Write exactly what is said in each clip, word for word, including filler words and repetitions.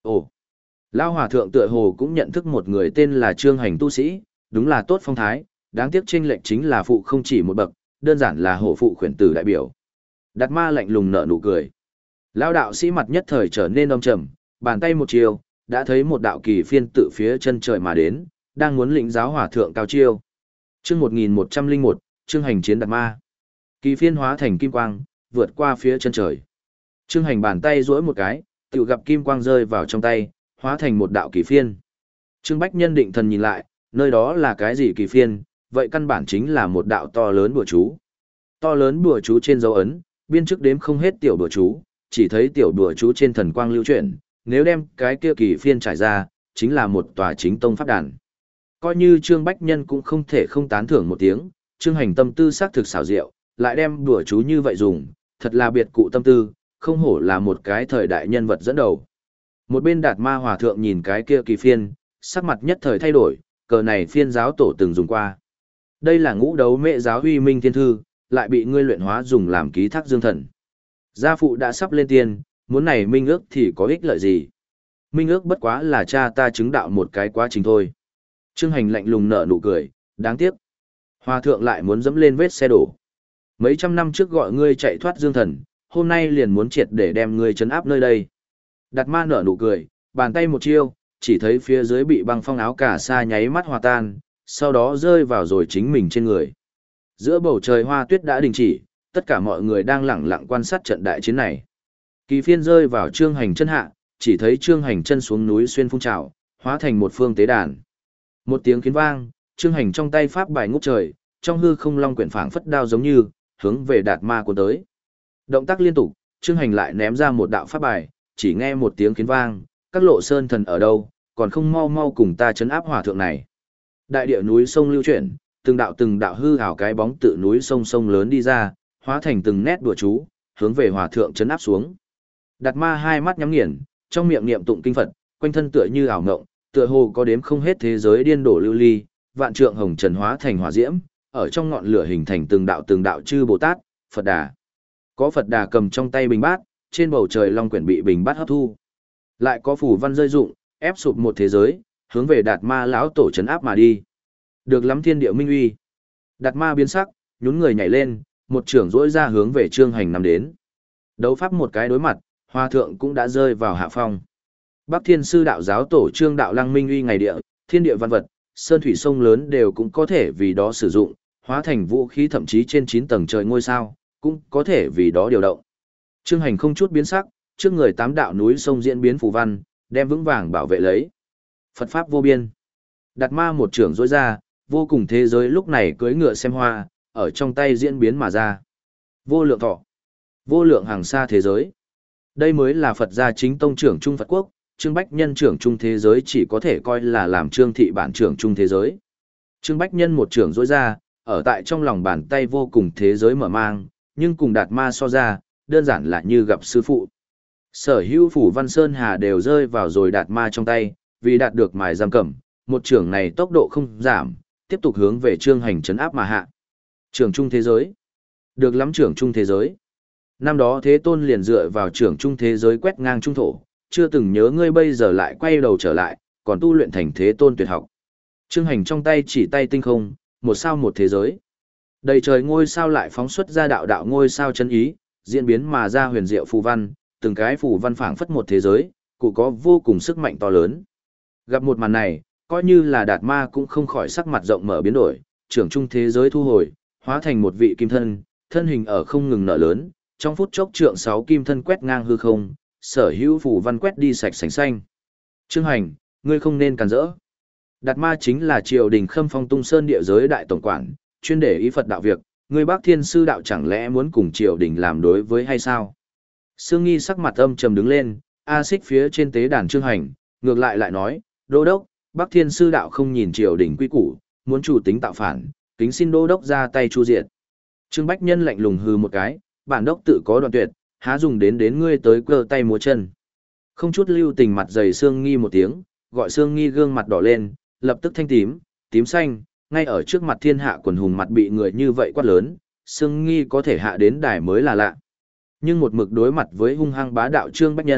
Ồ, Lão Hòa Thượng tựa hồ cũng nhận thức một người tên là Trương Hành tu sĩ, đúng là tốt phong thái, đáng tiếc chênh lệch chính là phụ không chỉ một bậc, đơn giản là hổ phụ khuyển tử đại biểu. Đạt Ma lạnh lùng nở nụ cười. Lão đạo sĩ mặt nhất thời trở nên âm trầm, bàn tay một chiều, đã thấy một đạo kỳ phiên tự phía chân trời mà đến, đang muốn lĩnh giáo Hòa Thượng cao chiêu. Chương một nghìn một trăm lẻ một, Trương Hành chiến Đạt Ma. Kỳ phiên hóa thành kim quang, vượt qua phía chân trời. Trương Hành bàn tay duỗi một cái, tự gặp kim quang rơi vào trong tay, hóa thành một đạo kỳ phiên. Trương Bách Nhân định thần nhìn lại, nơi đó là cái gì kỳ phiên, vậy căn bản chính là một đạo to lớn bùa chú. To lớn bùa chú trên dấu ấn, biên chức đếm không hết tiểu bùa chú, chỉ thấy tiểu bùa chú trên thần quang lưu chuyển, nếu đem cái kia kỳ phiên trải ra, chính là một tòa chính tông pháp đàn. Coi như Trương Bách Nhân cũng không thể không tán thưởng một tiếng, Trương Hành tâm tư xác thực xảo diệu, lại đem bùa chú như vậy dùng, thật là biệt cụ tâm tư, không hổ là một cái thời đại nhân vật dẫn đầu. Một bên Đạt Ma Hòa Thượng nhìn cái kia kỳ phiên, sắc mặt nhất thời thay đổi, cờ này phiên giáo tổ từng dùng qua. Đây là ngũ đấu mẹ giáo huy minh thiên thư, lại bị ngươi luyện hóa dùng làm ký thác dương thần. Gia phụ đã sắp lên tiền, muốn này minh ước thì có ích lợi gì? Minh ước bất quá là cha ta chứng đạo một cái quá trình thôi. Trương Hành lạnh lùng nở nụ cười, đáng tiếc. Hòa Thượng lại muốn dẫm lên vết xe đổ. Mấy trăm năm trước gọi ngươi chạy thoát dương thần, hôm nay liền muốn triệt để đem ngươi trấn áp nơi đây. Đạt Ma nở nụ cười, bàn tay một chiêu, chỉ thấy phía dưới bị băng phong áo cả sa nháy mắt hòa tan, sau đó rơi vào rồi chính mình trên người. Giữa bầu trời hoa tuyết đã đình chỉ, tất cả mọi người đang lẳng lặng quan sát trận đại chiến này. Kỳ phiên rơi vào Trương Hành chân hạ, chỉ thấy Trương Hành chân xuống núi xuyên phun trào, hóa thành một phương tế đàn. Một tiếng kiến vang, Trương Hành trong tay pháp bài ngút trời, trong hư không long quyển phảng phất đao giống như hướng về Đạt Ma cuốn tới. Động tác liên tục, Trương Hành lại ném ra một đạo pháp bài, chỉ nghe một tiếng kiến vang, các lộ sơn thần ở đâu, còn không mau mau cùng ta trấn áp Hòa Thượng này. Đại địa núi sông lưu chuyển, từng đạo từng đạo hư ảo cái bóng tự núi sông sông lớn đi ra, hóa thành từng nét đùa chú, hướng về Hòa Thượng trấn áp xuống. Đạt Ma hai mắt nhắm nghiền, trong miệng niệm tụng kinh Phật, quanh thân tựa như ảo ngộng, tựa hồ có đếm không hết thế giới điên đổ lưu ly, vạn trượng hồng trần hóa thành hỏa diễm, ở trong ngọn lửa hình thành từng đạo từng đạo chư Bồ Tát, Phật Đà. Có Phật Đà cầm trong tay bình bát, trên bầu trời long quyển bị bình bát hấp thu. Lại có phù văn rơi rụng, ép sụp một thế giới, hướng về Đạt Ma lão tổ trấn áp mà đi. Được lắm thiên địa minh uy. Đạt Ma biến sắc, nhún người nhảy lên, một trưởng rỗi ra hướng về Trương Hành nằm đến. Đấu pháp một cái đối mặt, Hòa Thượng cũng đã rơi vào hạ phong. Bắc Thiên Sư đạo giáo tổ Trương đạo lăng minh uy ngày địa, thiên địa văn vật, sơn thủy sông lớn đều cũng có thể vì đó sử dụng, hóa thành vũ khí, thậm chí trên chín tầng trời ngôi sao, cũng có thể vì đó điều động. Trương Hành không chút biến sắc, trước người tám đạo núi sông diễn biến phù văn, đem vững vàng bảo vệ lấy. Phật pháp vô biên. Đạt Ma một trưởng rỗi ra, vô cùng thế giới lúc này cưỡi ngựa xem hoa, ở trong tay diễn biến mà ra. Vô lượng thọ, vô lượng hàng xa thế giới. Đây mới là Phật gia chính tông trưởng trung Phật quốc, Trương Bách Nhân trưởng trung thế giới chỉ có thể coi là làm Trương thị bản trưởng trung thế giới. Trương Bách Nhân một trưởng rỗi ra, ở tại trong lòng bàn tay vô cùng thế giới mở mang, nhưng cùng Đạt Ma so ra, đơn giản là như gặp sư phụ. Sở hữu phủ văn sơn hà đều rơi vào rồi Đạt Ma trong tay, vì đạt được mài giam cầm, một trưởng này tốc độ không giảm, tiếp tục hướng về Trương Hành trấn áp mà hạ. Trưởng trung thế giới. Được lắm trưởng trung thế giới. Năm đó Thế Tôn liền dựa vào trưởng trung thế giới quét ngang trung thổ, chưa từng nhớ ngươi bây giờ lại quay đầu trở lại, còn tu luyện thành Thế Tôn tuyệt học. Trương Hành trong tay chỉ tay tinh không, một sao một thế giới. Đầy trời ngôi sao lại phóng xuất ra đạo đạo ngôi sao chân ý, diễn biến mà ra huyền diệu phù văn, từng cái phù văn phảng phất một thế giới, cụ có vô cùng sức mạnh to lớn. Gặp một màn này, coi như là Đạt Ma cũng không khỏi sắc mặt rộng mở biến đổi, trưởng trung thế giới thu hồi, hóa thành một vị kim thân, thân hình ở không ngừng nở lớn, trong phút chốc trượng sáu kim thân quét ngang hư không, sở hữu phù văn quét đi sạch sành xanh. Trương Hành, ngươi không nên cản rỡ. Đạt Ma chính là triều đình Khâm Phong Tung Sơn địa giới đại tổng quản, chuyên để ý Phật đạo việc, ngươi Bác Thiên Sư đạo chẳng lẽ muốn cùng triều đình làm đối với hay sao? Sương Nghi sắc mặt âm trầm đứng lên, a xích phía trên tế đàn Trương Hành, ngược lại lại nói, Đô đốc, Bắc Thiên Sư đạo không nhìn triều đình quy củ, muốn chủ tính tạo phản, kính xin Đô đốc ra tay chu diệt. Trương Bách Nhân lạnh lùng hừ một cái, bản đốc tự có đoạn tuyệt, há dùng đến đến ngươi tới cơ tay múa chân. Không chút lưu tình mặt dày Sương Nghi một tiếng, gọi Sương Nghi gương mặt đỏ lên, lập tức thanh tím, tím xanh, ngay ở trước mặt thiên hạ quần hùng mặt bị người như vậy quát lớn, Sương Nghi có thể hạ đến đài mới là lạ. Nhưng một mực đối mặt với hung hăng bá đạo Trương Bách Nhân,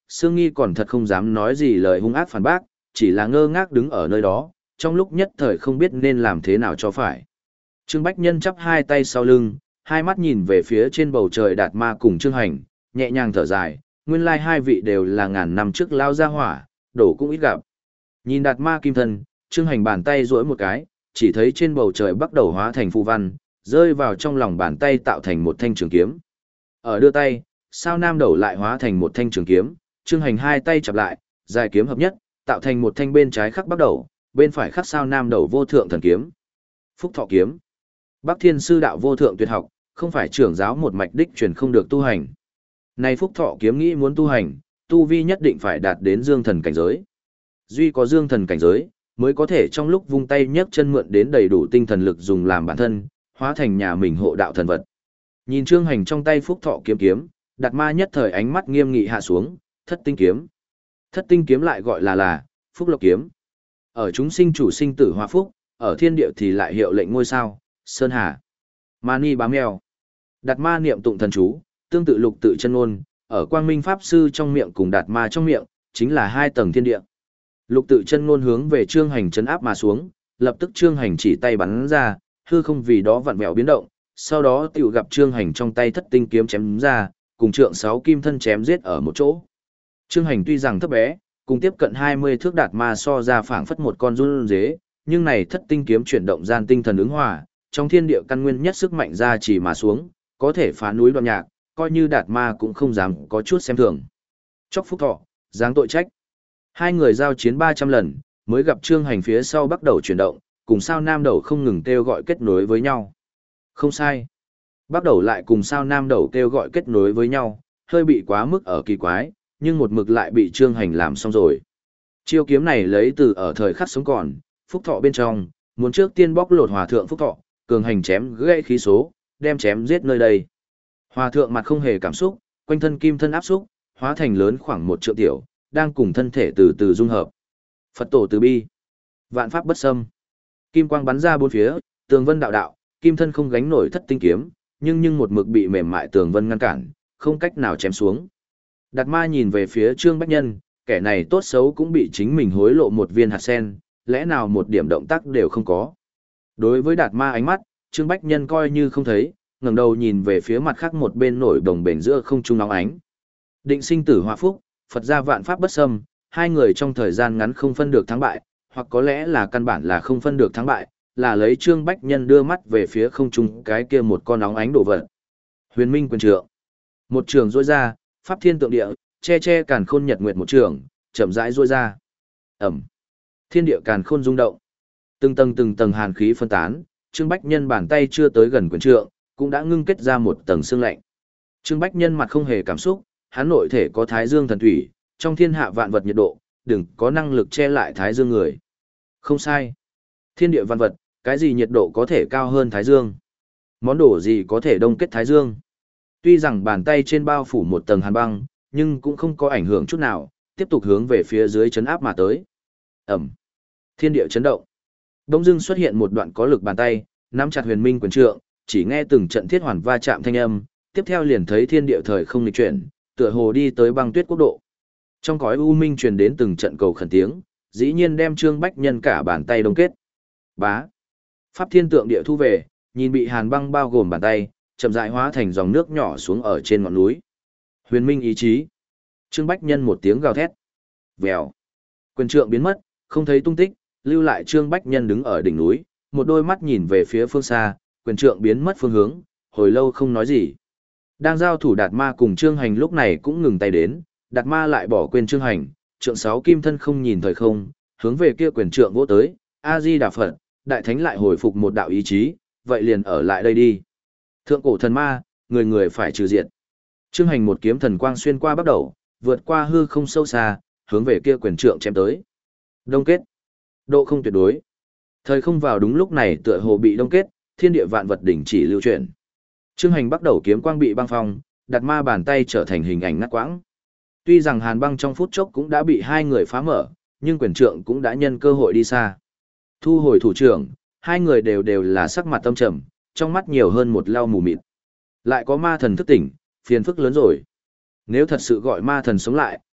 Sương Nghi còn thật không dám nói gì lời hung ác phản bác, chỉ là ngơ ngác đứng ở nơi đó, trong lúc nhất thời không biết nên làm thế nào cho phải. Trương Bách Nhân chắp hai tay sau lưng, hai mắt nhìn về phía trên bầu trời Đạt Ma cùng Trương Hành, nhẹ nhàng thở dài, nguyên lai hai vị đều là ngàn năm trước lao ra hỏa, đổ cũng ít gặp. Nhìn Đạt Ma kim thân, Trương Hành bàn tay duỗi một cái, chỉ thấy trên bầu trời bắt đầu hóa thành phù văn, rơi vào trong lòng bàn tay tạo thành một thanh trường kiếm. Ở đưa tay, sao nam đầu lại hóa thành một thanh trường kiếm, Trương Hành hai tay chặp lại, dài kiếm hợp nhất, tạo thành một thanh bên trái khắc bắt đầu, bên phải khắc sao nam đầu vô thượng thần kiếm. Phúc Thọ kiếm. Bắc Thiên sư đạo vô thượng tuyệt học, không phải trưởng giáo một mạch đích truyền không được tu hành. Này Phúc Thọ kiếm nghĩ muốn tu hành, tu vi nhất định phải đạt đến dương thần cảnh giới. Duy có dương thần cảnh giới, mới có thể trong lúc vung tay nhấc chân mượn đến đầy đủ tinh thần lực dùng làm bản thân, hóa thành nhà mình hộ đạo thần vật. Nhìn Trương Hành trong tay Phúc Thọ kiếm kiếm, Đạt Ma nhất thời ánh mắt nghiêm nghị hạ xuống, Thất Tinh kiếm. Thất Tinh kiếm lại gọi là là Phúc Lộc kiếm. Ở chúng sinh chủ sinh tử hóa phúc, ở thiên địa thì lại hiệu lệnh ngôi sao, sơn hà. Mani bám mèo. Đạt Ma niệm tụng thần chú, tương tự lục tự chân ngôn, ở Quang Minh pháp sư trong miệng cùng Đạt Ma trong miệng, chính là hai tầng thiên địa. Lục tự chân ngôn hướng về Trương Hành chấn áp mà xuống, lập tức Trương Hành chỉ tay bắn ra, hư không vì đó vặn vẹo biến động, sau đó tiểu gặp Trương Hành trong tay Thất Tinh kiếm chém ra, cùng trượng sáu kim thân chém giết ở một chỗ. Trương Hành tuy rằng thấp bé, cùng tiếp cận hai mươi thước Đạt Ma so ra phảng phất một con run dế, nhưng này Thất Tinh kiếm chuyển động gian tinh thần ứng hòa, trong thiên địa căn nguyên nhất sức mạnh ra chỉ mà xuống, có thể phá núi đoạn nhạc, coi như Đạt Ma cũng không dám có chút xem thường. Chóc Phúc Thọ, giáng tội trách. Hai người giao chiến ba trăm lần, mới gặp Trương Hành phía sau bắt đầu chuyển động, cùng sao nam đầu không ngừng kêu gọi kết nối với nhau. Không sai. Bắt đầu lại cùng sao nam đầu kêu gọi kết nối với nhau, hơi bị quá mức ở kỳ quái, nhưng một mực lại bị Trương Hành làm xong rồi. Chiêu kiếm này lấy từ ở thời khắc sống còn, Phúc Thọ bên trong, muốn trước tiên bóc lột hòa thượng Phúc Thọ, cường hành chém gãy khí số, đem chém giết nơi đây. Hòa thượng mặt không hề cảm xúc, quanh thân kim thân áp xúc, hóa thành lớn khoảng một triệu tiểu, đang cùng thân thể từ từ dung hợp. Phật tổ từ bi, vạn pháp bất xâm. Kim quang bắn ra bốn phía, tường vân đạo đạo, kim thân không gánh nổi Thất Tinh kiếm, nhưng nhưng một mực bị mềm mại tường vân ngăn cản, không cách nào chém xuống. Đạt Ma nhìn về phía Trương Bách Nhân, kẻ này tốt xấu cũng bị chính mình hối lộ một viên hạt sen, lẽ nào một điểm động tác đều không có. Đối với Đạt Ma ánh mắt, Trương Bách Nhân coi như không thấy, ngẩng đầu nhìn về phía mặt khác một bên nổi đồng bền giữa không trung nóng ánh. Định sinh tử hòa phúc, Phật gia vạn pháp bất xâm, hai người trong thời gian ngắn không phân được thắng bại, hoặc có lẽ là căn bản là không phân được thắng bại, là lấy Trương Bách Nhân đưa mắt về phía không trung cái kia một con nóng ánh đổ vật. Huyền Minh quyền trượng. Một trường rỗi ra, pháp thiên tượng địa, che che càn khôn nhật nguyệt một trường, chậm rãi rỗi ra. Ẩm. Thiên địa càn khôn rung động. Từng tầng từng tầng hàn khí phân tán, Trương Bách Nhân bàn tay chưa tới gần quyền trượng, cũng đã ngưng kết ra một tầng xương lạnh. Trương Bách Nhân mặt không hề cảm xúc, hắn nội thể có Thái Dương thần thủy, trong thiên hạ vạn vật nhiệt độ, đừng có năng lực che lại Thái Dương người. Không sai. Thiên địa vạn vật, cái gì nhiệt độ có thể cao hơn Thái Dương? Món đồ gì có thể đông kết Thái Dương? Tuy rằng bàn tay trên bao phủ một tầng hàn băng, nhưng cũng không có ảnh hưởng chút nào, tiếp tục hướng về phía dưới chấn áp mà tới. Ẩm. Thiên địa chấn động. Đông dưng xuất hiện một đoạn có lực bàn tay, nắm chặt Huyền Minh quyền trượng, chỉ nghe từng trận thiết hoàn va chạm thanh âm, tiếp theo liền thấy thiên địa thời không nghịch chuyển, tựa hồ đi tới băng tuyết quốc độ. Trong cõi u minh truyền đến từng trận cầu khẩn tiếng, dĩ nhiên đem Trương Bách Nhân cả bàn tay đông kết. Bá. Pháp thiên tượng địa thu về, nhìn bị hàn băng bao gồm bàn tay, chậm rãi hóa thành dòng nước nhỏ xuống ở trên ngọn núi. Huyền Minh ý chí. Trương Bách Nhân một tiếng gào thét. Vèo. Quyền trượng biến mất, không thấy tung tích, lưu lại Trương Bách Nhân đứng ở đỉnh núi, một đôi mắt nhìn về phía phương xa, quyền trượng biến mất phương hướng, hồi lâu không nói gì. Đang giao thủ Đạt Ma cùng Trương Hành lúc này cũng ngừng tay đến, Đạt Ma lại bỏ quên Trương Hành, trượng sáu kim thân không nhìn thời không, hướng về kia quyền trượng vỗ tới, A Di Đà Phật, đại thánh lại hồi phục một đạo ý chí, vậy liền ở lại đây đi. Thượng cổ thần ma, người người phải trừ diệt. Trương Hành một kiếm thần quang xuyên qua bắt đầu, vượt qua hư không sâu xa, hướng về kia quyền trượng chém tới. Đông kết. Độ không tuyệt đối. Thời không vào đúng lúc này tựa hồ bị đông kết, thiên địa vạn vật đỉnh chỉ lưu chuyển. Trương Hành bắt đầu kiếm quang bị băng phong, Đạt Ma bàn tay trở thành hình ảnh ngắt quãng. Tuy rằng hàn băng trong phút chốc cũng đã bị hai người phá mở, nhưng quyền trượng cũng đã nhân cơ hội đi xa. Thu hồi thủ trưởng, hai người đều đều là sắc mặt tâm trầm, trong mắt nhiều hơn một lau mù mịt. Lại có ma thần thức tỉnh, phiền phức lớn rồi. Nếu thật sự gọi ma thần sống lại,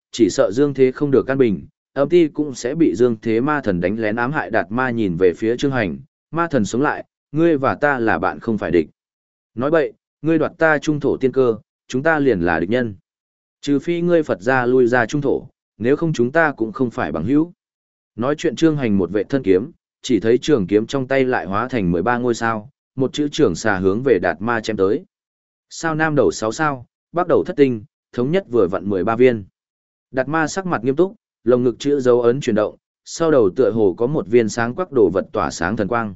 chỉ sợ Dương Thế không được căn bình, âm ti cũng sẽ bị Dương Thế ma thần đánh lén ám hại. Đạt ma nhìn về phía Trương Hành, ma thần sống lại, ngươi và ta là bạn không phải địch. Nói bậy, ngươi đoạt ta trung thổ tiên cơ, chúng ta liền là địch nhân. Trừ phi ngươi Phật gia lui ra trung thổ, nếu không chúng ta cũng không phải bằng hữu. Nói chuyện Trương Hành một vệ thân kiếm, chỉ thấy trường kiếm trong tay lại hóa thành mười ba ngôi sao, một chữ trường xà hướng về Đạt ma chém tới. Sao nam đầu sáu sao, bắc đầu thất tinh, thống nhất vừa vặn mười ba viên. Đạt ma sắc mặt nghiêm túc, lồng ngực chữ dấu ấn chuyển động, sau đầu tựa hồ có một viên sáng quắc đồ vật tỏa sáng thần quang.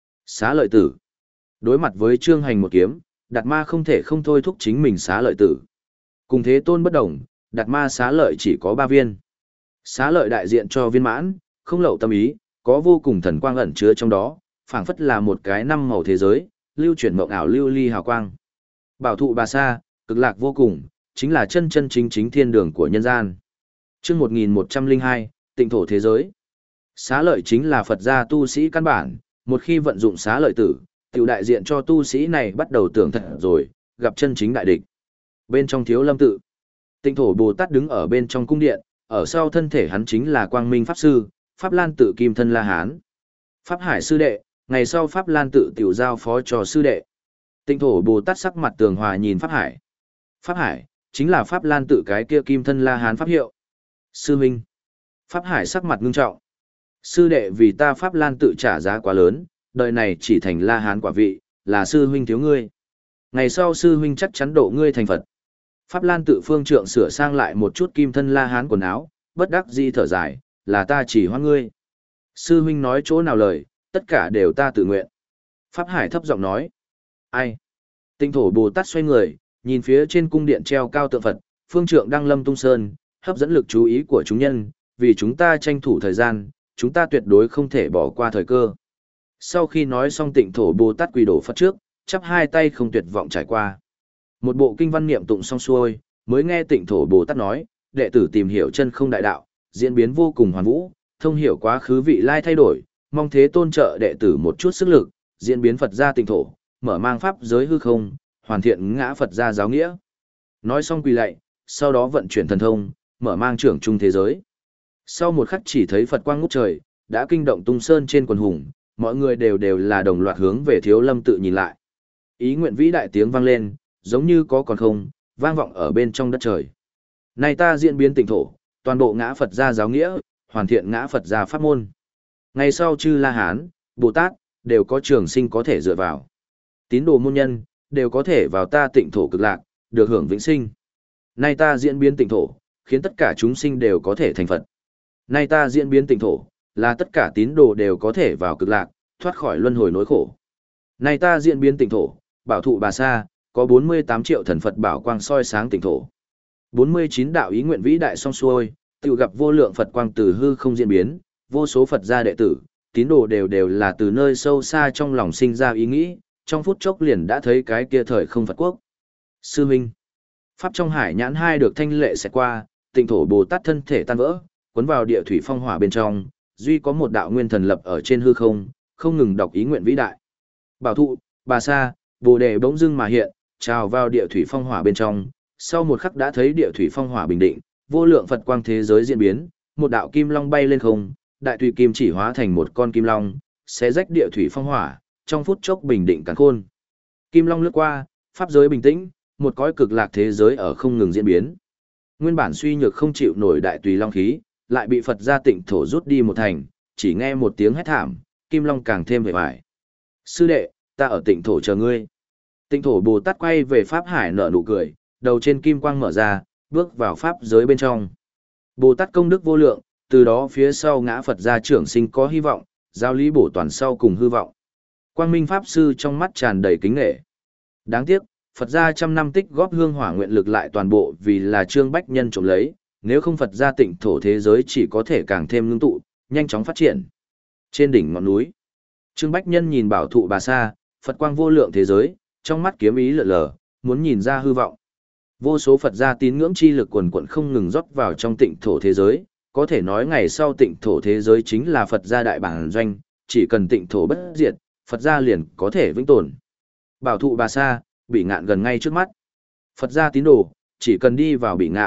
Xá lợi tử. Đối mặt với Trương Hành một kiếm, Đạt ma không thể không thôi thúc chính mình xá lợi tử. Cùng thế tôn bất đồng, Đạt ma xá lợi chỉ có ba viên. Xá lợi đại diện cho viên mãn, không lậu tâm ý, có vô cùng thần quang ẩn chứa trong đó, phảng phất là một cái năm màu thế giới, lưu chuyển mộng ảo lưu ly hào quang. Bảo thụ bà sa, cực lạc vô cùng, chính là chân chân chính chính thiên đường của nhân gian. Chương một nghìn một trăm lẻ hai, Tịnh thổ thế giới. Xá lợi chính là Phật gia tu sĩ căn bản, một khi vận dụng xá lợi tử, tiểu đại diện cho tu sĩ này bắt đầu tưởng thật rồi, gặp chân chính đại địch. Bên trong Thiếu Lâm tự, Tịnh thổ Bồ Tát đứng ở bên trong cung điện, ở sau thân thể hắn chính là Quang Minh Pháp Sư, Pháp Lan tự Kim Thân La Hán. Pháp Hải sư đệ, ngày sau Pháp Lan tự tiểu giao phó cho sư đệ. Tịnh thổ Bồ Tát sắc mặt tường hòa nhìn Pháp Hải. Pháp Hải, chính là Pháp Lan tự cái kia Kim Thân La Hán pháp hiệu. Sư huynh. Pháp Hải sắc mặt ngưng trọng. Sư đệ vì ta Pháp Lan tự trả giá quá lớn, đời này chỉ thành La Hán quả vị, là sư huynh thiếu ngươi. Ngày sau sư huynh chắc chắn độ ngươi thành Phật. Pháp Lan tự phương trượng sửa sang lại một chút Kim Thân La Hán quần áo, bất đắc dĩ thở dài, là ta chỉ hoan ngươi. Sư huynh nói chỗ nào lời, tất cả đều ta tự nguyện. Pháp Hải thấp giọng nói. Ai? Tịnh thổ Bồ Tát xoay người, nhìn phía trên cung điện treo cao tượng Phật, phương trượng đăng lâm tung sơn, hấp dẫn lực chú ý của chúng nhân, vì chúng ta tranh thủ thời gian, chúng ta tuyệt đối không thể bỏ qua thời cơ. Sau khi nói xong Tịnh thổ Bồ Tát quỳ đổ Phật trước, chắp hai tay không tuyệt vọng trải qua. Một bộ kinh văn niệm tụng xong xuôi, mới nghe Tịnh thổ Bồ Tát nói, đệ tử tìm hiểu chân không đại đạo, diễn biến vô cùng hoàn vũ, thông hiểu quá khứ vị lai thay đổi, mong thế tôn trợ đệ tử một chút sức lực, diễn biến Phật gia tịnh thổ, mở mang pháp giới hư không, hoàn thiện ngã Phật gia giáo nghĩa. Nói xong quỳ lạy, sau đó vận chuyển thần thông, mở mang trưởng trung thế giới. Sau một khắc chỉ thấy Phật quang ngút trời, đã kinh động tung sơn trên quần hùng, mọi người đều đều là đồng loạt hướng về Thiếu Lâm tự nhìn lại. Ý nguyện vĩ đại tiếng vang lên, giống như có còn không, vang vọng ở bên trong đất trời. Này ta diễn biến tịnh thổ, toàn bộ ngã Phật gia giáo nghĩa, hoàn thiện ngã Phật gia pháp môn. Ngày sau chư La Hán, Bồ Tát, đều có trường sinh có thể dựa vào. Tín đồ môn nhân, đều có thể vào ta tịnh thổ cực lạc, được hưởng vĩnh sinh. Nay ta diễn biến tịnh thổ, khiến tất cả chúng sinh đều có thể thành Phật. Nay ta diễn biến tịnh thổ, là tất cả tín đồ đều có thể vào cực lạc, thoát khỏi luân hồi nỗi khổ. Nay ta diễn biến tịnh thổ, bảo thụ bà sa, có bốn mươi tám triệu thần Phật bảo quang soi sáng tịnh thổ. bốn mươi chín đạo ý nguyện vĩ đại song xuôi, tự gặp vô lượng Phật quang từ hư không diễn biến, vô số Phật gia đệ tử, tín đồ đều đều là từ nơi sâu xa trong lòng sinh ra ý nghĩ, trong phút chốc liền đã thấy cái kia thời không Phật quốc. Sư Minh, Pháp trong hải nhãn hai được thanh lệ sẽ qua, tịnh thổ Bồ Tát thân thể tan vỡ, cuốn vào địa thủy phong hỏa bên trong, duy có một đạo nguyên thần lập ở trên hư không, không ngừng đọc ý nguyện vĩ đại. Bảo thụ, bà sa, Bồ đề bỗng dưng mà hiện, trào vào địa thủy phong hỏa bên trong, sau một khắc đã thấy địa thủy phong hỏa bình định, vô lượng Phật quang thế giới diễn biến, một đạo kim long bay lên không, đại thủy kim chỉ hóa thành một con kim long, xé rách địa thủy phong hỏa, trong phút chốc bình định càn khôn. Kim long lướt qua, pháp giới bình tĩnh, một cõi cực lạc thế giới ở không ngừng diễn biến. Nguyên bản suy nhược không chịu nổi đại tùy long khí, lại bị Phật gia tịnh thổ rút đi một thành, chỉ nghe một tiếng hét thảm, kim long càng thêm vẻ vải. Sư đệ, ta ở tịnh thổ chờ ngươi. Tịnh thổ Bồ Tát quay về Pháp Hải nở nụ cười, đầu trên kim quang mở ra, bước vào Pháp giới bên trong. Bồ Tát công đức vô lượng, từ đó phía sau ngã Phật gia trưởng sinh có hy vọng, giáo lý bổ toàn sau cùng hư vọng. Quang Minh Pháp Sư trong mắt tràn đầy kính nghệ. Đáng tiếc, Phật gia trăm năm tích góp hương hỏa nguyện lực lại toàn bộ vì là Trương Bách Nhân trộm lấy, nếu không Phật gia tịnh thổ thế giới chỉ có thể càng thêm ngưng tụ, nhanh chóng phát triển. Trên đỉnh ngọn núi, Trương Bách Nhân nhìn bảo thụ bà sa, Phật quang vô lượng thế giới, trong mắt kiếm ý lờ lờ, muốn nhìn ra hư vọng. Vô số Phật gia tín ngưỡng chi lực quần quận không ngừng rót vào trong tịnh thổ thế giới, có thể nói ngày sau tịnh thổ thế giới chính là Phật gia đại bản doanh, chỉ cần tịnh thổ bất diệt, Phật gia liền có thể vĩnh tồn. Bảo thụ bà sa, bị ngạn gần ngay trước mắt. Phật gia tín đồ, chỉ cần đi vào bị ngạn,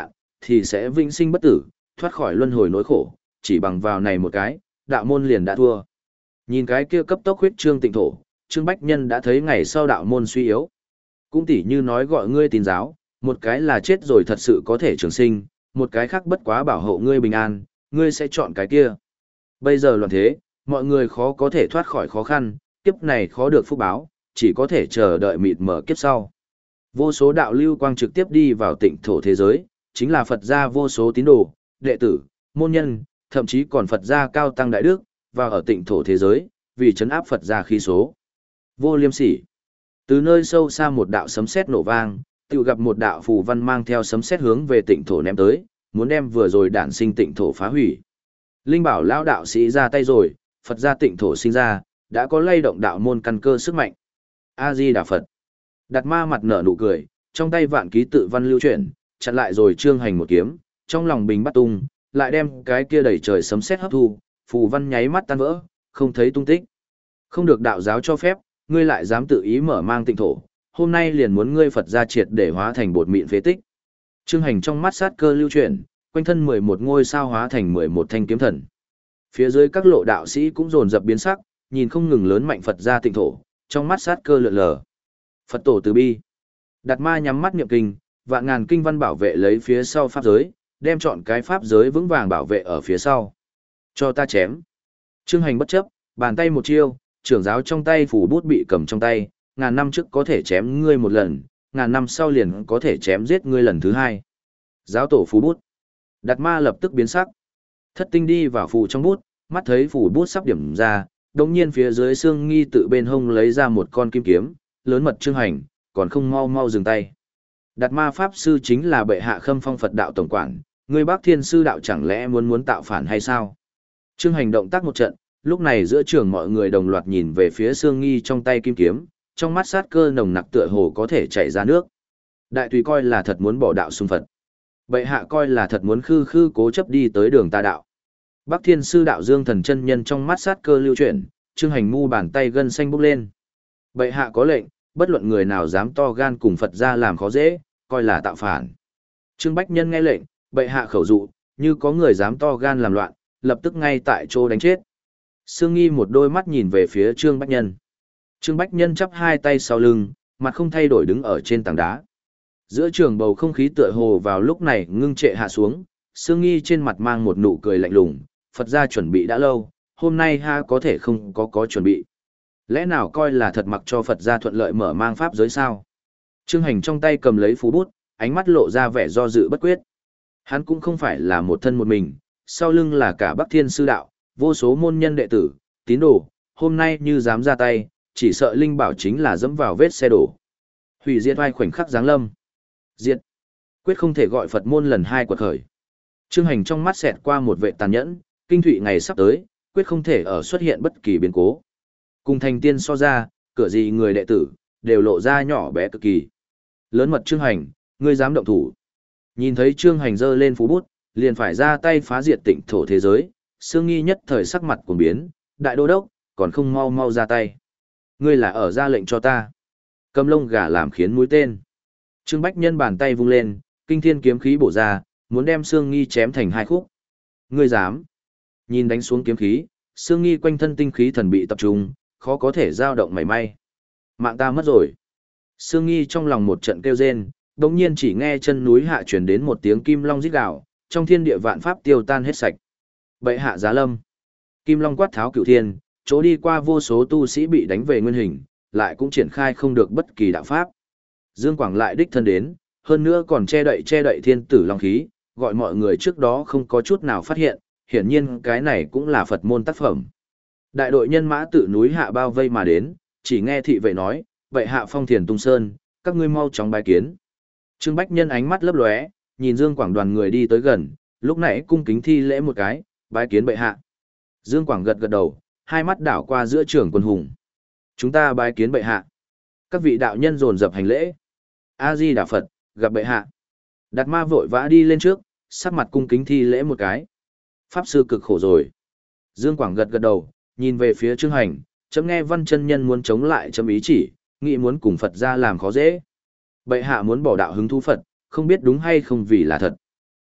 thì sẽ vĩnh sinh bất tử, thoát khỏi luân hồi nỗi khổ, chỉ bằng vào này một cái, đạo môn liền đã thua. Nhìn cái kia cấp tốc huyết trương tịnh thổ, Trương Bách Nhân đã thấy ngày sau đạo môn suy yếu. Cũng tỉ như nói gọi ngươi tín giáo, một cái là chết rồi thật sự có thể trường sinh, một cái khác bất quá bảo hộ ngươi bình an, ngươi sẽ chọn cái kia. Bây giờ loạn thế, mọi người khó có thể thoát khỏi khó khăn, kiếp này khó được phúc báo, chỉ có thể chờ đợi mịt mở kiếp sau. Vô số đạo lưu quang trực tiếp đi vào tịnh thổ thế giới, chính là Phật gia vô số tín đồ, đệ tử, môn nhân, thậm chí còn Phật gia cao tăng đại đức, và ở tịnh thổ thế giới, vì chấn áp Phật gia khí số. Vô liêm sỉ. Từ nơi sâu xa một đạo sấm sét nổ vang, tự gặp một đạo phù văn mang theo sấm sét hướng về tịnh thổ ném tới, muốn đem vừa rồi đản sinh tịnh thổ phá hủy. Linh bảo lão đạo sĩ ra tay rồi, Phật gia tịnh thổ sinh ra, đã có lay động đạo môn căn cơ sức mạnh. A Di Đà Phật. Đạt Ma mặt nở nụ cười, trong tay vạn ký tự văn lưu chuyển, chặn lại rồi Trương Hành một kiếm, trong lòng bình bắt tung, lại đem cái kia đẩy trời sấm sét hấp thu, phù văn nháy mắt tan vỡ, không thấy tung tích. Không được đạo giáo cho phép, ngươi lại dám tự ý mở mang tịnh thổ, hôm nay liền muốn ngươi Phật gia triệt để hóa thành bột mịn phế tích. Trương Hành trong mắt sát cơ lưu chuyển, quanh thân mười một ngôi sao hóa thành mười một thanh kiếm thần. Phía dưới các lộ đạo sĩ cũng dồn dập biến sắc, nhìn không ngừng lớn mạnh Phật gia tịnh thổ, trong mắt sát cơ lượn lờ. Phật tổ từ bi. Đạt Ma nhắm mắt niệm kinh, vạn ngàn kinh văn bảo vệ lấy phía sau pháp giới, đem chọn cái pháp giới vững vàng bảo vệ ở phía sau. Cho ta chém. Trương Hành bất chấp, bàn tay một chiêu, trưởng giáo trong tay phủ bút bị cầm trong tay, ngàn năm trước có thể chém ngươi một lần, ngàn năm sau liền có thể chém giết ngươi lần thứ hai. Giáo tổ phù bút. Đạt Ma lập tức biến sắc. Thất tinh đi vào phù trong bút, mắt thấy phù bút sắp điểm ra, đột nhiên phía dưới xương nghi tự bên hông lấy ra một con kim kiếm, lớn mật Trương Hành, còn không mau mau dừng tay. Đạt Ma pháp sư chính là bệ hạ Khâm Phong Phật đạo tổng quản, ngươi Bác Thiên sư đạo chẳng lẽ muốn muốn tạo phản hay sao? Trương Hành động tác một trận, lúc này giữa trường mọi người đồng loạt nhìn về phía xương nghi trong tay kim kiếm, trong mắt sát cơ nồng nặc tựa hồ có thể chảy ra nước. Đại tùy coi là thật muốn bỏ đạo xung Phật. Bệ hạ coi là thật muốn khư khư cố chấp đi tới đường tà đạo. Bắc Thiên sư đạo Dương Thần chân nhân trong mắt sát cơ lưu chuyển, Trương Hành mu bàn tay gân xanh bốc lên. Bệ hạ có lệnh, bất luận người nào dám to gan cùng Phật gia làm khó dễ, coi là tạo phản. Trương Bách Nhân nghe lệnh, bệ hạ khẩu dụ, như có người dám to gan làm loạn, lập tức ngay tại chỗ đánh chết. Sương Nghi một đôi mắt nhìn về phía Trương Bách Nhân. Trương Bách Nhân chắp hai tay sau lưng, mặt không thay đổi đứng ở trên tảng đá. Giữa trường bầu không khí tựa hồ vào lúc này ngưng trệ hạ xuống, Sương Nghi trên mặt mang một nụ cười lạnh lùng, Phật gia chuẩn bị đã lâu, hôm nay ha có thể không có có chuẩn bị. Lẽ nào coi là thật mặc cho Phật gia thuận lợi mở mang pháp giới sao? Trương Hành trong tay cầm lấy phú bút, ánh mắt lộ ra vẻ do dự bất quyết. Hắn cũng không phải là một thân một mình, sau lưng là cả Bắc Thiên sư đạo, vô số môn nhân đệ tử, tín đồ, hôm nay như dám ra tay, chỉ sợ linh bảo chính là dẫm vào vết xe đổ. Hủy diệt oai khoảnh khắc giáng lâm. Diệt. Quyết không thể gọi Phật môn lần hai quật khởi. Trương Hành trong mắt xẹt qua một vệ tàn nhẫn, kinh thụy ngày sắp tới, quyết không thể ở xuất hiện bất kỳ biến cố. Cùng thành tiên so ra, cửa gì người đệ tử, đều lộ ra nhỏ bé cực kỳ. Lớn mật Trương Hành, ngươi dám động thủ. Nhìn thấy Trương Hành giơ lên phú bút, liền phải ra tay phá diệt tịnh thổ thế giới, Sương Nghi nhất thời sắc mặt cuồng biến, đại đô đốc, còn không mau mau ra tay. Ngươi là ở ra lệnh cho ta. Cầm lông gà làm khiến mũi tên. Trương Bách Nhân bàn tay vung lên, kinh thiên kiếm khí bổ ra, muốn đem Sương Nghi chém thành hai khúc. Ngươi dám? Nhìn đánh xuống kiếm khí, Sương Nghi quanh thân tinh khí thần bị tập trung, khó có thể dao động mảy may. Mạng ta mất rồi. Sương Nghi trong lòng một trận kêu rên, đột nhiên chỉ nghe chân núi hạ truyền đến một tiếng kim long rít gào, trong thiên địa vạn pháp tiêu tan hết sạch. Bệ hạ giá lâm. Kim long quát tháo cửu thiên, chỗ đi qua vô số tu sĩ bị đánh về nguyên hình, lại cũng triển khai không được bất kỳ đạo pháp. Dương Quảng lại đích thân đến, hơn nữa còn che đậy che đậy thiên tử long khí, gọi mọi người trước đó không có chút nào phát hiện, hiển nhiên cái này cũng là Phật môn tác phẩm. Đại đội nhân mã tự núi hạ bao vây mà đến, chỉ nghe thị vệ nói, vậy hạ phong thiền tung sơn, các ngươi mau chóng bái kiến. Trương Bách Nhân ánh mắt lấp lóe, nhìn Dương Quảng đoàn người đi tới gần, lúc nãy cung kính thi lễ một cái, bái kiến bệ hạ. Dương Quảng gật gật đầu, hai mắt đảo qua giữa trường quân hùng. Chúng ta bái kiến bệ hạ. Các vị đạo nhân dồn dập hành lễ. A Di Đà Phật, gặp bệ hạ. Đạt Ma vội vã đi lên trước, sắc mặt cung kính thi lễ một cái. Pháp sư cực khổ rồi. Dương Quảng gật gật đầu, nhìn về phía Trương Hành, chấm nghe Văn chân nhân muốn chống lại chấm ý chỉ, nghĩ muốn cùng Phật ra làm khó dễ. Bệ hạ muốn bỏ đạo hứng thú Phật, không biết đúng hay không vì là thật.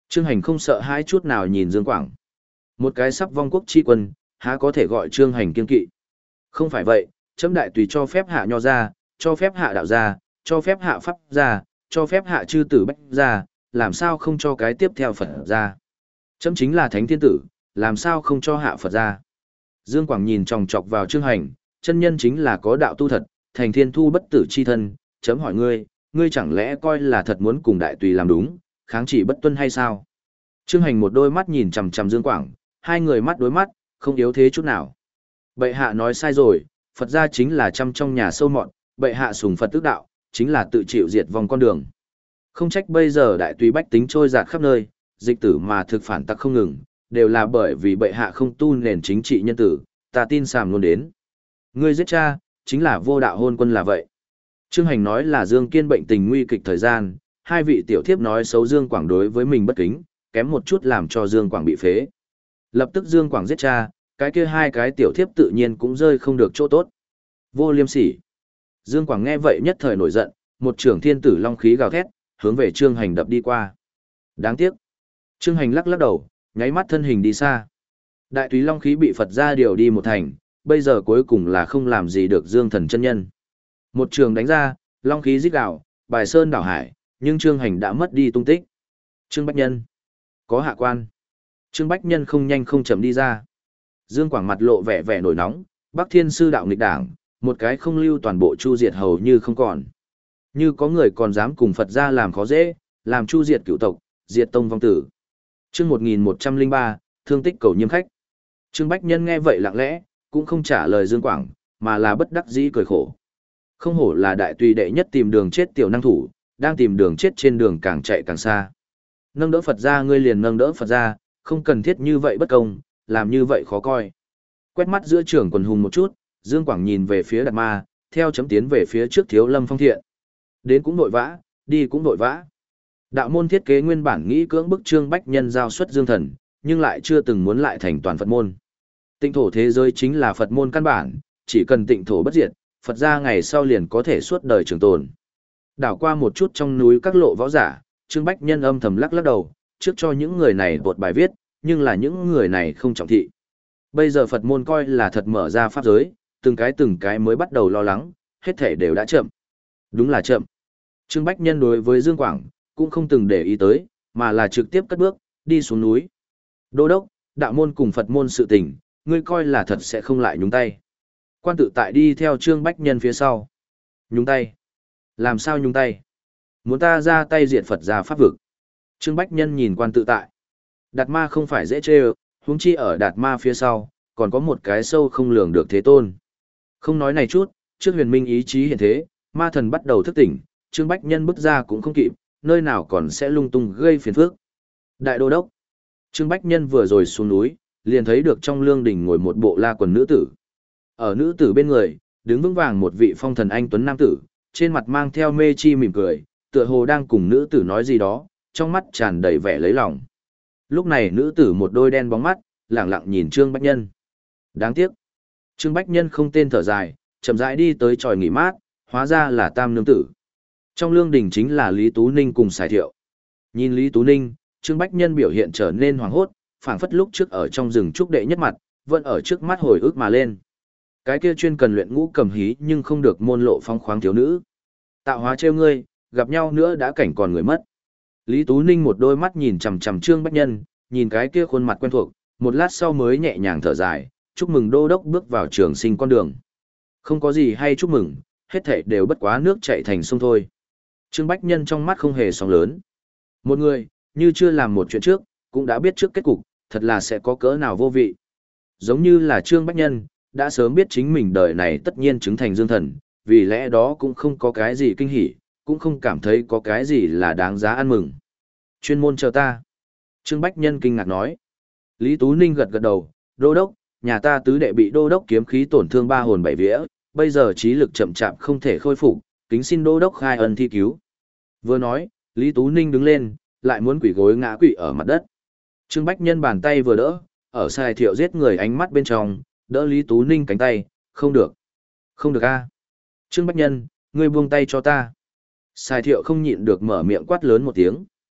Trương Hành không sợ hãi chút nào nhìn Dương Quảng. Một cái sắp vong quốc chi quân, há có thể gọi Trương Hành kiên kỵ. Không phải vậy, chấm đại tùy cho phép hạ nho ra, cho phép hạ đạo ra, cho phép hạ pháp ra, cho phép hạ chư tử bách ra, làm sao không cho cái tiếp theo Phật ra. Chấm chính là thánh thiên tử, làm sao không cho hạ Phật ra. Dương Quảng nhìn chòng chọc vào Trương Hành, chân nhân chính là có đạo tu thật, thành thiên thu bất tử chi thân, chấm hỏi ngươi, ngươi chẳng lẽ coi là thật muốn cùng đại tùy làm đúng, kháng chỉ bất tuân hay sao? Trương Hành một đôi mắt nhìn chằm chằm Dương Quảng, hai người mắt đối mắt, không yếu thế chút nào. Bệ hạ nói sai rồi, Phật gia chính là trăm trong nhà sâu mọn, bệ hạ sùng Phật tước đạo, chính là tự chịu diệt vong con đường. Không trách bây giờ đại tùy bách tính trôi dạt khắp nơi, dịch tử mà thực phản tắc không ngừng, đều là bởi vì bệ hạ không tu nền chính trị nhân tử, ta tin sàm luôn đến. Ngươi giết cha, chính là vô đạo hôn quân là vậy. Trương Hành nói là Dương Kiên bệnh tình nguy kịch thời gian, hai vị tiểu thiếp nói xấu Dương Quảng đối với mình bất kính, kém một chút làm cho Dương Quảng bị phế. Lập tức Dương Quảng giết cha, cái kia hai cái tiểu thiếp tự nhiên cũng rơi không được chỗ tốt. Vô liêm sỉ. Dương Quảng nghe vậy nhất thời nổi giận, một trưởng thiên tử long khí gào thét, hướng về Trương Hành đập đi qua. Đáng tiếc. Trương Hành lắc lắc đầu, nháy mắt thân hình đi xa. Đại túy long khí bị Phật gia điều đi một thành, bây giờ cuối cùng là không làm gì được Dương Thần chân nhân. Một trường đánh ra, long khí rít gào, bài sơn đảo hải, nhưng Trương Hành đã mất đi tung tích. Trương Bách Nhân. Có hạ quan. Trương Bách Nhân không nhanh không chậm đi ra. Dương Quảng mặt lộ vẻ vẻ nổi nóng, Bắc Thiên sư đạo nghịch đảng, một cái không lưu toàn bộ chu diệt hầu như không còn. Như có người còn dám cùng Phật gia làm khó dễ, làm chu diệt cửu tộc, diệt tông vong tử. Chương một nghìn một trăm lẻ ba, thương tích cầu nhiêm khách. Trương Bách Nhân nghe vậy lặng lẽ, cũng không trả lời Dương Quảng, mà là bất đắc dĩ cười khổ. Không hổ là đại tùy đệ nhất tìm đường chết tiểu năng thủ, đang tìm đường chết trên đường càng chạy càng xa. Nâng đỡ Phật gia ngươi liền nâng đỡ Phật gia, không cần thiết như vậy bất công, làm như vậy khó coi. Quét mắt giữa trường quần hùng một chút, Dương Quảng nhìn về phía Đạt Ma, theo chấm tiến về phía trước Thiếu Lâm Phong Thiện. Đến cũng vội vã, đi cũng vội vã. Đạo môn thiết kế nguyên bản nghĩ cưỡng bức Trương Bách Nhân giao xuất Dương Thần, nhưng lại chưa từng muốn lại thành toàn Phật môn. Tịnh thổ thế giới chính là Phật môn căn bản, chỉ cần tịnh thổ bất diệt, Phật gia ngày sau liền có thể suốt đời trường tồn. Đảo qua một chút trong núi các lộ võ giả, Trương Bách Nhân âm thầm lắc lắc đầu, trước cho những người này bột bài viết, nhưng là những người này không trọng thị. Bây giờ Phật môn coi là thật mở ra pháp giới, từng cái từng cái mới bắt đầu lo lắng, hết thể đều đã chậm. Đúng là chậm. Trương Bách Nhân đối với Dương Quảng, cũng không từng để ý tới, mà là trực tiếp cất bước, đi xuống núi. Đô đốc, đạo môn cùng Phật môn sự tình, ngươi coi là thật sẽ không lại nhúng tay. Quan tự tại đi theo Trương Bách Nhân phía sau. Nhúng tay? Làm sao nhúng tay? Muốn ta ra tay diệt Phật ra pháp vực. Trương Bách Nhân nhìn quan tự tại. Đạt ma không phải dễ chê ơ, huống chi ở đạt ma phía sau, còn có một cái sâu không lường được thế tôn. Không nói này chút, trước huyền minh ý chí hiện thế, ma thần bắt đầu thức tỉnh, Trương Bách Nhân bước ra cũng không kịp, nơi nào còn sẽ lung tung gây phiền phức. Đại đô đốc. Trương Bách Nhân vừa rồi xuống núi, liền thấy được trong lương đình ngồi một bộ la quần nữ tử. Ở nữ tử bên người, đứng vững vàng một vị phong thần anh tuấn nam tử, trên mặt mang theo mê chi mỉm cười, tựa hồ đang cùng nữ tử nói gì đó, trong mắt tràn đầy vẻ lấy lòng. Lúc này nữ tử một đôi đen bóng mắt, lẳng lặng nhìn Trương Bách Nhân. Đáng tiếc. Trương Bách Nhân không tên thở dài, chậm rãi đi tới tròi nghỉ mát, hóa ra là tam nương tử. Trong lương đình chính là Lý Tú Ninh cùng Sài Thiệu. Nhìn Lý Tú Ninh, Trương Bách Nhân biểu hiện trở nên hoảng hốt, phảng phất lúc trước ở trong rừng trúc đệ nhất mặt, vẫn ở trước mắt hồi ức mà lên. Cái kia chuyên cần luyện ngũ cầm hí nhưng không được môn lộ phong khoáng thiếu nữ. Tạo hóa trêu ngươi, gặp nhau nữa đã cảnh còn người mất. Lý Tú Ninh một đôi mắt nhìn chằm chằm Trương Bách Nhân, nhìn cái kia khuôn mặt quen thuộc, một lát sau mới nhẹ nhàng thở dài, chúc mừng đô đốc bước vào trường sinh con đường. Không có gì hay chúc mừng, hết thảy đều bất quá nước chảy thành sông thôi. Trương Bách Nhân trong mắt không hề sóng lớn. Một người, như chưa làm một chuyện trước, cũng đã biết trước kết cục, thật là sẽ có cỡ nào vô vị. Giống như là Trương Bách Nhân, đã sớm biết chính mình đời này tất nhiên chứng thành dương thần, vì lẽ đó cũng không có cái gì kinh hỉ, cũng không cảm thấy có cái gì là đáng giá ăn mừng. Chuyên môn chờ ta. Trương Bách Nhân kinh ngạc nói. Lý Tú Ninh gật gật đầu, đô đốc, nhà ta tứ đệ bị đô đốc kiếm khí tổn thương ba hồn bảy vía, bây giờ trí lực chậm chạp không thể khôi phục, kính xin đô đốc khai ân thi cứu. Vừa nói, Lý Tú Ninh đứng lên, lại muốn quỷ gối ngã quỵ ở mặt đất. Trương Bách Nhân bàn tay vừa đỡ, ở Sài Thiệu giết người ánh mắt bên trong, đỡ Lý Tú Ninh cánh tay, không được. Không được a. Trương Bách Nhân, ngươi buông tay cho ta. Sài Thiệu không nhịn được mở miệng quát lớn một tiếng.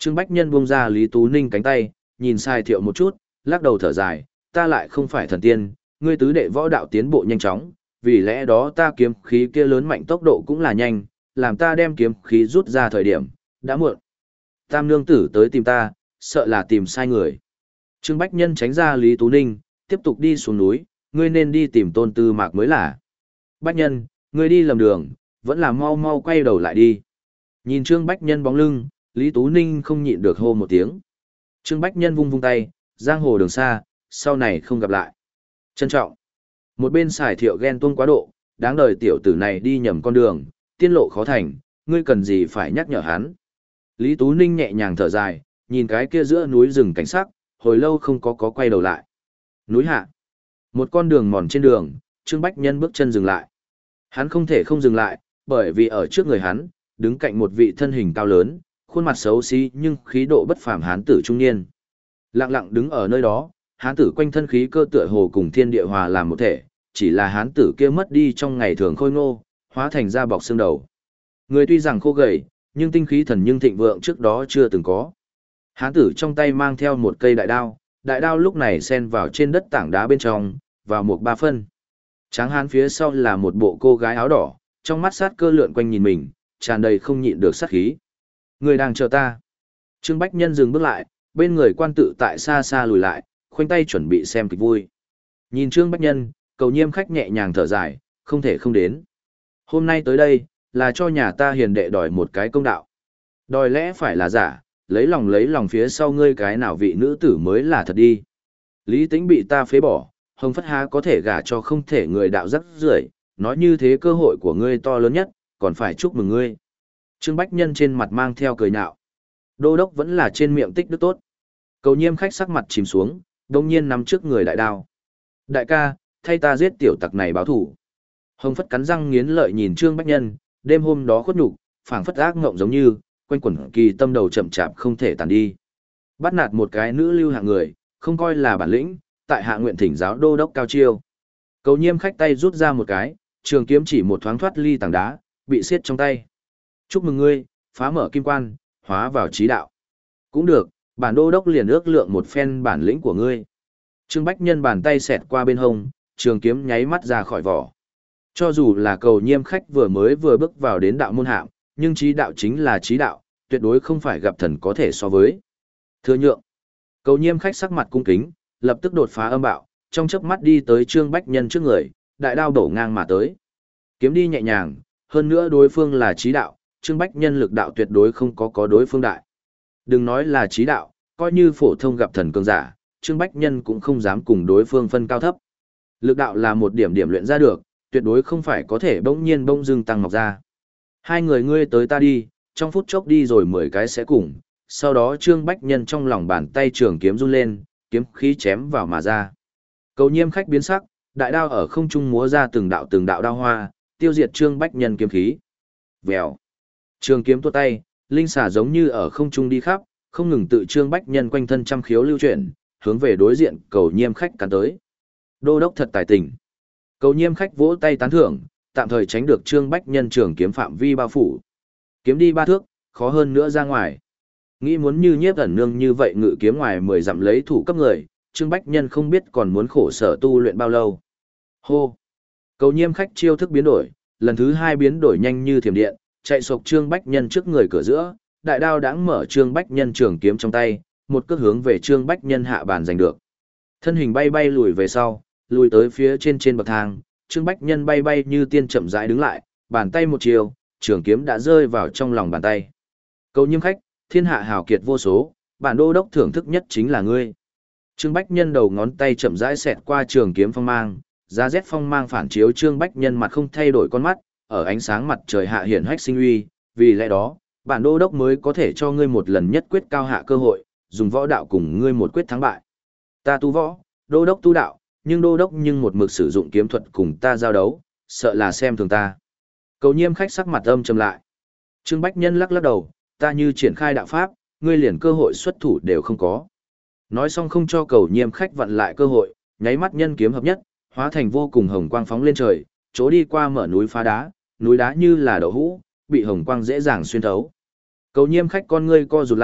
Trương Bách Nhân buông ra Lý Tú Ninh cánh tay, nhìn Sai Thiệu một chút, lắc đầu thở dài, ta lại không phải thần tiên, ngươi tứ đệ võ đạo tiến bộ nhanh chóng, vì lẽ đó ta kiếm khí kia lớn mạnh tốc độ cũng là nhanh, làm ta đem kiếm khí rút ra thời điểm, đã muộn. Tam nương tử tới tìm ta, sợ là tìm sai người. Trương Bách Nhân tránh ra Lý Tú Ninh, tiếp tục đi xuống núi, ngươi nên đi tìm Tôn Tư Mạc mới là. Bách Nhân, ngươi đi lầm đường, vẫn là mau mau quay đầu lại đi. Nhìn Trương Bách Nhân bóng lưng, Lý Tú Ninh không nhịn được hô một tiếng. Trương Bách Nhân vung vung tay, giang hồ đường xa, sau này không gặp lại. Trân trọng. Một bên Sài Thiệu ghen tuông quá độ, đáng đời tiểu tử này đi nhầm con đường, tiên lộ khó thành, ngươi cần gì phải nhắc nhở hắn. Lý Tú Ninh nhẹ nhàng thở dài, nhìn cái kia giữa núi rừng cảnh sắc, hồi lâu không có có quay đầu lại. Núi hạ. Một con đường mòn trên đường, Trương Bách Nhân bước chân dừng lại. Hắn không thể không dừng lại, bởi vì ở trước người hắn, đứng cạnh một vị thân hình cao lớn, khuôn mặt xấu xí nhưng khí độ bất phàm hán tử trung niên. Lặng lặng đứng ở nơi đó, hán tử quanh thân khí cơ tựa hồ cùng thiên địa hòa làm một thể, chỉ là hán tử kia mất đi trong ngày thường khôi ngô, hóa thành da bọc xương đầu. Người tuy rằng khô gầy, nhưng tinh khí thần nhưng thịnh vượng trước đó chưa từng có. Hán tử trong tay mang theo một cây đại đao, đại đao lúc này xen vào trên đất tảng đá bên trong, vào một ba phân. Tráng hán phía sau là một bộ cô gái áo đỏ, trong mắt sát cơ lượn quanh nhìn mình, tràn đầy không nhịn được sát khí. Người đang chờ ta. Trương Bách Nhân dừng bước lại, bên người quan tự tại xa xa lùi lại, khoanh tay chuẩn bị xem kịch vui. Nhìn Trương Bách Nhân, Cầu Nhiêm khách nhẹ nhàng thở dài, không thể không đến. Hôm nay tới đây, là cho nhà ta hiền đệ đòi một cái công đạo. Đòi lẽ phải là giả, lấy lòng lấy lòng phía sau ngươi cái nào vị nữ tử mới là thật đi. Lý Tĩnh bị ta phế bỏ, Hồng Phất Há có thể gả cho không thể người đạo rắc rưởi, nói như thế cơ hội của ngươi to lớn nhất, còn phải chúc mừng ngươi. Trương Bách Nhân trên mặt mang theo cười nhạo. Đô đốc vẫn là trên miệng tích đức tốt. Cầu Nhiêm khách sắc mặt chìm xuống, đồng nhiên nắm trước người đại đao. Đại ca, thay ta giết tiểu tặc này báo thủ. Hồng Phất cắn răng nghiến lợi nhìn Trương Bách Nhân, đêm hôm đó khuất nhục, phảng phất ác ngộng giống như, quanh quẩn kỳ tâm đầu chậm chạp không thể tàn đi. Bắt nạt một cái nữ lưu hạng người, không coi là bản lĩnh, tại hạ nguyện thỉnh giáo đô đốc cao chiêu. Cầu Nhiêm khách tay rút ra một cái, trường kiếm chỉ một thoáng thoát ly tảng đá, bị siết trong tay. Chúc mừng ngươi, phá mở kim quan, hóa vào trí đạo. Cũng được, bản đô đốc liền ước lượng một phen bản lĩnh của ngươi. Trương Bách Nhân bàn tay xẹt qua bên hông, trường kiếm nháy mắt ra khỏi vỏ. Cho dù là Cầu Nhiêm khách vừa mới vừa bước vào đến đạo môn hạng, nhưng trí đạo chính là trí đạo, tuyệt đối không phải gặp thần có thể so với. Thừa nhượng. Cầu Nhiêm khách sắc mặt cung kính, lập tức đột phá âm bạo, trong chớp mắt đi tới Trương Bách Nhân trước người, đại đao đổ ngang mà tới. Kiếm đi nhẹ nhàng, hơn nữa đối phương là trí đạo, Trương Bách Nhân lực đạo tuyệt đối không có có đối phương đại. Đừng nói là trí đạo, coi như phổ thông gặp thần cường giả, Trương Bách Nhân cũng không dám cùng đối phương phân cao thấp. Lực đạo là một điểm điểm luyện ra được, tuyệt đối không phải có thể bỗng nhiên bỗng dưng tăng mọc ra. Hai người ngươi tới ta đi, trong phút chốc đi rồi mười cái sẽ cùng, sau đó Trương Bách Nhân trong lòng bàn tay trường kiếm run lên, kiếm khí chém vào mà ra. Cầu Nhiêm khách biến sắc, đại đao ở không trung múa ra từng đạo từng đạo đao hoa, tiêu diệt Trương Bách Nhân kiếm khí. Vèo. Trường kiếm tuột tay, linh xà giống như ở không trung đi khắp, không ngừng tự Trương Bách Nhân quanh thân trăm khiếu lưu chuyển, hướng về đối diện Cầu Nhiêm khách cắn tới. Đô đốc thật tài tình. Cầu Nhiêm khách vỗ tay tán thưởng, tạm thời tránh được Trương Bách Nhân trường kiếm phạm vi bao phủ. Kiếm đi ba thước, khó hơn nữa ra ngoài. Nghĩ muốn như Nhiếp ẩn nương như vậy ngự kiếm ngoài mười dặm lấy thủ cấp người, Trương Bách Nhân không biết còn muốn khổ sở tu luyện bao lâu. Hô. Cầu Nhiêm khách chiêu thức biến đổi, lần thứ hai biến đổi nhanh như thiểm điện, chạy sộc Trương Bách Nhân trước người cửa giữa, đại đao đãng mở Trương Bách Nhân trường kiếm trong tay, một cước hướng về Trương Bách Nhân hạ bàn giành được. Thân hình bay bay lùi về sau, lùi tới phía trên trên bậc thang, Trương Bách Nhân bay bay như tiên chậm rãi đứng lại, bàn tay một chiều, trường kiếm đã rơi vào trong lòng bàn tay. Cầu Nhiêm khách, thiên hạ hào kiệt vô số, bản đô đốc thưởng thức nhất chính là ngươi. Trương Bách Nhân đầu ngón tay chậm rãi xẹt qua trường kiếm phong mang, giá rét phong mang phản chiếu Trương Bách Nhân mặt không thay đổi con mắt, ở ánh sáng mặt trời hạ hiển hách sinh uy, vì lẽ đó, bản đô đốc mới có thể cho ngươi một lần nhất quyết cao hạ cơ hội, dùng võ đạo cùng ngươi một quyết thắng bại. Ta tu võ, đô đốc tu đạo, nhưng đô đốc nhưng một mực sử dụng kiếm thuật cùng ta giao đấu, sợ là xem thường ta. Cầu Nhiêm khách sắc mặt âm trầm lại. Trương Bách Nhân lắc lắc đầu, ta như triển khai đạo pháp, ngươi liền cơ hội xuất thủ đều không có. Nói xong không cho Cầu Nhiêm khách vặn lại cơ hội, nháy mắt nhân kiếm hợp nhất, hóa thành vô cùng hồng quang phóng lên trời, chỗ đi qua mở núi phá đá, núi đá như là đậu hũ, bị hồng quang dễ dàng xuyên thấu. Cầu Nhiêm khách con ngươi co rụt lại,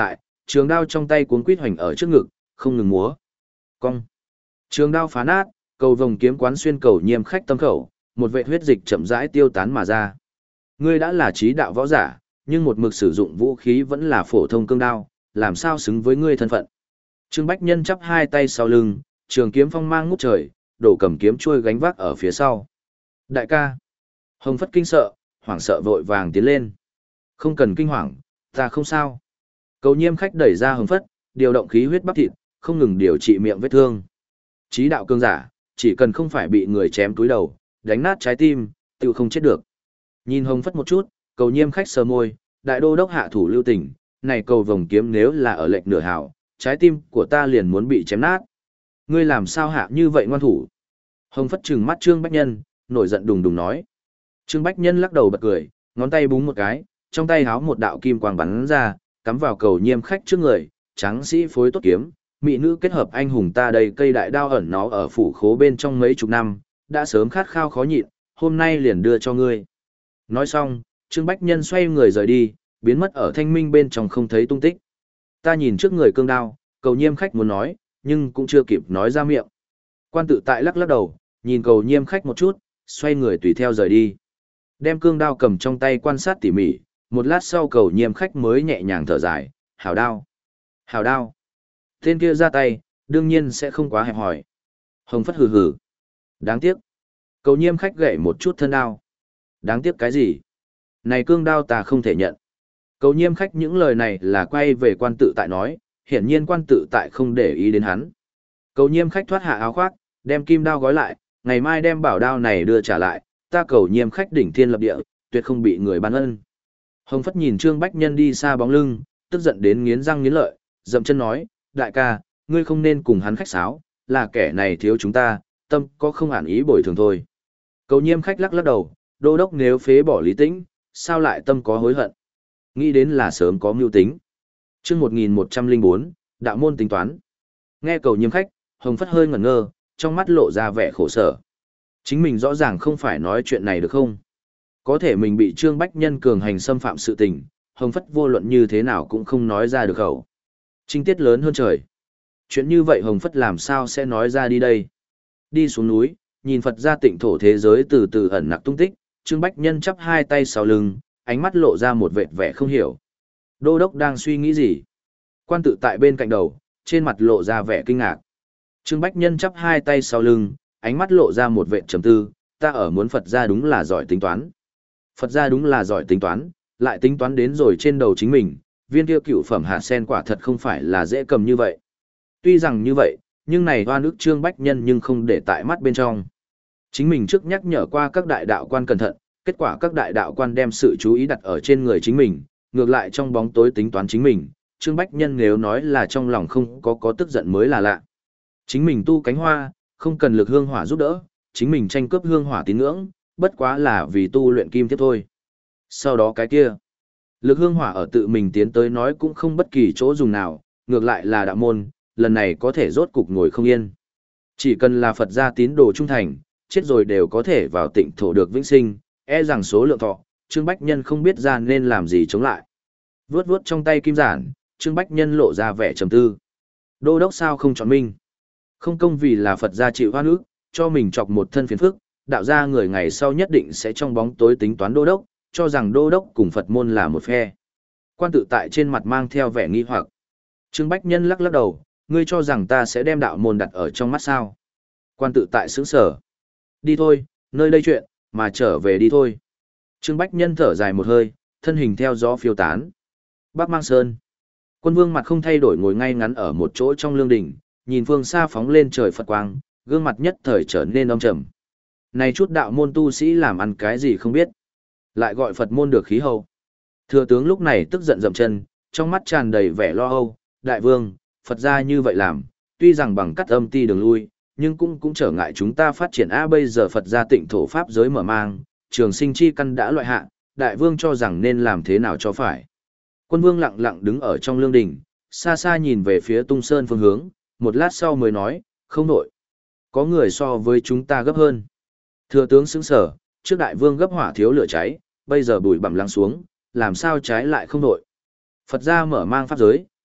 Trường đao trong tay cuốn quít hoành ở trước ngực, không ngừng múa. Cong. Trường đao phá nát, cầu vồng kiếm quán xuyên cầu Nhiêm Khách tâm khẩu, một vệt huyết dịch chậm rãi tiêu tán mà ra. Ngươi đã là trí đạo võ giả, nhưng một mực sử dụng vũ khí vẫn là phổ thông cương đao, làm sao xứng với ngươi thân phận. Trương Bách Nhân chắp hai tay sau lưng, trường kiếm phong mang ngút trời, đổ cầm kiếm chuôi gánh vác ở phía sau. Đại ca. Hồng Phất kinh sợ, hoảng sợ vội vàng tiến lên. Không cần kinh hoàng, ta không sao. Cầu Nhiêm Khách đẩy ra Hồng Phất, điều động khí huyết bắp thịt, không ngừng điều trị miệng vết thương. Chí đạo cương giả, chỉ cần không phải bị người chém túi đầu, đánh nát trái tim, tự không chết được. Nhìn Hồng Phất một chút, Cầu Nhiêm Khách sờ môi, đại đô đốc hạ thủ lưu tình, này cầu vồng kiếm nếu là ở lệnh nửa hảo, trái tim của ta liền muốn bị chém nát. Ngươi làm sao hạ như vậy ngoan thủ? Hồng Phất trừng mắt Trương Bách Nhân, nổi giận đùng đùng nói. Trương Bách Nhân lắc đầu bật cười, ngón tay búng một cái, trong tay háo một đạo kim quang bắn ra, cắm vào Cầu Nhiêm Khách trước người, tráng sĩ phối tốt kiếm, mỹ nữ kết hợp anh hùng ta đây cây đại đao ẩn nó ở phủ khố bên trong mấy chục năm, đã sớm khát khao khó nhịn, hôm nay liền đưa cho ngươi. Nói xong, Trương Bách Nhân xoay người rời đi, biến mất ở thanh minh bên trong không thấy tung tích. Ta nhìn trước người cương đao, Cầu Nhiêm Khách muốn nói, nhưng cũng chưa kịp nói ra miệng. Quan tự tại lắc lắc đầu, nhìn Cầu Nhiêm Khách một chút, xoay người tùy theo rời đi. Đem cương đao cầm trong tay quan sát tỉ mỉ, một lát sau Cầu Nhiêm Khách mới nhẹ nhàng thở dài, hảo đao. Hảo đao. Tên kia ra tay, đương nhiên sẽ không quá hẹp hòi. Hồng Phất hừ hừ. Đáng tiếc. Cầu Nhiêm Khách gậy một chút thân đao. Đáng tiếc cái gì? Này cương đao ta không thể nhận. Cầu Nhiêm Khách những lời này là quay về quan tự tại nói, hiển nhiên quan tự tại không để ý đến hắn. Cầu Nhiêm Khách thoát hạ áo khoác, đem kim đao gói lại, ngày mai đem bảo đao này đưa trả lại, ta Cầu Nhiêm Khách đỉnh thiên lập địa, tuyệt không bị người ban ân. Hồng Phất nhìn Trương Bách Nhân đi xa bóng lưng, tức giận đến nghiến răng nghiến lợi, dậm chân nói, đại ca, ngươi không nên cùng hắn khách sáo, là kẻ này thiếu chúng ta, tâm có không ản ý bồi thường thôi. Cầu Nhiêm Khách lắc lắc đầu, đô đốc nếu phế bỏ lý tĩnh, sao lại tâm có hối hận? Nghĩ đến là sớm có mưu tính. Chương một nghìn một trăm lẻ bốn, đạo môn tính toán. Nghe Cầu Nhiêm Khách, Hồng Phất hơi ngẩn ngơ, trong mắt lộ ra vẻ khổ sở. Chính mình rõ ràng không phải nói chuyện này được không? Có thể mình bị Trương Bách Nhân cường hành xâm phạm sự tình, Hồng Phất vô luận như thế nào cũng không nói ra được khẩu. Trinh tiết lớn hơn trời. Chuyện như vậy Hồng Phất làm sao sẽ nói ra đi đây? Đi xuống núi, nhìn Phật gia tịnh thổ thế giới từ từ ẩn nặc tung tích, Trương Bách Nhân chắp hai tay sau lưng, ánh mắt lộ ra một vệt vẻ không hiểu. Đô đốc đang suy nghĩ gì? Quan tự tại bên cạnh đầu, trên mặt lộ ra vẻ kinh ngạc. Trương Bách Nhân chắp hai tay sau lưng, ánh mắt lộ ra một vệt trầm tư, ta ở muốn Phật gia đúng là giỏi tính toán. Phật gia đúng là giỏi tính toán, lại tính toán đến rồi trên đầu chính mình, viên kia cựu phẩm hạt sen quả thật không phải là dễ cầm như vậy. Tuy rằng như vậy, nhưng này oan ức Trương Bách Nhân nhưng không để tại mắt bên trong. Chính mình trước nhắc nhở qua các đại đạo quan cẩn thận, kết quả các đại đạo quan đem sự chú ý đặt ở trên người chính mình, ngược lại trong bóng tối tính toán chính mình. Trương Bách Nhân nếu nói là trong lòng không có có tức giận mới là lạ. Chính mình tu cánh hoa, không cần lực hương hỏa giúp đỡ, chính mình tranh cướp hương hỏa tín ngưỡng, bất quá là vì tu luyện kim tiếp thôi. Sau đó cái kia, lực hương hỏa ở tự mình tiến tới nói cũng không bất kỳ chỗ dùng nào, ngược lại là đạo môn, lần này có thể rốt cục ngồi không yên. Chỉ cần là Phật gia tín đồ trung thành, chết rồi đều có thể vào tịnh thổ được vĩnh sinh, e rằng số lượng thọ, Trương Bách Nhân không biết ra nên làm gì chống lại. Vuốt vuốt trong tay kim giản, Trương Bách Nhân lộ ra vẻ trầm tư. Đô đốc sao không chọn minh? Không công vì là Phật gia chịu hoan ức, cho mình chọc một thân phiền phức, đạo gia người ngày sau nhất định sẽ trong bóng tối tính toán đô đốc, cho rằng đô đốc cùng Phật môn là một phe. Quan tự tại trên mặt mang theo vẻ nghi hoặc. Trương Bách Nhân lắc lắc đầu, ngươi cho rằng ta sẽ đem đạo môn đặt ở trong mắt sao? Quan tự tại sững sờ. Đi thôi, nơi đây chuyện, mà trở về đi thôi. Trương Bách Nhân thở dài một hơi, thân hình theo gió phiêu tán. Bắc Mang Sơn. Quân Vương mặt không thay đổi ngồi ngay ngắn ở một chỗ trong lương đình, nhìn phương xa phóng lên trời Phật quang, gương mặt nhất thời trở nên âm trầm. Này chút đạo môn tu sĩ làm ăn cái gì không biết, lại gọi Phật môn được khí hậu. Thừa tướng lúc này tức giận dậm chân, trong mắt tràn đầy vẻ lo âu, đại vương, Phật gia như vậy làm, tuy rằng bằng cắt âm ti đường lui, nhưng cũng cũng trở ngại chúng ta phát triển a bây giờ Phật gia tịnh thổ pháp giới mở mang, trường sinh chi căn đã loại hạ, đại vương cho rằng nên làm thế nào cho phải. Quân Vương lặng lặng đứng ở trong lương đình, xa xa nhìn về phía Tung Sơn phương hướng, một lát sau mới nói, không nổi. Có người so với chúng ta gấp hơn. Thừa tướng sững sở, trước đại vương gấp hỏa thiếu lửa cháy, bây giờ bụi bặm lắng xuống, làm sao trái lại không nổi. Phật gia mở mang pháp giới,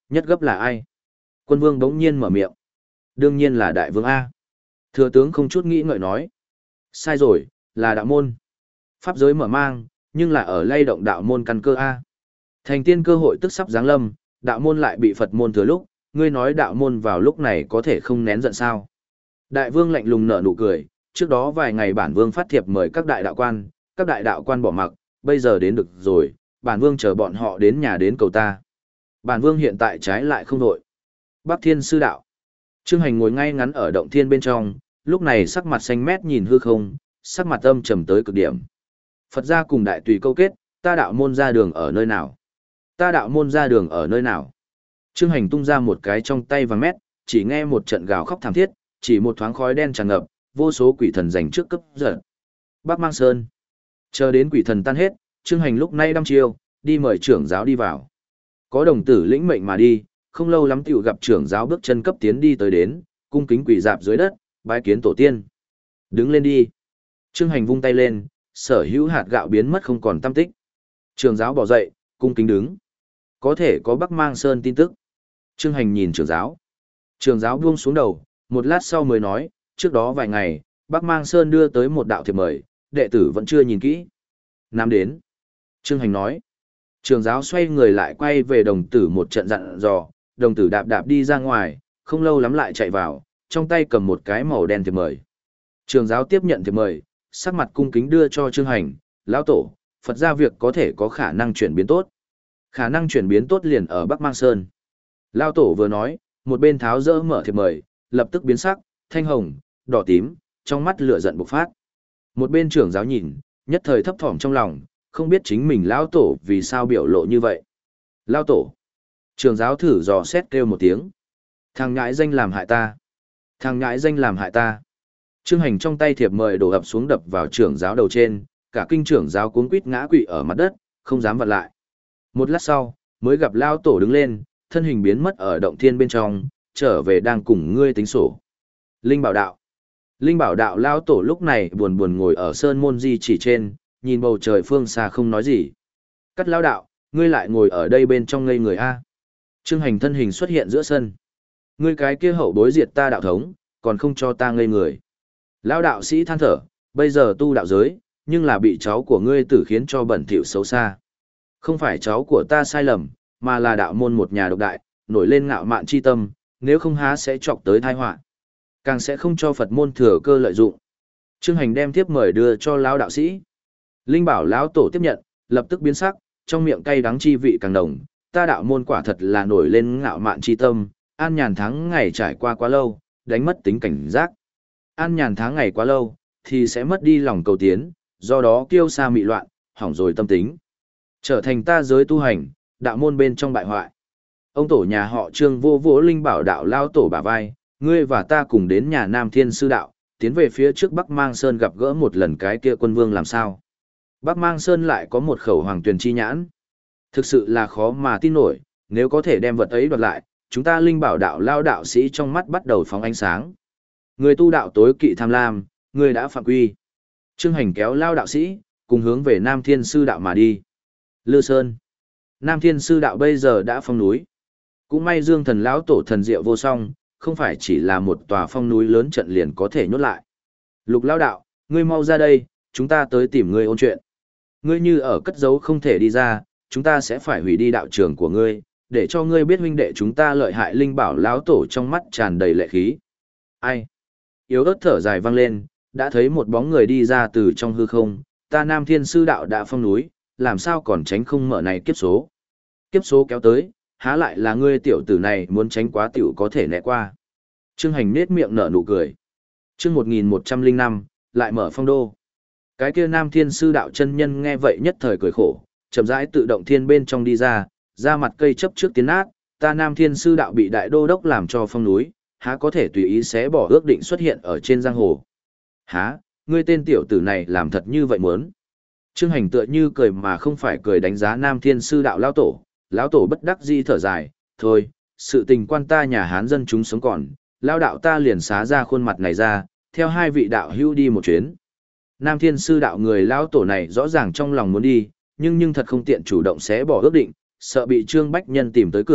nhất gấp là ai? Quân vương bỗng nhiên mở miệng. Đương nhiên là đại vương A. Thừa tướng không chút nghĩ ngợi nói. Sai rồi, là đạo môn. Pháp giới mở mang, nhưng là ở lay động đạo môn căn cơ A. Thành tiên cơ hội tức sắp giáng lâm, đạo môn lại bị Phật môn thừa lúc, ngươi nói đạo môn vào lúc này có thể không nén giận sao. Đại vương lạnh lùng nở nụ cười, trước đó vài ngày bản vương phát thiệp mời các đại đạo quan, các đại đạo quan bỏ mặc, bây giờ đến được rồi, bản vương chờ bọn họ đến nhà đến cầu ta. Bản vương hiện tại trái lại không đội. Bắc Thiên sư đạo. Trương Hành ngồi ngay ngắn ở động thiên bên trong, lúc này sắc mặt xanh mét nhìn hư không, sắc mặt âm trầm tới cực điểm. Phật gia cùng đại tùy câu kết, ta đạo môn ra đường ở nơi nào? Ta đạo môn ra đường ở nơi nào? Trương Hành tung ra một cái trong tay vàng mét, chỉ nghe một trận gào khóc thảm thiết, chỉ một thoáng khói đen tràn ngập, vô số quỷ thần giành trước cấp giật. Bắc Mang Sơn. Chờ đến quỷ thần tan hết, Trương Hành lúc nay đăm chiêu, đi mời trưởng giáo đi vào. Có đồng tử lĩnh mệnh mà đi, không lâu lắm tiểu gặp trưởng giáo bước chân cấp tiến đi tới đến, cung kính quỳ dạp dưới đất, bái kiến tổ tiên. Đứng lên đi. Trương Hành vung tay lên, sở hữu hạt gạo biến mất không còn tăm tích. Trưởng giáo bỏ dậy, cung kính đứng. Có thể có Bắc Mang Sơn tin tức. Trương Hành nhìn trưởng giáo. Trưởng giáo buông xuống đầu, một lát sau mới nói, trước đó vài ngày, Bắc Mang Sơn đưa tới một đạo thiệp mời, đệ tử vẫn chưa nhìn kỹ. Nam đến. Trương Hành nói. Trưởng giáo xoay người lại quay về đồng tử một trận dặn dò, đồng tử đạp đạp đi ra ngoài, không lâu lắm lại chạy vào, trong tay cầm một cái màu đen thiệp mời. Trưởng giáo tiếp nhận thiệp mời, sắc mặt cung kính đưa cho Trương Hành, lão tổ, Phật gia việc có thể có khả năng chuyển biến tốt. Khả năng chuyển biến tốt liền ở Bắc Mang Sơn. Lão tổ vừa nói, một bên tháo dỡ mở thiệp mời, lập tức biến sắc, thanh hồng, đỏ tím, trong mắt lửa giận bộc phát. Một bên trưởng giáo nhìn, nhất thời thấp thỏm trong lòng, không biết chính mình lão tổ vì sao biểu lộ như vậy. Lão tổ. Trưởng giáo thử dò xét kêu một tiếng. Thằng ngãi danh làm hại ta. Thằng ngãi danh làm hại ta. Trương Hành trong tay thiệp mời đổ ập xuống đập vào trưởng giáo đầu trên, cả kinh trưởng giáo cuống quýt ngã quỵ ở mặt đất, không dám vặn lại. Một lát sau, mới gặp lão tổ đứng lên, thân hình biến mất ở động thiên bên trong, trở về đang cùng ngươi tính sổ. Linh Bảo Đạo. Linh Bảo Đạo lão tổ lúc này buồn buồn ngồi ở sơn môn di chỉ trên, nhìn bầu trời phương xa không nói gì. Cắt lão đạo, ngươi lại ngồi ở đây bên trong ngây người a. Trương Hành thân hình xuất hiện giữa sân. Ngươi cái kia hậu bối diệt ta đạo thống, còn không cho ta ngây người. Lão đạo sĩ than thở, bây giờ tu đạo giới, nhưng là bị cháu của ngươi tử khiến cho bẩn thỉu xấu xa. Không phải cháu của ta sai lầm, mà là đạo môn một nhà độc đại, nổi lên ngạo mạn chi tâm, nếu không há sẽ chọc tới tai họa. Càng sẽ không cho Phật môn thừa cơ lợi dụng. Trương Hành đem tiếp mời đưa cho lão đạo sĩ. Linh Bảo lão tổ tiếp nhận, lập tức biến sắc, trong miệng cay đắng chi vị càng nồng, ta đạo môn quả thật là nổi lên ngạo mạn chi tâm, an nhàn tháng ngày trải qua quá lâu, đánh mất tính cảnh giác. An nhàn tháng ngày quá lâu, thì sẽ mất đi lòng cầu tiến, do đó kiêu sa mị loạn, hỏng rồi tâm tính. Trở thành ta giới tu hành, đạo môn bên trong bại hoại. Ông tổ nhà họ Trương vô vỗ Linh Bảo đạo lao tổ bả vai, ngươi và ta cùng đến nhà Nam Thiên Sư đạo, tiến về phía trước Bắc Mang Sơn gặp gỡ một lần cái kia quân vương làm sao. Bắc Mang Sơn lại có một khẩu hoàng tuyền chi nhãn. Thực sự là khó mà tin nổi, nếu có thể đem vật ấy đoạt lại, chúng ta Linh Bảo đạo lao đạo sĩ trong mắt bắt đầu phóng ánh sáng. Người tu đạo tối kỵ tham lam, người đã phạm quy. Trương Hành kéo lao đạo sĩ, cùng hướng về Nam Thiên Sư đạo mà đi. Lư Sơn. Nam Thiên Sư đạo bây giờ đã phong núi. Cũng may Dương Thần lão tổ thần diệu vô song, không phải chỉ là một tòa phong núi lớn trận liền có thể nhốt lại. Lục lao đạo, ngươi mau ra đây, chúng ta tới tìm ngươi ôn chuyện. Ngươi như ở cất giấu không thể đi ra, chúng ta sẽ phải hủy đi đạo trường của ngươi, để cho ngươi biết huynh đệ chúng ta lợi hại. Linh Bảo lão tổ trong mắt tràn đầy lệ khí. Ai? Yếu ớt thở dài vang lên, đã thấy một bóng người đi ra từ trong hư không, ta Nam Thiên Sư đạo đã phong núi, làm sao còn tránh không mở này kiếp số. Kiếp số kéo tới, há lại là ngươi tiểu tử này muốn tránh quá tiểu có thể né qua. Trương Hành nết miệng nở nụ cười. Chương một nghìn một trăm lẻ năm, lại mở phong đô. Cái kia Nam Thiên Sư đạo chân nhân nghe vậy nhất thời cười khổ, chậm rãi tự động thiên bên trong đi ra, ra mặt cây chấp trước tiến át, ta Nam Thiên Sư đạo bị đại đô đốc làm cho phong núi, há có thể tùy ý xé bỏ ước định xuất hiện ở trên giang hồ. Há, ngươi tên tiểu tử này làm thật như vậy muốn. Trương Hành tựa như cười mà không phải cười đánh giá Nam Thiên Sư đạo lão tổ, lão tổ bất đắc dĩ thở dài, thôi, sự tình quan ta nhà Hán dân chúng sống còn, lão đạo ta liền xá ra khuôn mặt này ra, theo hai vị đạo hữu đi một chuyến. Nam Thiên Sư đạo người lão tổ này rõ ràng trong lòng muốn đi, nhưng nhưng thật không tiện chủ động xé bỏ ước định, sợ bị Trương Bách Nhân tìm tới cửa,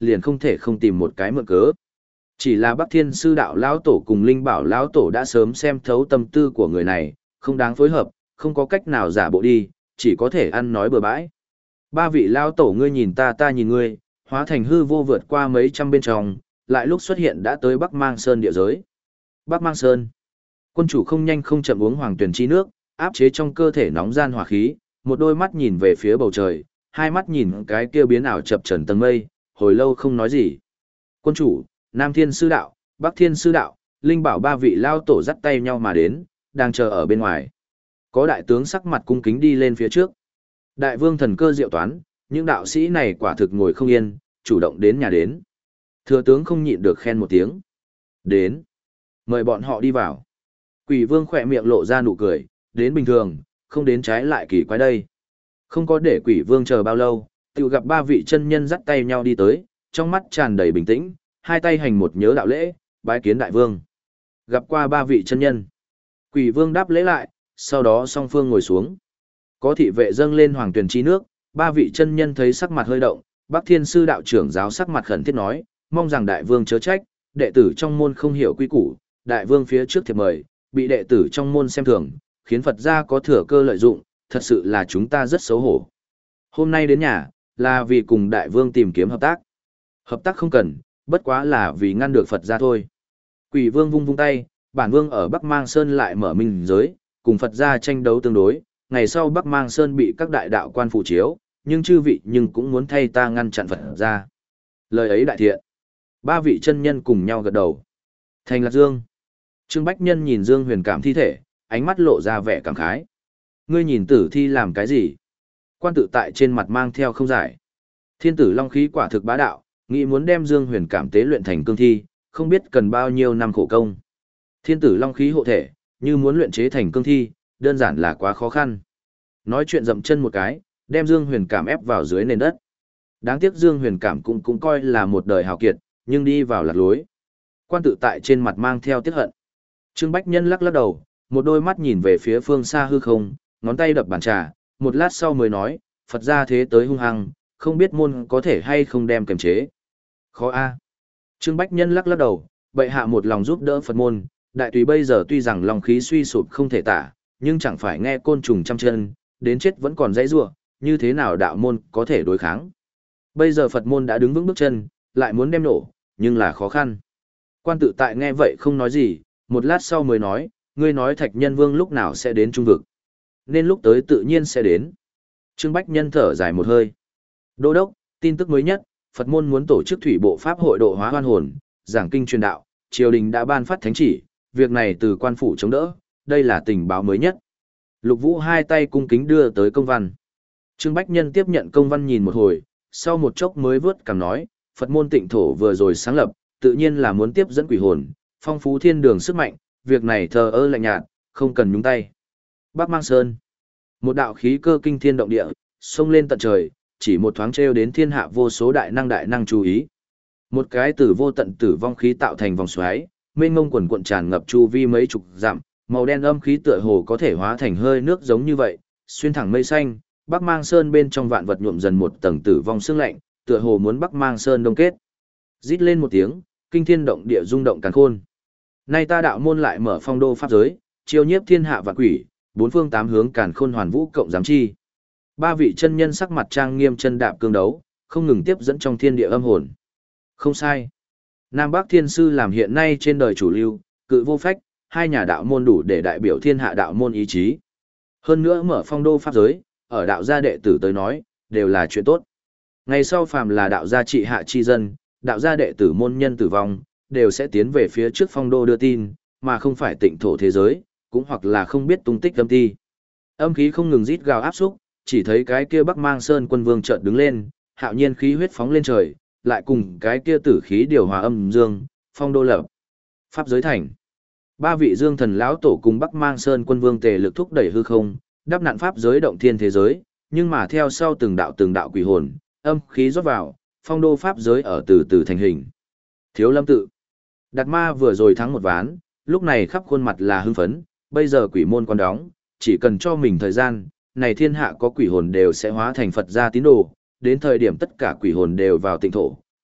liền không thể không tìm một cái mượn cớ. Chỉ là Bắc Thiên Sư Đạo Lão Tổ cùng Linh Bảo Lão Tổ đã sớm xem thấu tâm tư của người này, không đáng phối hợp, không có cách nào giả bộ đi, chỉ có thể ăn nói bừa bãi. Ba vị Lão Tổ ngươi nhìn ta ta nhìn ngươi, hóa thành hư vô vượt qua mấy trăm bên trong, lại lúc xuất hiện đã tới Bắc Mang Sơn địa giới. Bắc Mang Sơn. Quân chủ không nhanh không chậm uống hoàng tuyển chi nước, áp chế trong cơ thể nóng gian hỏa khí, một đôi mắt nhìn về phía bầu trời, hai mắt nhìn cái kia biến ảo chập chờn tầng mây, hồi lâu không nói gì. Quân chủ, Nam Thiên Sư Đạo, Bắc Thiên Sư Đạo, Linh Bảo ba vị lao tổ dắt tay nhau mà đến, đang chờ ở bên ngoài. Có đại tướng sắc mặt cung kính đi lên phía trước. Đại vương thần cơ diệu toán, những đạo sĩ này quả thực ngồi không yên, chủ động đến nhà đến. Thừa tướng không nhịn được khen một tiếng. Đến. Mời bọn họ đi vào. Quỷ vương khỏe miệng lộ ra nụ cười, đến bình thường, không đến trái lại kỳ quái đây. Không có để quỷ vương chờ bao lâu, tự gặp ba vị chân nhân dắt tay nhau đi tới, trong mắt tràn đầy bình tĩnh, hai tay hành một nhớ đạo lễ, bái kiến đại vương. Gặp qua ba vị chân nhân. Quỷ vương đáp lễ lại, sau đó song phương ngồi xuống. Có thị vệ dâng lên hoàng tuyển chi nước, ba vị chân nhân thấy sắc mặt hơi động, Bắc Thiên Sư Đạo trưởng giáo sắc mặt khẩn thiết nói, mong rằng đại vương chớ trách, đệ tử trong môn không hiểu quy củ, đại vương phía trước thiệp mời, bị đệ tử trong môn xem thường, khiến Phật gia có thừa cơ lợi dụng, thật sự là chúng ta rất xấu hổ. Hôm nay đến nhà, là vì cùng đại vương tìm kiếm hợp tác. Hợp tác không cần, bất quá là vì ngăn được Phật gia thôi. Quỷ vương vung vung tay, bản vương ở Bắc Mang Sơn lại mở minh giới, cùng Phật gia tranh đấu tương đối, ngày sau Bắc Mang Sơn bị các đại đạo quan phụ chiếu, nhưng chư vị nhưng cũng muốn thay ta ngăn chặn Phật gia. Lời ấy đại thiện. Ba vị chân nhân cùng nhau gật đầu. Thành Lạc Dương. Trương Bách Nhân nhìn Dương Huyền Cảm thi thể, ánh mắt lộ ra vẻ cảm khái. Ngươi nhìn tử thi làm cái gì? Quan tự tại trên mặt mang theo không giải. Thiên tử long khí quả thực bá đạo, nghĩ muốn đem Dương Huyền Cảm tế luyện thành cương thi, không biết cần bao nhiêu năm khổ công. Thiên tử long khí hộ thể, như muốn luyện chế thành cương thi, đơn giản là quá khó khăn. Nói chuyện dậm chân một cái, đem Dương Huyền Cảm ép vào dưới nền đất. Đáng tiếc Dương Huyền Cảm cũng cũng coi là một đời hào kiệt, nhưng đi vào lạc lối. Quan tự tại trên mặt mang theo tiếc hận. Trương Bách Nhân lắc lắc đầu, một đôi mắt nhìn về phía phương xa hư không, ngón tay đập bàn trà, một lát sau mới nói, Phật gia thế tới hung hăng, không biết môn có thể hay không đem kiềm chế. Khó a. Trương Bách Nhân lắc lắc đầu, bệ hạ một lòng giúp đỡ Phật môn, đại tùy bây giờ tuy rằng lòng khí suy sụp không thể tả, nhưng chẳng phải nghe côn trùng trăm chân, đến chết vẫn còn dãy rủa, như thế nào đạo môn có thể đối kháng. Bây giờ Phật môn đã đứng vững bước chân, lại muốn đem nổ, nhưng là khó khăn. Quan tự tại nghe vậy không nói gì, một lát sau mới nói, ngươi nói Thạch Nhân Vương lúc nào sẽ đến trung vực. Nên lúc tới tự nhiên sẽ đến. Trương Bách Nhân thở dài một hơi. Đô đốc, tin tức mới nhất, Phật môn muốn tổ chức thủy bộ pháp hội độ hóa hoan hồn, giảng kinh truyền đạo, triều đình đã ban phát thánh chỉ, việc này từ quan phủ chống đỡ, đây là tình báo mới nhất. Lục Vũ hai tay cung kính đưa tới công văn. Trương Bách Nhân tiếp nhận công văn nhìn một hồi, sau một chốc mới vớt cằm nói, Phật môn tịnh thổ vừa rồi sáng lập, tự nhiên là muốn tiếp dẫn quỷ hồn, phong phú thiên đường sức mạnh, việc này thờ ơ lạnh nhạt, không cần nhúng tay. Bắc Mang Sơn. Một đạo khí cơ kinh thiên động địa, xông lên tận trời, chỉ một thoáng treo đến thiên hạ vô số đại năng đại năng chú ý. Một cái tử vô tận tử vong khí tạo thành vòng xoáy, mênh mông quần cuộn tràn ngập chu vi mấy chục dặm, màu đen âm khí tựa hồ có thể hóa thành hơi nước giống như vậy, xuyên thẳng mây xanh, Bắc Mang Sơn bên trong vạn vật nhuộm dần một tầng tử vong sương lạnh, tựa hồ muốn Bắc Mang Sơn đông kết. Rít lên một tiếng, kinh thiên động địa rung động càn khôn. Nay ta đạo môn lại mở phong đô pháp giới, chiêu nhiếp thiên hạ vạn quỷ, bốn phương tám hướng càn khôn hoàn vũ cộng giám chi. Ba vị chân nhân sắc mặt trang nghiêm chân đạp cương đấu, không ngừng tiếp dẫn trong thiên địa âm hồn. Không sai. Nam Bắc Thiên Sư làm hiện nay trên đời chủ lưu, cự vô phách, hai nhà đạo môn đủ để đại biểu thiên hạ đạo môn ý chí. Hơn nữa mở phong đô pháp giới, ở đạo gia đệ tử tới nói, đều là chuyện tốt. Ngày sau phàm là đạo gia trị hạ chi dân, đạo gia đệ tử môn nhân tử vong, đều sẽ tiến về phía trước phong đô đưa tin, mà không phải tịnh thổ thế giới, cũng hoặc là không biết tung tích âm ti. Âm khí không ngừng rít gào áp xúc, chỉ thấy cái kia Bắc Mang Sơn quân vương chợt đứng lên, hạo nhiên khí huyết phóng lên trời, lại cùng cái kia tử khí điều hòa âm dương, phong đô lập. Pháp giới thành. Ba vị dương thần lão tổ cùng Bắc Mang Sơn quân vương tề lực thúc đẩy hư không, đắp nặn pháp giới động thiên thế giới, nhưng mà theo sau từng đạo từng đạo quỷ hồn, âm khí rót vào, phong đô pháp giới ở từ từ thành hình. Thiếu Lâm tự. Đạt Ma vừa rồi thắng một ván, lúc này khắp khuôn mặt là hưng phấn, bây giờ quỷ môn quan đóng, chỉ cần cho mình thời gian, này thiên hạ có quỷ hồn đều sẽ hóa thành Phật gia tín đồ, đến thời điểm tất cả quỷ hồn đều vào tịnh thổ,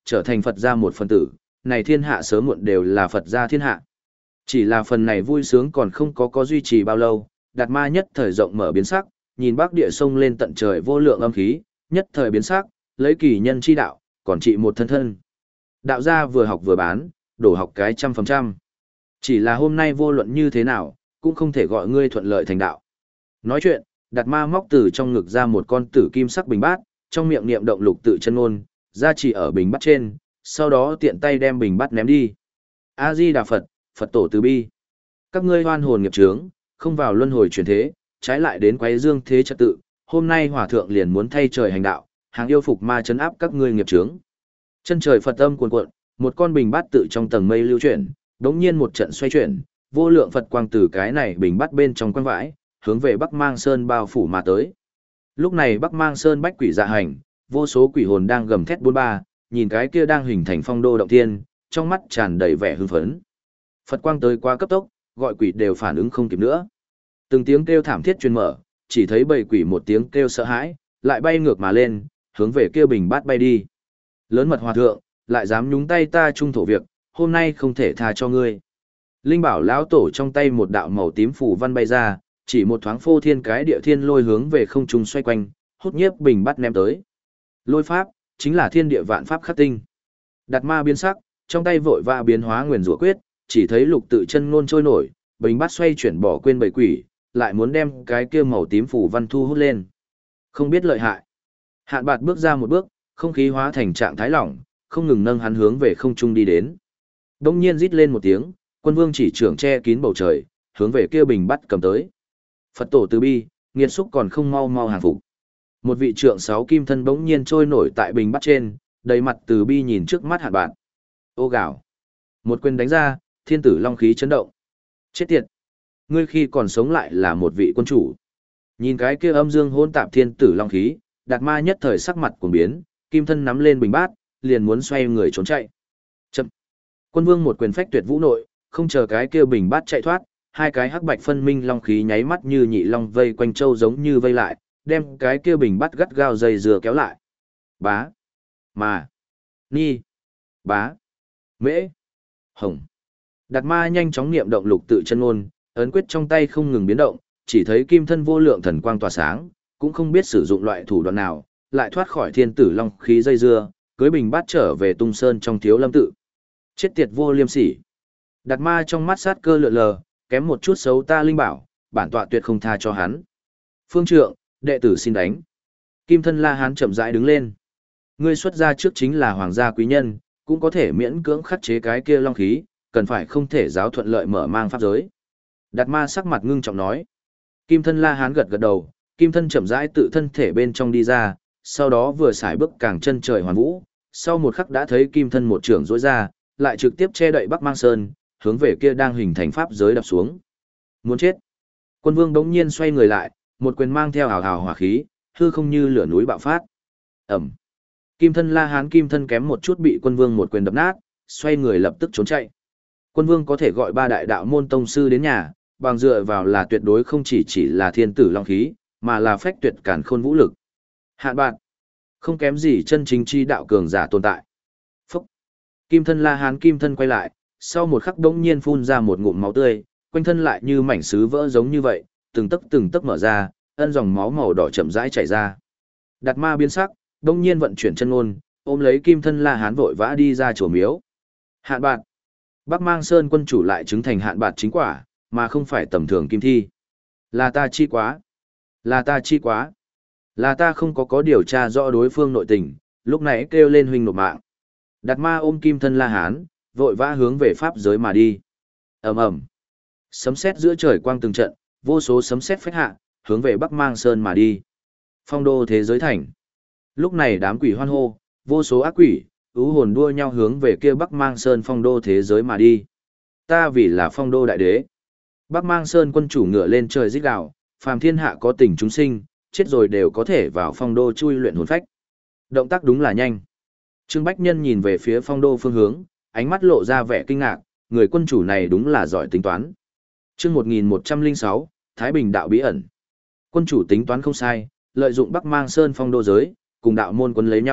trở thành Phật gia một phần tử, này thiên hạ sớm muộn đều là Phật gia thiên hạ. Chỉ là phần này vui sướng còn không có có duy trì bao lâu, Đạt Ma nhất thời rộng mở biến sắc, nhìn Bắc Địa sông lên tận trời vô lượng âm khí, nhất thời biến sắc, lấy kỳ nhân chi đạo, còn trị một thân thân. Đạo gia vừa học vừa bán, đổ học cái trăm phần trăm. Chỉ là hôm nay vô luận như thế nào, cũng không thể gọi ngươi thuận lợi thành đạo. Nói chuyện, Đạt Ma móc từ trong ngực ra một con tử kim sắc bình bát, trong miệng niệm động lục tự chân ngôn, ra chỉ ở bình bát trên, sau đó tiện tay đem bình bát ném đi. A Di Đà Phật, Phật tổ từ bi. Các ngươi hoan hồn nghiệp chướng, không vào luân hồi chuyển thế, trái lại đến quấy dương thế trật tự, hôm nay hòa thượng liền muốn thay trời hành đạo, hàng yêu phục ma chấn áp các ngươi nghiệp chướng. Chân trời Phật âm cuồn cuộn, một con bình bát tự trong tầng mây lưu chuyển, đống nhiên một trận xoay chuyển, vô lượng Phật quang từ cái này bình bát bên trong quang vãi, hướng về Bắc Mang Sơn bao phủ mà tới. Lúc này Bắc Mang Sơn bách quỷ dạ hành, vô số quỷ hồn đang gầm thét bốn ba, nhìn cái kia đang hình thành phong đô động thiên, trong mắt tràn đầy vẻ hưng phấn. Phật quang tới quá cấp tốc, gọi quỷ đều phản ứng không kịp nữa. Từng tiếng kêu thảm thiết truyền mở, chỉ thấy bầy quỷ một tiếng kêu sợ hãi, lại bay ngược mà lên, hướng về kia bình bát bay đi. Lớn mật hòa thượng, lại dám nhúng tay ta trung thổ việc, hôm nay không thể tha cho ngươi. Linh bảo lão tổ trong tay một đạo màu tím phủ văn bay ra, chỉ một thoáng phô thiên cái địa thiên lôi hướng về không trung xoay quanh, hút nhiếp bình bát ném tới. Lôi pháp, chính là thiên địa vạn pháp khắc tinh. Đạt Ma biến sắc, trong tay vội vã biến hóa nguyền rủa quyết, chỉ thấy lục tự chân ngôn trôi nổi, bình bát xoay chuyển bỏ quên bầy quỷ, lại muốn đem cái kia màu tím phủ văn thu hút lên. Không biết lợi hại. Hạn Bạt bước ra một bước, không khí hóa thành trạng thái lỏng, không ngừng nâng hắn hướng về không trung đi đến. Đông nhiên rít lên một tiếng, Quân Vương chỉ trưởng che kín bầu trời, hướng về kia bình bát cầm tới. Phật tổ từ bi, nghiệt xúc còn không mau mau hàng phục. Một vị trượng sáu kim thân bỗng nhiên trôi nổi tại bình bát trên, đầy mặt từ bi nhìn trước mắt Hạn Bạt. Ô gào. Một quyền đánh ra, thiên tử long khí chấn động. Chết tiệt. Ngươi khi còn sống lại là một vị quân chủ. Nhìn cái kia âm dương hỗn tạp thiên tử long khí, Đạt Ma nhất thời sắc mặt cuồng biến, kim thân nắm lên bình bát, liền muốn xoay người trốn chạy. Chậm. Quân Vương một quyền phách tuyệt vũ nội, không chờ cái kia bình bát chạy thoát, hai cái hắc bạch phân minh long khí nháy mắt như nhị long vây quanh châu giống như vây lại, đem cái kia bình bát gắt gao dây dừa kéo lại. Bá. Mà. Ni. Bá. Mễ. Hồng. Đạt Ma nhanh chóng niệm động lục tự chân ngôn, ấn quyết trong tay không ngừng biến động, chỉ thấy kim thân vô lượng thần quang tỏa sáng, cũng không biết sử dụng loại thủ đoạn nào, lại thoát khỏi thiên tử long khí dây dưa, cưới bình bát trở về Tung Sơn trong Thiếu Lâm tự. Chết tiệt vô liêm sỉ. Đạt Ma trong mắt sát cơ lượn lờ, kém một chút xấu ta linh bảo, bản tọa tuyệt không tha cho hắn. Phương trượng, đệ tử xin đánh. Kim thân La Hán chậm rãi đứng lên. Ngươi xuất gia trước chính là hoàng gia quý nhân, cũng có thể miễn cưỡng khắc chế cái kia long khí, cần phải không thể giáo thuận lợi mở mang pháp giới. Đạt Ma sắc mặt ngưng trọng nói. Kim thân La Hán gật gật đầu, kim thân chậm rãi tự thân thể bên trong đi ra, sau đó vừa xài bước càng chân trời hoàn vũ, sau một khắc đã thấy kim thân một trưởng rỗi ra, lại trực tiếp che đậy Bắc Mang Sơn, hướng về kia đang hình thành pháp giới đập xuống. Muốn chết. Quân Vương đống nhiên xoay người lại, một quyền mang theo hào hào hỏa khí, hư không như lửa núi bạo phát. Ẩm. Kim thân La Hán kim thân kém một chút bị Quân Vương một quyền đập nát, xoay người lập tức trốn chạy. Quân Vương có thể gọi ba đại đạo môn tông sư đến nhà, bằng dựa vào là tuyệt đối không chỉ chỉ là thiên tử long khí, mà là phách tuyệt cản khôn vũ lực. Hạn Bạt. Không kém gì chân chính chi đạo cường giả tồn tại. Phúc. Kim thân La Hán kim thân quay lại, sau một khắc đống nhiên phun ra một ngụm máu tươi, quanh thân lại như mảnh sứ vỡ giống như vậy, từng tấc từng tấc mở ra, ân dòng máu màu đỏ chậm rãi chảy ra. Đạt Ma biến sắc, đống nhiên vận chuyển chân ngôn, ôm lấy kim thân La Hán vội vã đi ra chùa miếu. Hạn Bạt. Bắc Mang Sơn quân chủ lại chứng thành Hạn Bạt chính quả, mà không phải tầm thường kim thi. Là ta chi quá. Là ta chi quá. Là ta không có có điều tra rõ đối phương nội tình, lúc nãy kêu lên huynh nộp mạng. Đạt Ma ôm kim thân La Hán, vội vã hướng về pháp giới mà đi. Ầm ầm. Sấm sét giữa trời quang từng trận, vô số sấm sét phách hạ, hướng về Bắc Mang Sơn mà đi. Phong đô thế giới thành. Lúc này đám quỷ hoan hô, vô số ác quỷ, ưu hồn đua nhau hướng về kia Bắc Mang Sơn phong đô thế giới mà đi. Ta vì là phong đô đại đế. Bắc Mang Sơn quân chủ ngựa lên trời rít gào, phàm thiên hạ có tình chúng sinh, chết rồi đều có thể vào phong đô chui luyện hồn phách. Động tác đúng là nhanh. Trương Bách Nhân nhìn về phía phong đô phương hướng, ánh mắt lộ ra vẻ kinh ngạc, người quân chủ này đúng là giỏi tính toán. Chương một nghìn một trăm lẻ sáu, Thái Bình đạo bí ẩn. Quân chủ tính toán không sai, lợi dụng Bắc Mang Sơn phong đô giới, cùng đạo môn quân lấy nhau,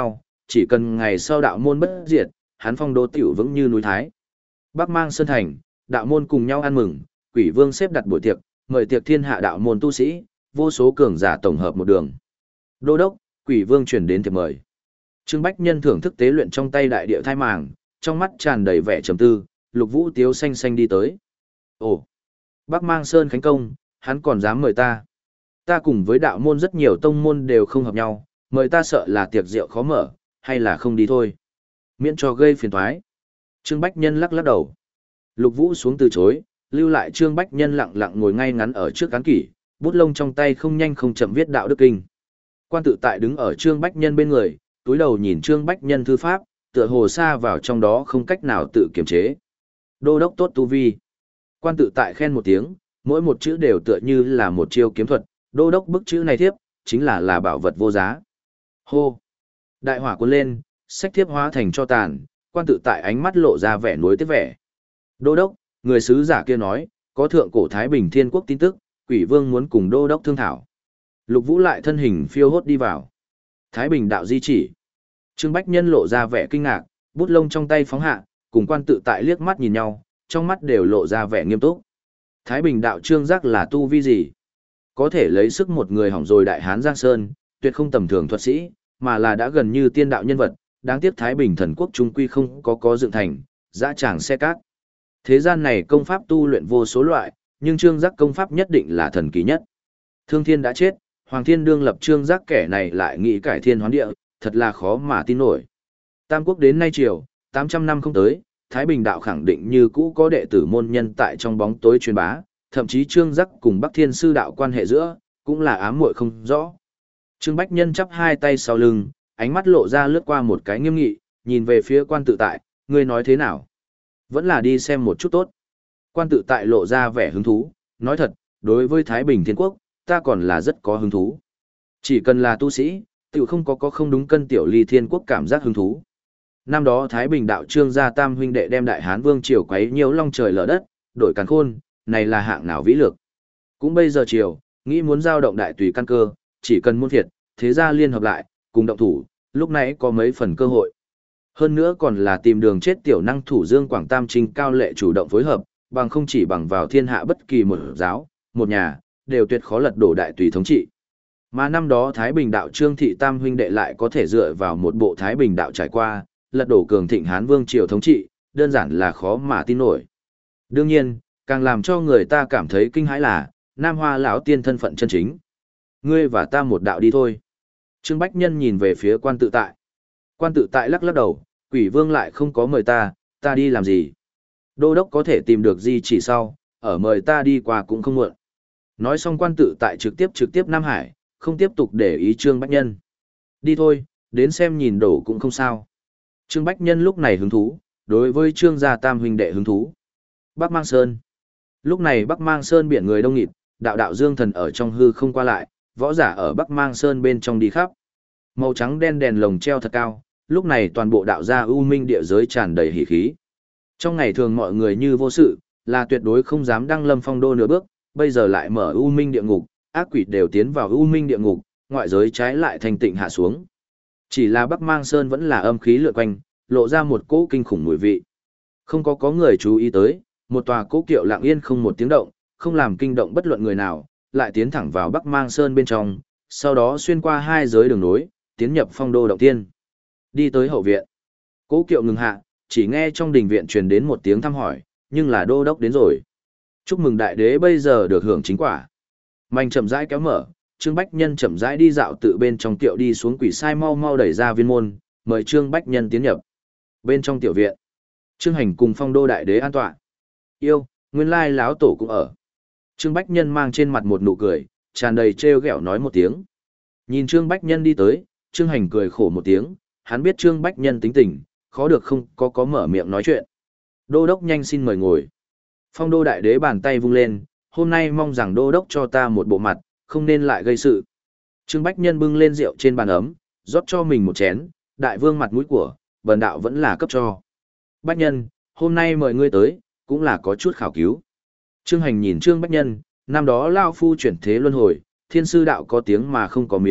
chỉ cần ngày sau đạo môn bất diệt, hắn phong đô tiểu vững như núi Thái. Bắc Mang Sơn Thành, đạo môn cùng nhau ăn mừng, quỷ vương xếp đặt buổi tiệc, mời tiệc thiên hạ đạo môn tu sĩ, vô số cường giả tổng hợp một đường. Đô đốc, quỷ vương chuyển đến thiệp mời. Trương Bách Nhân thưởng thức tế luyện trong tay đại địa thai màng, trong mắt tràn đầy vẻ trầm tư, Lục Vũ Tiếu xanh xanh đi tới. Ồ, Bắc Mang Sơn khánh công, hắn còn dám mời ta. Ta cùng với đạo môn rất nhiều tông môn đều không hợp nhau, mời ta sợ là tiệc rượu khó mở, hay là không đi thôi. Miễn cho gây phiền toái. Trương Bách Nhân lắc lắc đầu. Lục Vũ xuống từ chối, lưu lại Trương Bách Nhân lặng lặng ngồi ngay ngắn ở trước cán kỷ, bút lông trong tay không nhanh không chậm viết đạo đức kinh. Quan tự tại đứng ở Trương Bách Nhân bên người, túi đầu nhìn Trương Bách Nhân thư pháp, tựa hồ xa vào trong đó không cách nào tự kiềm chế. Đô đốc tốt tu vi. Quan tự tại khen một tiếng, mỗi một chữ đều tựa như là một chiêu kiếm thuật, đô đốc bức chữ này thiếp, chính là là bảo vật vô giá. Hô! Đại hỏa cuốn lên, sách thiếp hóa thành cho tàn, quan tự tại ánh mắt lộ ra vẻ nuối tiếc vẻ. Đô đốc, người sứ giả kia nói, có thượng cổ Thái Bình Thiên Quốc tin tức, quỷ vương muốn cùng đô đốc thương thảo. Lục Vũ lại thân hình phiêu hốt đi vào. Thái Bình đạo di chỉ. Trương Bách Nhân lộ ra vẻ kinh ngạc, bút lông trong tay phóng hạ, cùng quan tự tại liếc mắt nhìn nhau, trong mắt đều lộ ra vẻ nghiêm túc. Thái Bình đạo Trương giác là tu vi gì? Có thể lấy sức một người hỏng rồi đại hán Giang Sơn, tuyệt không tầm thường thuật sĩ, mà là đã gần như tiên đạo nhân vật, đáng tiếc Thái Bình thần quốc trung quy không có có dựng thành, dã tràng xe cát. Thế gian này công pháp tu luyện vô số loại, nhưng Trương giác công pháp nhất định là thần kỳ nhất. Thương Thiên đã chết, Hoàng Thiên đương lập Trương giác kẻ này lại nghĩ cải thiên hoán địa, thật là khó mà tin nổi. Tam quốc đến nay triều, tám trăm năm không tới, Thái Bình đạo khẳng định như cũ có đệ tử môn nhân tại trong bóng tối truyền bá, thậm chí Trương giác cùng Bắc Thiên sư đạo quan hệ giữa, cũng là ám muội không rõ. Trương Bách Nhân chắp hai tay sau lưng, ánh mắt lộ ra lướt qua một cái nghiêm nghị, nhìn về phía quan tự tại, ngươi nói thế nào? Vẫn là đi xem một chút tốt. Quan tự tại lộ ra vẻ hứng thú, nói thật, đối với Thái Bình Thiên Quốc, ta còn là rất có hứng thú. Chỉ cần là tu sĩ, tự không có có không đúng cân tiểu ly thiên quốc cảm giác hứng thú. Năm đó Thái Bình đạo Trương gia tam huynh đệ đem đại hán vương triều quấy nhiều long trời lở đất, đổi càn khôn, này là hạng nào vĩ lược. Cũng bây giờ triều, nghĩ muốn giao động đại tùy căn cơ, chỉ cần muôn thiệt, thế gia liên hợp lại, cùng động thủ, lúc nãy có mấy phần cơ hội. Hơn nữa còn là tìm đường chết tiểu năng thủ Dương Quảng Tam Trinh cao lệ chủ động phối hợp, bằng không chỉ bằng vào thiên hạ bất kỳ một giáo, một nhà, đều tuyệt khó lật đổ đại tùy thống trị. Mà năm đó Thái Bình đạo Trương thị tam huynh đệ lại có thể dựa vào một bộ Thái Bình đạo trải qua, lật đổ cường thịnh Hán vương triều thống trị, đơn giản là khó mà tin nổi. Đương nhiên, càng làm cho người ta cảm thấy kinh hãi là, Nam Hoa lão tiên thân phận chân chính. Ngươi và ta một đạo đi thôi. Trương Bách Nhân nhìn về phía quan tự tại. Quan tự tại lắc lắc đầu, quỷ vương lại không có mời ta, ta đi làm gì? Đô đốc có thể tìm được gì chỉ sau, ở mời ta đi qua cũng không muộn. Nói xong quan tự tại trực tiếp trực tiếp Nam Hải, không tiếp tục để ý Trương Bách Nhân. Đi thôi, đến xem nhìn đổ cũng không sao. Trương Bách Nhân lúc này hứng thú, đối với Trương gia tam huynh đệ hứng thú. Bắc Mang Sơn. Lúc này Bắc Mang Sơn biển người đông nghịt, đạo đạo dương thần ở trong hư không qua lại, võ giả ở Bắc Mang Sơn bên trong đi khắp. Màu trắng đen đèn lồng treo thật cao, lúc này toàn bộ đạo gia u minh địa giới tràn đầy hỉ khí. Trong ngày thường mọi người như vô sự, là tuyệt đối không dám đăng lâm phong đô nửa bước, bây giờ lại mở u minh địa ngục, ác quỷ đều tiến vào u minh địa ngục, ngoại giới trái lại thành tịnh hạ xuống. Chỉ là Bắc Mang Sơn vẫn là âm khí lượn quanh, lộ ra một cỗ kinh khủng mùi vị. Không có có người chú ý tới, một tòa cỗ kiệu lặng yên không một tiếng động, không làm kinh động bất luận người nào, lại tiến thẳng vào Bắc Mang Sơn bên trong, sau đó xuyên qua hai giới đường nối, tiến nhập phong đô động tiên. Đi tới hậu viện. Cỗ kiệu ngừng hạ, chỉ nghe trong đình viện truyền đến một tiếng thăm hỏi, nhưng là đô đốc đến rồi. Chúc mừng đại đế bây giờ được hưởng chính quả. Manh chậm rãi kéo mở, Trương Bách Nhân chậm rãi đi dạo tự bên trong tiệu đi xuống quỷ sai mau mau đẩy ra viên môn, mời Trương Bách Nhân tiến nhập. Bên trong tiểu viện, Trương Hành cùng phong đô đại đế an tọa. Yêu, nguyên lai láo tổ cũng ở. Trương Bách Nhân mang trên mặt một nụ cười, tràn đầy trêu ghẹo nói một tiếng. Nhìn Trương Bách Nhân đi tới, Trương Hành cười khổ một tiếng, hắn biết Trương Bách Nhân tính tình, khó được không có có mở miệng nói chuyện. Đô đốc nhanh xin mời ngồi. Phong đô đại đế bàn tay vung lên, hôm nay mong rằng đô đốc cho ta một bộ mặt, không nên lại gây sự. Trương Bách Nhân bưng lên rượu trên bàn ấm, rót cho mình một chén, đại vương mặt mũi của, bần đạo vẫn là cấp cho. Bách Nhân, hôm nay mời ngươi tới, cũng là có chút khảo cứu. Trương Hành nhìn Trương Bách Nhân, năm đó Lao Phu chuyển thế luân hồi, thiên sư đạo có tiếng mà không có miếng,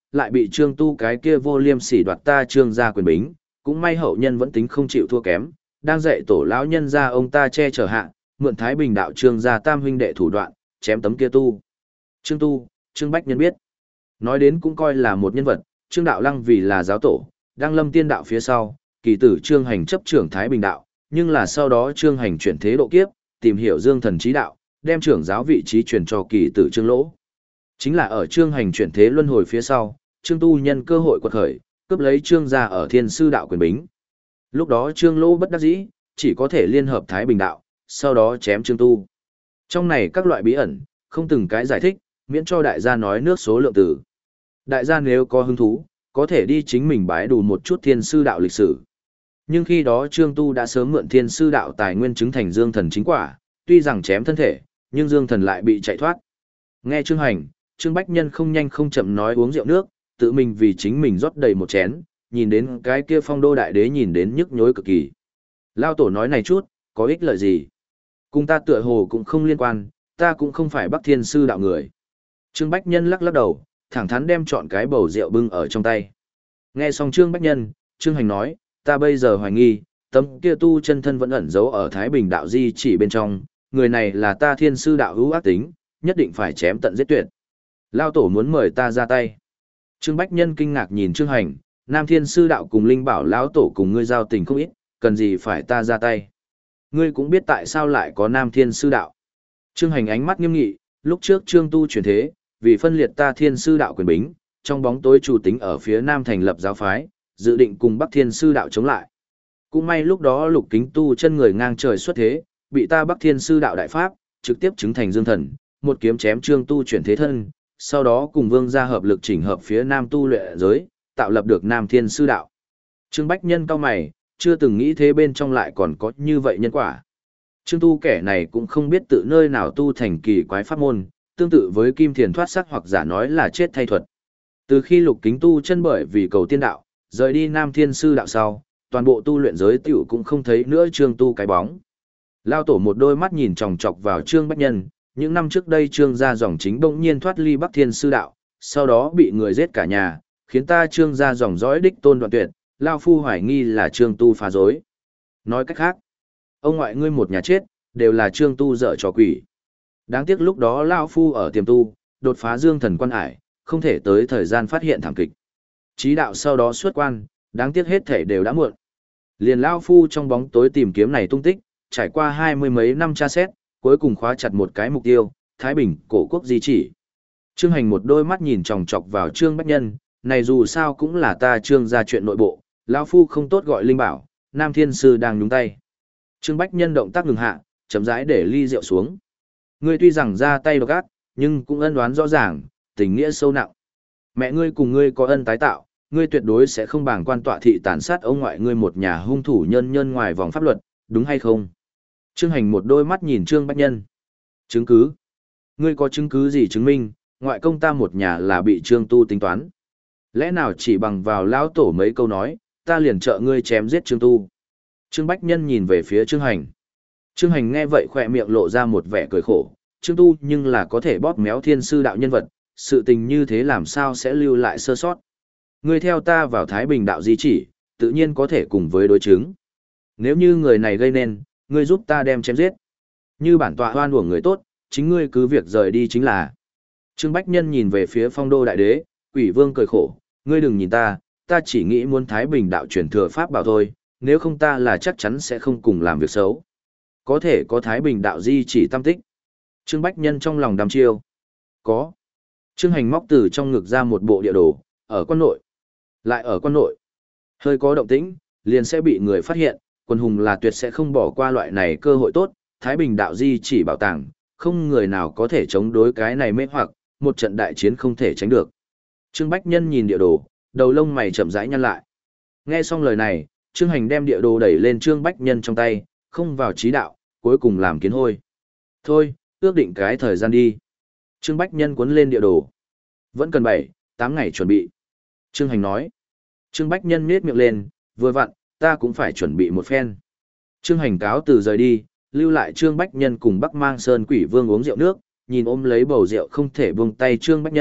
lại bị Trương Tu cái kia vô liêm sỉ đoạt ta Trương gia quyền bính, cũng may hậu nhân vẫn tính không chịu thua kém, đang dạy tổ lão nhân gia ông ta che chở hạ, mượn Thái Bình đạo Trương gia tam huynh đệ thủ đoạn, chém tấm kia Tu. Trương Tu, Trương Bách Nhân biết. Nói đến cũng coi là một nhân vật, Trương Đạo Lăng vì là giáo tổ, đang lâm tiên đạo phía sau, kỳ tử Trương Hành chấp trưởng Thái Bình đạo, nhưng là sau đó Trương Hành chuyển thế độ kiếp, tìm hiểu Dương Thần trí đạo, đem trưởng giáo vị trí truyền cho kỳ tử Trương Lỗ. Chính là ở Trương Hành chuyển thế luân hồi phía sau, Trương Tu nhân cơ hội quật khởi, cướp lấy Trương gia ở Thiên Sư đạo quyền bính. Lúc đó Trương Lỗ bất đắc dĩ, chỉ có thể liên hợp Thái Bình đạo, sau đó chém Trương Tu. Trong này các loại bí ẩn, không từng cái giải thích, miễn cho đại gia nói nước số lượng tử. Đại gia nếu có hứng thú, có thể đi chính mình bái đủ một chút Thiên Sư đạo lịch sử. Nhưng khi đó Trương Tu đã sớm mượn Thiên Sư đạo tài nguyên chứng thành Dương Thần chính quả, tuy rằng chém thân thể, nhưng Dương Thần lại bị chạy thoát. Nghe Trương Hành, Trương Bách Nhân không nhanh không chậm nói uống rượu nước, tự mình vì chính mình rót đầy một chén, nhìn đến cái kia Phong Đô đại đế nhìn đến nhức nhối cực kỳ. Lao tổ nói này chút, có ích lợi gì? Cùng ta tựa hồ cũng không liên quan, ta cũng không phải Bắc Thiên Sư đạo người. Trương Bách Nhân lắc lắc đầu, thẳng thắn đem chọn cái bầu rượu bưng ở trong tay. Nghe xong Trương Bách Nhân, Trương Hành nói, ta bây giờ hoài nghi, tấm kia tu chân thân vẫn ẩn giấu ở Thái Bình đạo di chỉ bên trong, người này là ta Thiên Sư đạo hữu ác tính, nhất định phải chém tận giết tuyệt. Lao tổ muốn mời ta ra tay. Trương Bách Nhân kinh ngạc nhìn Trương Hành, Nam Thiên Sư đạo cùng Linh Bảo lão tổ cùng ngươi giao tình không ít, cần gì phải ta ra tay. Ngươi cũng biết tại sao lại có Nam Thiên Sư đạo. Trương Hành ánh mắt nghiêm nghị, lúc trước Trương Tu chuyển thế, vì phân liệt ta Thiên Sư đạo quyền bính, trong bóng tối chủ tính ở phía Nam thành lập giáo phái, dự định cùng Bắc Thiên Sư đạo chống lại. Cũng may lúc đó Lục Kính Tu chân người ngang trời xuất thế, bị ta Bắc Thiên Sư đạo đại pháp, trực tiếp chứng thành Dương Thần, một kiếm chém Trương Tu chuyển thế thân, sau đó cùng Vương gia hợp lực chỉnh hợp phía Nam tu luyện giới, tạo lập được Nam Thiên Sư đạo. Trương Bách Nhân cao mày, chưa từng nghĩ thế bên trong lại còn có như vậy nhân quả. Trương Tu kẻ này cũng không biết tự nơi nào tu thành kỳ quái pháp môn, tương tự với Kim Thiền thoát sắc hoặc giả nói là chết thay thuật. Từ khi Lục Kính Tu chân bởi vì cầu tiên đạo, rời đi Nam Thiên Sư đạo sau, toàn bộ tu luyện giới tiểu cũng không thấy nữa Trương Tu cái bóng. Lao tổ một đôi mắt nhìn chòng chọc vào Trương Bách Nhân, những năm trước đây Trương gia dòng chính bỗng nhiên thoát ly Bắc Thiên Sư đạo, sau đó bị người giết cả nhà, khiến ta Trương gia dòng dõi đích tôn đoạn tuyệt, Lao phu hoài nghi là Trương Tu phá rối. Nói cách khác, ông ngoại ngươi một nhà chết, đều là Trương Tu dở trò quỷ. Đáng tiếc lúc đó Lao phu ở tiềm tu, đột phá Dương Thần quan ải, không thể tới thời gian phát hiện thảm kịch. Chí đạo sau đó xuất quan, đáng tiếc hết thể đều đã muộn. Liền Lao phu trong bóng tối tìm kiếm này tung tích, trải qua hai mươi mấy năm tra xét, cuối cùng khóa chặt một cái mục tiêu, Thái Bình cổ quốc di chỉ. Trương Hành một đôi mắt nhìn chòng chọc vào Trương Bách Nhân, này dù sao cũng là ta Trương gia chuyện nội bộ, lão phu không tốt gọi Linh Bảo, Nam Thiên Sư đang nhúng tay. Trương Bách Nhân động tác ngừng hạ, chậm rãi để ly rượu xuống. Ngươi tuy rằng ra tay độc ác, nhưng cũng ân oán rõ ràng, tình nghĩa sâu nặng. Mẹ ngươi cùng ngươi có ân tái tạo, ngươi tuyệt đối sẽ không bàng quan tọa thị tàn sát ông ngoại ngươi một nhà hung thủ nhân nhân ngoài vòng pháp luật, đúng hay không? Trương Hành một đôi mắt nhìn Trương Bách Nhân. Chứng cứ? Ngươi có chứng cứ gì chứng minh, ngoại công ta một nhà là bị Trương Tu tính toán? Lẽ nào chỉ bằng vào lão tổ mấy câu nói, ta liền trợ ngươi chém giết Trương Tu? Trương Bách Nhân nhìn về phía Trương Hành. Trương Hành nghe vậy khỏe miệng lộ ra một vẻ cười khổ, Trương Tu nhưng là có thể bóp méo Thiên Sư đạo nhân vật, sự tình như thế làm sao sẽ lưu lại sơ sót? Ngươi theo ta vào Thái Bình đạo di chỉ, tự nhiên có thể cùng với đối chứng. Nếu như người này gây nên, ngươi giúp ta đem chém giết. Như bản tọa hoan uổng người tốt, chính ngươi cứ việc rời đi chính là. Trương Bách Nhân nhìn về phía Phong Đô đại đế, Quỷ Vương cười khổ, ngươi đừng nhìn ta, ta chỉ nghĩ muốn Thái Bình đạo truyền thừa pháp bảo thôi, nếu không ta là chắc chắn sẽ không cùng làm việc xấu. Có thể có Thái Bình đạo di chỉ tâm tích. Trương Bách Nhân trong lòng đăm chiêu. Có. Trương Hành móc từ trong ngực ra một bộ địa đồ, ở quan nội. Lại ở quan nội. Hơi có động tĩnh, liền sẽ bị người phát hiện, quân hùng là tuyệt sẽ không bỏ qua loại này cơ hội tốt, Thái Bình đạo di chỉ bảo tàng, không người nào có thể chống đối cái này mê hoặc, một trận đại chiến không thể tránh được. Trương Bách Nhân nhìn địa đồ, đầu lông mày chậm rãi nhăn lại. Nghe xong lời này, Trương Hành đem địa đồ đẩy lên Trương Bách Nhân trong tay, không vào trí đạo, cuối cùng làm kiến hôi. Thôi, ước định cái thời gian đi. Trương Bách Nhân cuốn lên địa đồ. Vẫn cần bảy, tám ngày chuẩn bị. Trương Hành nói. Trương Bách Nhân nhếch miệng lên, vừa vặn, ta cũng phải chuẩn bị một phen. Trương Hành cáo từ rời đi, lưu lại Trương Bách Nhân cùng Bắc Mang Sơn Quỷ Vương uống rượu nước, nhìn ôm lấy bầu rượu không thể buông tay Trương Bách Nhân,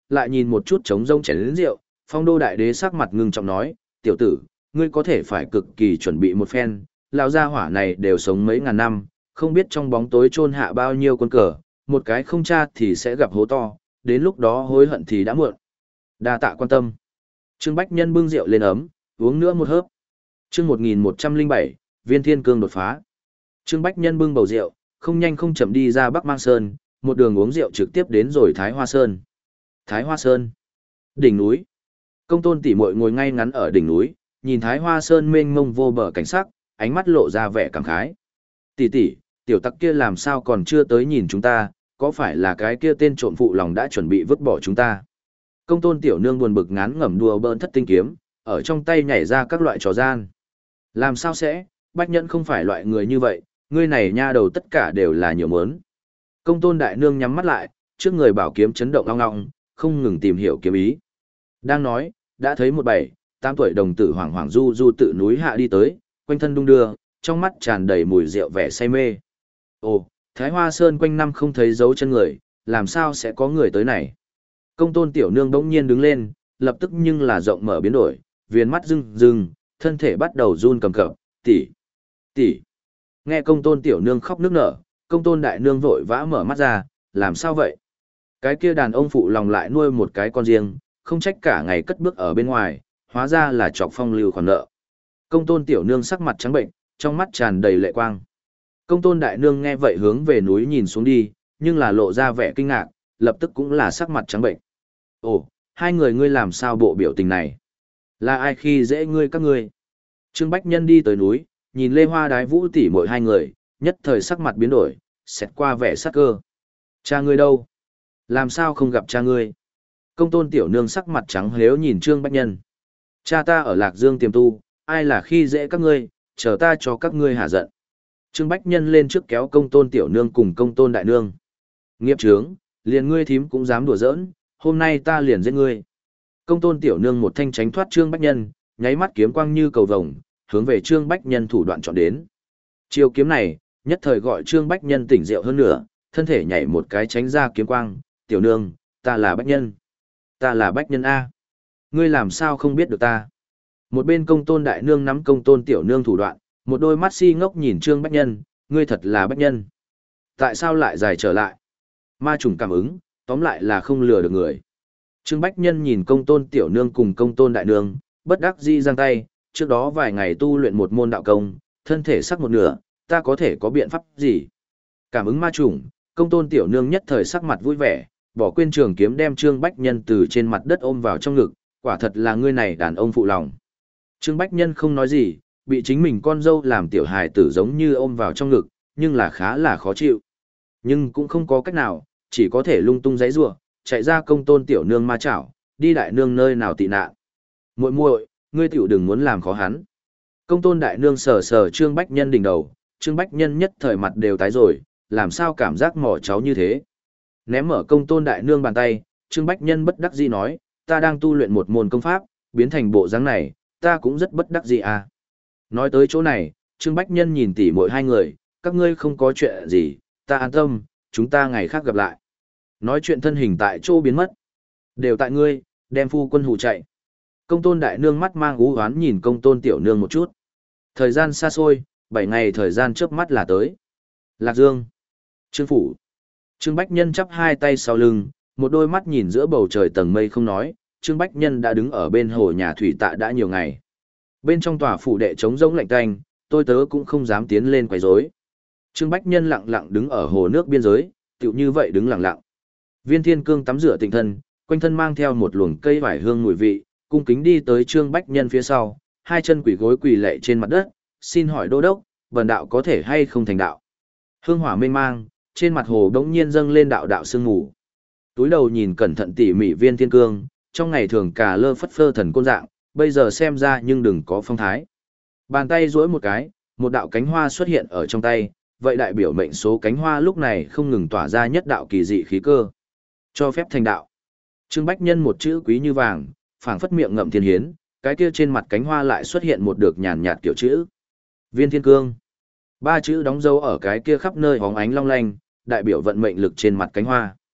lại nhìn một chút trống rông chén lớn rượu, Phong Đô đại đế sắc mặt ngưng trọng nói, tiểu tử, ngươi có thể phải cực kỳ chuẩn bị một phen, lão gia hỏa này đều sống mấy ngàn năm, không biết trong bóng tối chôn hạ bao nhiêu quân cờ, một cái không tra thì sẽ gặp hố to, đến lúc đó hối hận thì đã muộn. Đa tạ quan tâm. Trương Bách Nhân bưng rượu lên ấm, uống nữa một hớp. Chương một nghìn một trăm lẻ bảy, Viên Thiên Cương đột phá. Trương Bách Nhân bưng bầu rượu, không nhanh không chậm đi ra Bắc Mang Sơn, một đường uống rượu trực tiếp đến rồi Thái Hoa Sơn. Thái Hoa Sơn, đỉnh núi. Công tôn tỷ muội ngồi ngay ngắn ở đỉnh núi, nhìn Thái Hoa Sơn mênh mông vô bờ cảnh sắc, ánh mắt lộ ra vẻ cảm khái. Tỷ tỷ, tiểu tặc kia làm sao còn chưa tới nhìn chúng ta, có phải là cái kia tên trộm phụ lòng đã chuẩn bị vứt bỏ chúng ta? Công tôn tiểu nương buồn bực ngán ngẩm đùa bỡn thất tinh kiếm, ở trong tay nhảy ra các loại trò gian. Làm sao sẽ, Bách Nhẫn không phải loại người như vậy, ngươi này nha đầu tất cả đều là nhiều mớn. Công tôn đại nương nhắm mắt lại, trước người bảo kiếm chấn động long long, không ngừng tìm hiểu kiếm ý. Đang nói, đã thấy một bảy, tám tuổi đồng tử hoảng hoảng du du tự núi hạ đi tới, quanh thân đung đưa, trong mắt tràn đầy mùi rượu vẻ say mê. Ồ, Thái Hoa Sơn quanh năm không thấy dấu chân người, làm sao sẽ có người tới này? Công tôn tiểu nương đống nhiên đứng lên, lập tức nhưng là rộng mở biến đổi, viền mắt rưng rưng, thân thể bắt đầu run cầm cập, tỷ, tỷ. Nghe công tôn tiểu nương khóc nức nở, công tôn đại nương vội vã mở mắt ra, làm sao vậy? Cái kia đàn ông phụ lòng lại nuôi một cái con riêng, không trách cả ngày cất bước ở bên ngoài, hóa ra là trọc phong lưu khoản nợ. Công tôn tiểu nương sắc mặt trắng bệnh, trong mắt tràn đầy lệ quang. Công tôn đại nương nghe vậy hướng về núi nhìn xuống đi, nhưng là lộ ra vẻ kinh ngạc, lập tức cũng là sắc mặt trắng bệnh. Ồ, hai người ngươi làm sao bộ biểu tình này? Là ai khi dễ ngươi các ngươi? Trương Bách Nhân đi tới núi, nhìn Lê Hoa Đái Vũ tỷ muội hai người, nhất thời sắc mặt biến đổi, xẹt qua vẻ sắc cơ. Cha ngươi đâu? Làm sao không gặp cha ngươi? Công tôn tiểu nương sắc mặt trắng hếu nhìn Trương Bách Nhân. Cha ta ở Lạc Dương tiềm tu, ai là khi dễ các ngươi, chờ ta cho các ngươi hạ giận. Trương Bách Nhân lên trước kéo công tôn tiểu nương cùng công tôn đại nương. Nghiệp trướng, liền ngươi thím cũng dám đùa giỡn, hôm nay ta liền giết ngươi. Công tôn tiểu nương một thanh tránh thoát Trương Bách Nhân, nháy mắt kiếm quang như cầu vồng, hướng về Trương Bách Nhân thủ đoạn chọn đến. Chiêu kiếm này, nhất thời gọi Trương Bách Nhân tỉnh rượu hơn nữa, thân thể nhảy một cái tránh ra kiếm quang, tiểu nương, ta là Bách Nhân. Ta là Bách Nhân A. Ngươi làm sao không biết được ta? Một bên công tôn đại nương nắm công tôn tiểu nương thủ đoạn, một đôi mắt si ngốc nhìn Trương Bách Nhân, ngươi thật là Bách Nhân. Tại sao lại dài trở lại? Ma trùng cảm ứng, tóm lại là không lừa được người. Trương Bách Nhân nhìn công tôn tiểu nương cùng công tôn đại nương, bất đắc dĩ giang tay, trước đó vài ngày tu luyện một môn đạo công, thân thể sắc một nửa, ta có thể có biện pháp gì? Cảm ứng ma trùng, công tôn tiểu nương nhất thời sắc mặt vui vẻ, bỏ quên trường kiếm đem Trương Bách Nhân từ trên mặt đất ôm vào trong ngực, quả thật là ngươi này đàn ông phụ lòng. Trương Bách Nhân không nói gì, bị chính mình con dâu làm tiểu hài tử giống như ôm vào trong ngực, nhưng là khá là khó chịu. Nhưng cũng không có cách nào, chỉ có thể lung tung giãy giụa, chạy ra công tôn tiểu nương ma chảo, đi đại nương nơi nào tị nạn. Muội muội, ngươi tiểu đừng muốn làm khó hắn. Công tôn đại nương sờ sờ Trương Bách Nhân đỉnh đầu, Trương Bách Nhân nhất thời mặt đều tái rồi, làm sao cảm giác mỏ cháu như thế. Ném mở công tôn đại nương bàn tay, Trương Bách Nhân bất đắc dĩ nói, ta đang tu luyện một môn công pháp, biến thành bộ dáng này, ta cũng rất bất đắc dĩ à. Nói tới chỗ này, Trương Bách Nhân nhìn tỉ muội hai người, các ngươi không có chuyện gì, ta an tâm, chúng ta ngày khác gặp lại. Nói chuyện thân hình tại chỗ biến mất. Đều tại ngươi, đem phu quân hù chạy. Công tôn đại nương mắt mang ú hoán nhìn công tôn tiểu nương một chút. Thời gian xa xôi, bảy ngày thời gian chớp mắt là tới. Lạc Dương. Trương Phủ. Trương Bách Nhân chắp hai tay sau lưng, một đôi mắt nhìn giữa bầu trời tầng mây không nói, Trương Bách Nhân đã đứng ở bên hồ nhà thủy tạ đã nhiều ngày. Bên trong tòa phủ đệ trống rỗng lạnh tanh, tôi tớ cũng không dám tiến lên quấy rối. Trương Bách Nhân lặng lặng đứng ở hồ nước biên giới, tựu như vậy đứng lặng lặng. Viên Thiên Cương tắm rửa tịnh thân, quanh thân mang theo một luồng cây vải hương mùi vị, cung kính đi tới Trương Bách Nhân phía sau, hai chân quỳ gối quỳ lạy trên mặt đất, xin hỏi đô đốc, bần đạo có thể hay không thành đạo. Hương hỏa mênh mang, trên mặt hồ đống nhiên dâng lên đạo đạo sương mù. Túi đầu nhìn cẩn thận tỉ mỉ Viên Thiên Cương, trong ngày thường cà lơ phất phơ thần côn dạng, bây giờ xem ra nhưng đừng có phong thái. Bàn tay duỗi một cái, một đạo cánh hoa xuất hiện ở trong tay, vậy đại biểu mệnh số cánh hoa lúc này không ngừng tỏa ra nhất đạo kỳ dị khí cơ. Cho phép thành đạo. Trương Bách Nhân một chữ quý như vàng, phảng phất miệng ngậm thiên hiến, cái kia trên mặt cánh hoa lại xuất hiện một được nhàn nhạt kiểu chữ. Viên Thiên Cương. Ba chữ đóng dấu ở cái kia khắp nơi hóng ánh long lanh, đại biểu vận mệnh lực trên mặt cánh hoa.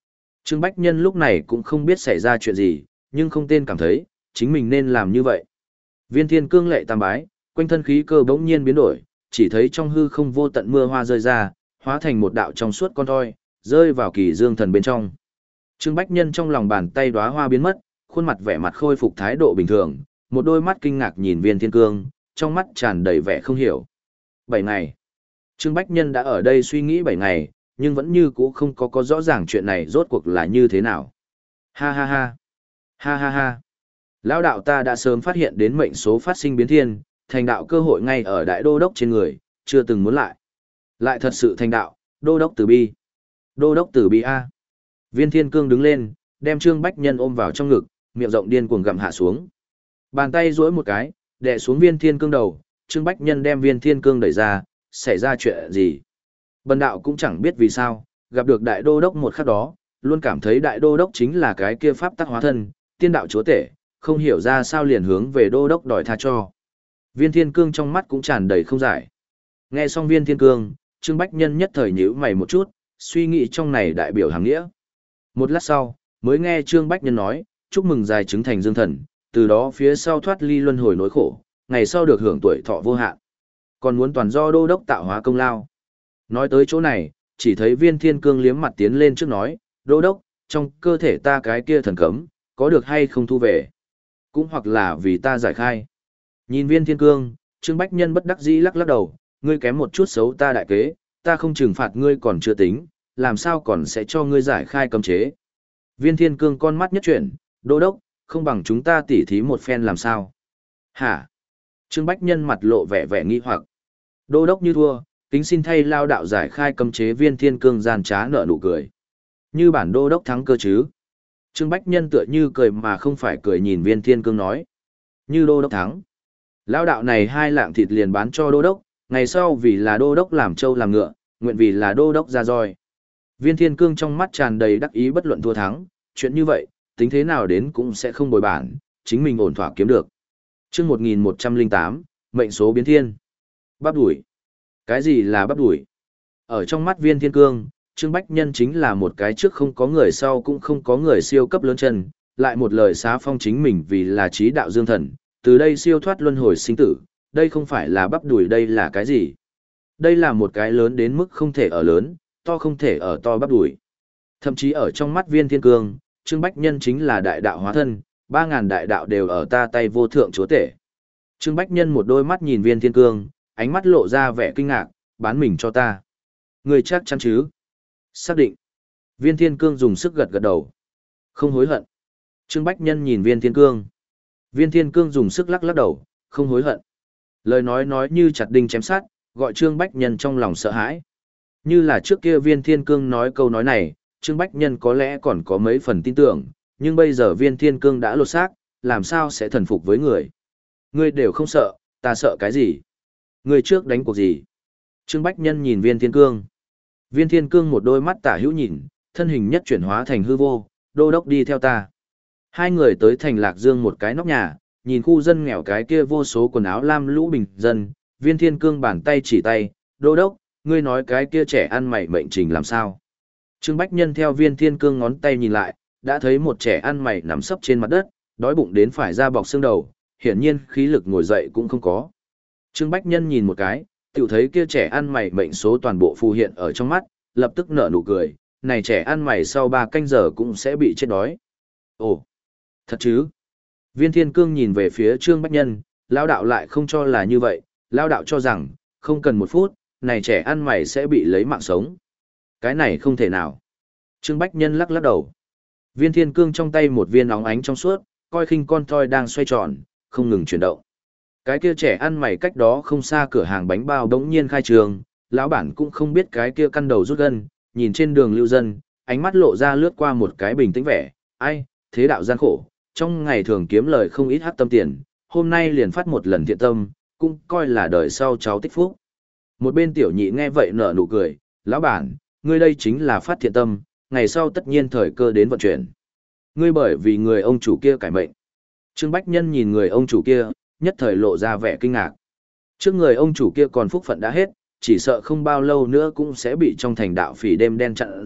Trương Bách Nhân lúc này cũng không biết xảy ra chuyện gì, nhưng không tên cảm thấy, chính mình nên làm như vậy. Viên Thiên Cương lệ tam bái, quanh thân khí cơ bỗng nhiên biến đổi, chỉ thấy trong hư không vô tận mưa hoa rơi ra, hóa thành một đạo trong suốt con thoi, rơi vào Kỳ Dương Thần bên trong. Trương Bách Nhân trong lòng bàn tay đóa hoa biến mất, khuôn mặt vẻ mặt khôi phục thái độ bình thường, một đôi mắt kinh ngạc nhìn Viên Thiên Cương, trong mắt tràn đầy vẻ không hiểu. Bảy ngày. Trương Bách Nhân đã ở đây suy nghĩ bảy ngày, nhưng vẫn như cũ không có có rõ ràng chuyện này rốt cuộc là như thế nào. Ha ha ha. Ha ha ha. Lão đạo ta đã sớm phát hiện đến mệnh số phát sinh biến thiên, thành đạo cơ hội ngay ở đại đô đốc trên người, chưa từng muốn lại. Lại thật sự thành đạo, đô đốc tử bi. Đô đốc tử bi A. Viên Thiên Cương đứng lên, đem Trương Bách Nhân ôm vào trong ngực, miệng rộng điên cuồng gặm hạ xuống. Bàn tay duỗi một cái, đè xuống Viên Thiên Cương đầu, Trương Bách Nhân đem Viên Thiên Cương đẩy ra, xảy ra chuyện gì. Bần đạo cũng chẳng biết vì sao, gặp được đại đô đốc một khắc đó, luôn cảm thấy đại đô đốc chính là cái kia pháp tắc hóa thân, tiên đạo chúa tể, không hiểu ra sao liền hướng về đô đốc đòi tha cho. Viên Thiên Cương trong mắt cũng tràn đầy không giải. Nghe xong Viên Thiên Cương, Trương Bách Nhân nhất thời nhíu mày một chút, suy nghĩ trong này đại biểu hàng nghĩa. Một lát sau, mới nghe Trương Bách Nhân nói, chúc mừng dài chứng thành dương thần, từ đó phía sau thoát ly luân hồi nỗi khổ, ngày sau được hưởng tuổi thọ vô hạn. Còn muốn toàn do đô đốc tạo hóa công lao. Nói tới chỗ này, chỉ thấy Viên Thiên Cương liếm mặt tiến lên trước nói, đô đốc, trong cơ thể ta cái kia thần cấm, có được hay không thu về? Cũng hoặc là vì ta giải khai. Nhìn Viên Thiên Cương, Trương Bách Nhân bất đắc dĩ lắc lắc đầu, ngươi kém một chút xấu ta đại kế, ta không trừng phạt ngươi còn chưa tính, làm sao còn sẽ cho ngươi giải khai cấm chế. Viên Thiên Cương con mắt nhất chuyển, đô đốc, không bằng chúng ta tỉ thí một phen làm sao? Hả? Trương Bách Nhân mặt lộ vẻ vẻ nghi hoặc. Đô đốc như thua, kính xin thay lao đạo giải khai cấm chế. Viên Thiên Cương gian trá nở nụ cười. Như bản đô đốc thắng cơ chứ? Trương Bách Nhân tựa như cười mà không phải cười nhìn Viên Thiên Cương nói. Như đô đốc thắng. Lao đạo này hai lạng thịt liền bán cho đô đốc, ngày sau vì là đô đốc làm trâu làm ngựa, nguyện vì là đô đốc ra roi. Viên Thiên Cương trong mắt tràn đầy đắc ý bất luận thua thắng, chuyện như vậy, tính thế nào đến cũng sẽ không bồi bản, chính mình ổn thỏa kiếm được. Chương một nghìn một trăm lẻ tám, mệnh số biến thiên. Bắp đuổi. Cái gì là bắp đuổi? Ở trong mắt Viên Thiên Cương, Trương Bách Nhân chính là một cái trước không có người sau cũng không có người siêu cấp lớn chân, lại một lời xá phong chính mình vì là trí đạo dương thần, từ đây siêu thoát luân hồi sinh tử, đây không phải là bắp đuổi, đây là cái gì? Đây là một cái lớn đến mức không thể ở lớn, to không thể ở to bắp đuổi. Thậm chí ở trong mắt Viên Thiên Cương, Trương Bách Nhân chính là đại đạo hóa thân, ba ngàn đại đạo đều ở ta tay vô thượng chúa tể. Trương Bách Nhân một đôi mắt nhìn Viên Thiên Cương, ánh mắt lộ ra vẻ kinh ngạc, bán mình cho ta. Người chắc chắn chứ? Xác định. Viên Thiên Cương dùng sức gật gật đầu. Không hối hận. Trương Bách Nhân nhìn Viên Thiên Cương. Viên Thiên Cương dùng sức lắc lắc đầu, không hối hận. Lời nói nói như chặt đinh chém sát, gọi Trương Bách Nhân trong lòng sợ hãi. Như là trước kia Viên Thiên Cương nói câu nói này, Trương Bách Nhân có lẽ còn có mấy phần tin tưởng, nhưng bây giờ Viên Thiên Cương đã lột xác, làm sao sẽ thần phục với người. Ngươi đều không sợ, ta sợ cái gì? Ngươi trước đánh cuộc gì? Trương Bách Nhân nhìn Viên Thiên Cương. Viên Thiên Cương một đôi mắt tả hữu nhìn, thân hình nhất chuyển hóa thành hư vô, đô đốc đi theo ta. Hai người tới thành Lạc Dương một cái nóc nhà, nhìn khu dân nghèo cái kia vô số quần áo lam lũ bình dân, Viên Thiên Cương bàn tay chỉ tay, đô đốc, ngươi nói cái kia trẻ ăn mày mệnh trình làm sao? Trương Bách Nhân theo Viên Thiên Cương ngón tay nhìn lại, đã thấy một trẻ ăn mày nằm sấp trên mặt đất, đói bụng đến phải ra bọc xương đầu, hiển nhiên khí lực ngồi dậy cũng không có. Trương Bách Nhân nhìn một cái, tiểu thấy kia trẻ ăn mày mệnh số toàn bộ phù hiện ở trong mắt, lập tức nở nụ cười, này trẻ ăn mày sau ba canh giờ cũng sẽ bị chết đói. Ồ, thật chứ? Viên Thiên Cương nhìn về phía Trương Bách Nhân, lão đạo lại không cho là như vậy, lão đạo cho rằng, không cần một phút, này trẻ ăn mày sẽ bị lấy mạng sống. Cái này không thể nào. Trương Bách Nhân lắc lắc đầu. Viên Thiên Cương trong tay một viên óng ánh trong suốt, coi khinh con thoi đang xoay tròn, không ngừng chuyển động. Cái kia trẻ ăn mày cách đó không xa cửa hàng bánh bao đống nhiên khai trường, lão bản cũng không biết cái kia căn đầu rút gân, nhìn trên đường lưu dân, ánh mắt lộ ra lướt qua một cái bình tĩnh vẻ, ai, thế đạo gian khổ, trong ngày thường kiếm lời không ít hắc tâm tiền, hôm nay liền phát một lần thiện tâm, cũng coi là đời sau cháu tích phúc. Một bên tiểu nhị nghe vậy nở nụ cười, lão bản, ngươi đây chính là phát thiện tâm, ngày sau tất nhiên thời cơ đến vận chuyển. Ngươi bởi vì người ông chủ kia cải mệnh. Trương Bách Nhân nhìn người ông chủ kia, nhất thời lộ ra vẻ kinh ngạc. Trước người ông chủ kia còn phúc phận đã hết, chỉ sợ không bao lâu nữa cũng sẽ bị trong thành đạo phỉ đêm đen chặn giết,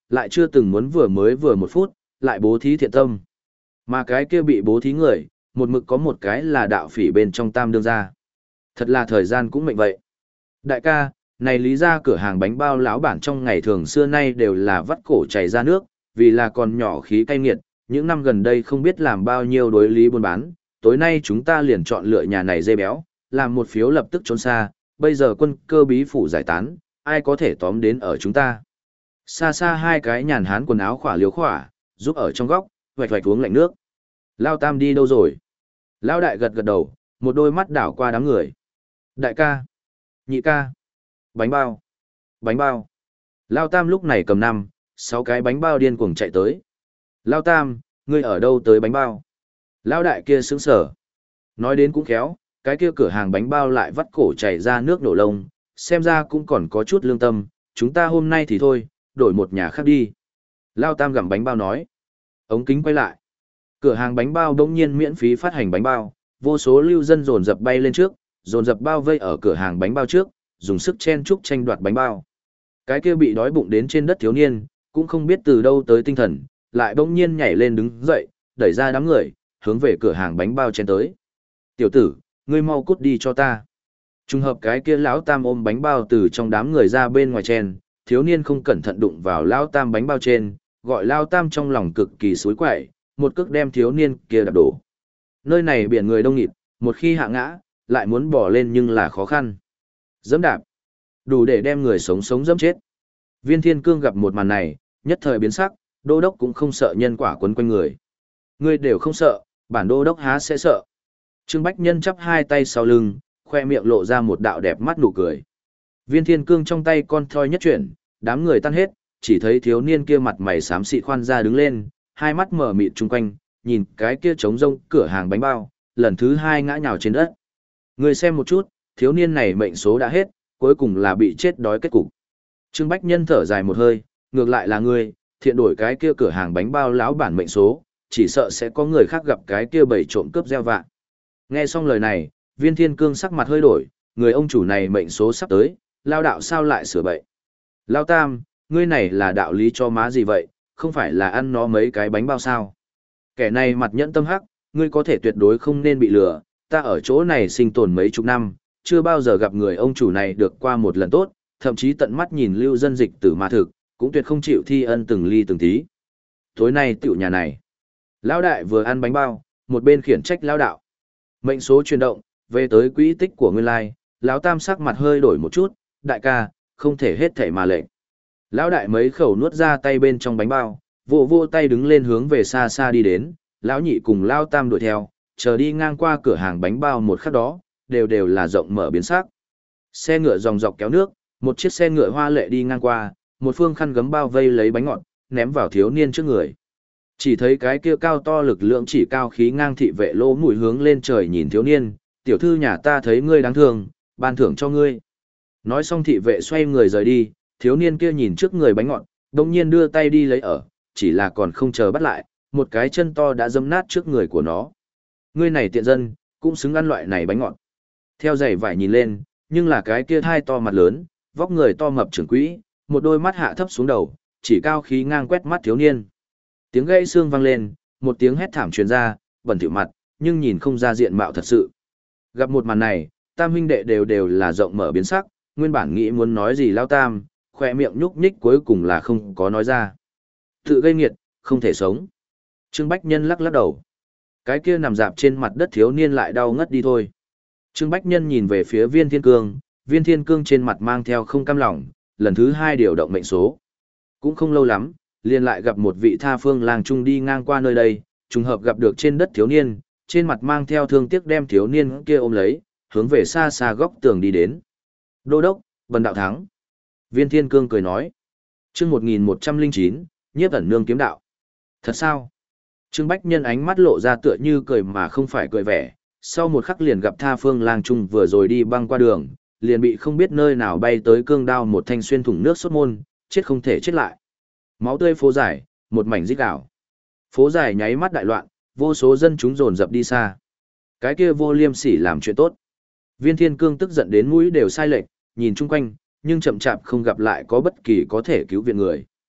lại chưa từng muốn vừa mới vừa một phút, lại bố thí thiện tâm. Mà cái kia bị bố thí người, một mực có một cái là đạo phỉ bên trong tam đương gia. Thật là thời gian cũng mệnh vậy. Đại ca, này lý ra cửa hàng bánh bao lão bản trong ngày thường xưa nay đều là vắt cổ chảy ra nước, vì là còn nhỏ khí cay nghiệt, những năm gần đây không biết làm bao nhiêu đối lý buôn bán, tối nay chúng ta liền chọn lựa nhà này dê béo, làm một phiếu lập tức trốn xa, bây giờ quân cơ bí phủ giải tán, ai có thể tóm đến ở chúng ta. Xa xa hai cái nhàn hán quần áo khỏa liếu khỏa, giúp ở trong góc, vạch vạch uống lạnh nước. Lao Tam đi đâu rồi? Lao Đại gật gật đầu, một đôi mắt đảo qua đám người. Đại ca, nhị ca, bánh bao, bánh bao. Lao Tam lúc này cầm năm, sáu cái bánh bao điên cuồng chạy tới. Lao Tam, ngươi ở đâu tới bánh bao? Lao Đại kia sững sở. Nói đến cũng khéo, cái kia cửa hàng bánh bao lại vắt cổ chảy ra nước nổ lông, xem ra cũng còn có chút lương tâm, chúng ta hôm nay thì thôi, đổi một nhà khác đi. Lao Tam gặm bánh bao nói. Ống kính quay lại. Cửa hàng bánh bao bỗng nhiên miễn phí phát hành bánh bao, vô số lưu dân dồn dập bay lên trước, dồn dập bao vây ở cửa hàng bánh bao trước, dùng sức chen chúc tranh đoạt bánh bao. Cái kia bị đói bụng đến trên đất thiếu niên, cũng không biết từ đâu tới tinh thần, lại bỗng nhiên nhảy lên đứng dậy, đẩy ra đám người, hướng về cửa hàng bánh bao chen tới. Tiểu tử, ngươi mau cút đi cho ta. Trùng hợp cái kia lão Tam ôm bánh bao từ trong đám người ra bên ngoài chen, thiếu niên không cẩn thận đụng vào lão Tam bánh bao trên, gọi lão Tam trong lòng cực kỳ xối quậy, một cước đem thiếu niên kia đạp đổ. Nơi này biển người đông nghịt, một khi hạ ngã, lại muốn bỏ lên nhưng là khó khăn. Dẫm đạp, đủ để đem người sống sống dẫm chết. Viên Thiên Cương gặp một màn này, nhất thời biến sắc, đô đốc cũng không sợ nhân quả quấn quanh người. Ngươi đều không sợ, bản đô đốc há sẽ sợ. Trương Bách Nhân chắp hai tay sau lưng, khoe miệng lộ ra một đạo đẹp mắt nụ cười. Viên Thiên Cương trong tay con thoi nhất chuyển, đám người tan hết, chỉ thấy thiếu niên kia mặt mày xám xịt khoan ra đứng lên, hai mắt mở mịt chung quanh, nhìn cái kia trống rông cửa hàng bánh bao, lần thứ hai ngã nhào trên đất. Người xem một chút, thiếu niên này mệnh số đã hết, cuối cùng là bị chết đói kết cục. Trương Bách Nhân thở dài một hơi, ngược lại là ngươi, thiện đổi cái kia cửa hàng bánh bao lão bản mệnh số, chỉ sợ sẽ có người khác gặp cái kia bầy trộm cướp gieo vạ. Nghe xong lời này, Viên Thiên Cương sắc mặt hơi đổi, người ông chủ này mệnh số sắp tới, lao đạo sao lại sửa bậy. Lao Tam, ngươi này là đạo lý cho má gì vậy, không phải là ăn nó mấy cái bánh bao sao. Kẻ này mặt nhẫn tâm hắc, ngươi có thể tuyệt đối không nên bị lừa, ta ở chỗ này sinh tồn mấy chục năm, chưa bao giờ gặp người ông chủ này được qua một lần tốt, thậm chí tận mắt nhìn lưu dân dịch tử mà thực, cũng tuyệt không chịu thi ân từng ly từng tí. Tối nay tiểu nhà này, lão đại vừa ăn bánh bao, một bên khiển trách lão đạo. Mệnh số chuyển động, về tới quỹ tích của nguyên lai, lão Tam sắc mặt hơi đổi một chút, đại ca, không thể hết thảy mà lệnh. Lão đại mấy khẩu nuốt ra tay bên trong bánh bao, vô vô tay đứng lên hướng về xa xa đi đến, lão nhị cùng lão Tam đuổi theo, chờ đi ngang qua cửa hàng bánh bao một khắc đó, đều đều là rộng mở biến sắc. Xe ngựa dòng dọc kéo nước, một chiếc xe ngựa hoa lệ đi ngang qua, một phương khăn gấm bao vây lấy bánh ngọt, ném vào thiếu niên trước người. Chỉ thấy cái kia cao to lực lượng chỉ cao khí ngang thị vệ lỗ mũi hướng lên trời nhìn thiếu niên, tiểu thư nhà ta thấy ngươi đáng thương, ban thưởng cho ngươi. Nói xong thị vệ xoay người rời đi, thiếu niên kia nhìn trước người bánh ngọt, đồng nhiên đưa tay đi lấy ở, chỉ là còn không chờ bắt lại, một cái chân to đã dâm nát trước người của nó. Ngươi này tiện dân, cũng xứng ăn loại này bánh ngọt. Theo giày vải nhìn lên, nhưng là cái kia thai to mặt lớn, vóc người to mập trưởng quỹ, một đôi mắt hạ thấp xuống đầu, chỉ cao khí ngang quét mắt thiếu niên. Tiếng gãy xương vang lên, một tiếng hét thảm truyền ra, bẩn thỉu mặt, nhưng nhìn không ra diện mạo thật sự. Gặp một màn này, Tam huynh đệ đều đều là rộng mở biến sắc, nguyên bản nghĩ muốn nói gì lao Tam, khỏe miệng nhúc nhích cuối cùng là không có nói ra. Tự gây nghiệt, không thể sống. Trương Bách Nhân lắc lắc đầu. Cái kia nằm dạp trên mặt đất thiếu niên lại đau ngất đi thôi. Trương Bách Nhân nhìn về phía Viên Thiên Cương, Viên Thiên Cương trên mặt mang theo không cam lòng, lần thứ hai điều động mệnh số. Cũng không lâu lắm, liền lại gặp một vị tha phương làng trung đi ngang qua nơi đây, trùng hợp gặp được trên đất thiếu niên, trên mặt mang theo thương tiếc đem thiếu niên kia ôm lấy, hướng về xa xa góc tường đi đến. Đô đốc, Vân Đạo thắng. Viên Thiên Cương cười nói. Chương một nghìn một trăm lẻ chín, Nhiếp ẩn nương kiếm đạo. Thật sao? Trương Bách Nhân ánh mắt lộ ra tựa như cười mà không phải cười vẻ, sau một khắc liền gặp tha phương lang trung vừa rồi đi băng qua đường, liền bị không biết nơi nào bay tới cương đao một thanh xuyên thủng nước sốt môn, chết không thể chết lại. Máu tươi phố dài, một mảnh rít gào. Phố dài nháy mắt đại loạn, vô số dân chúng dồn dập đi xa. Cái kia vô liêm sỉ làm chuyện tốt. Viên Thiên Cương tức giận đến mũi đều sai lệch, nhìn chung quanh, nhưng chậm chạp không gặp lại có bất kỳ có thể cứu viện người.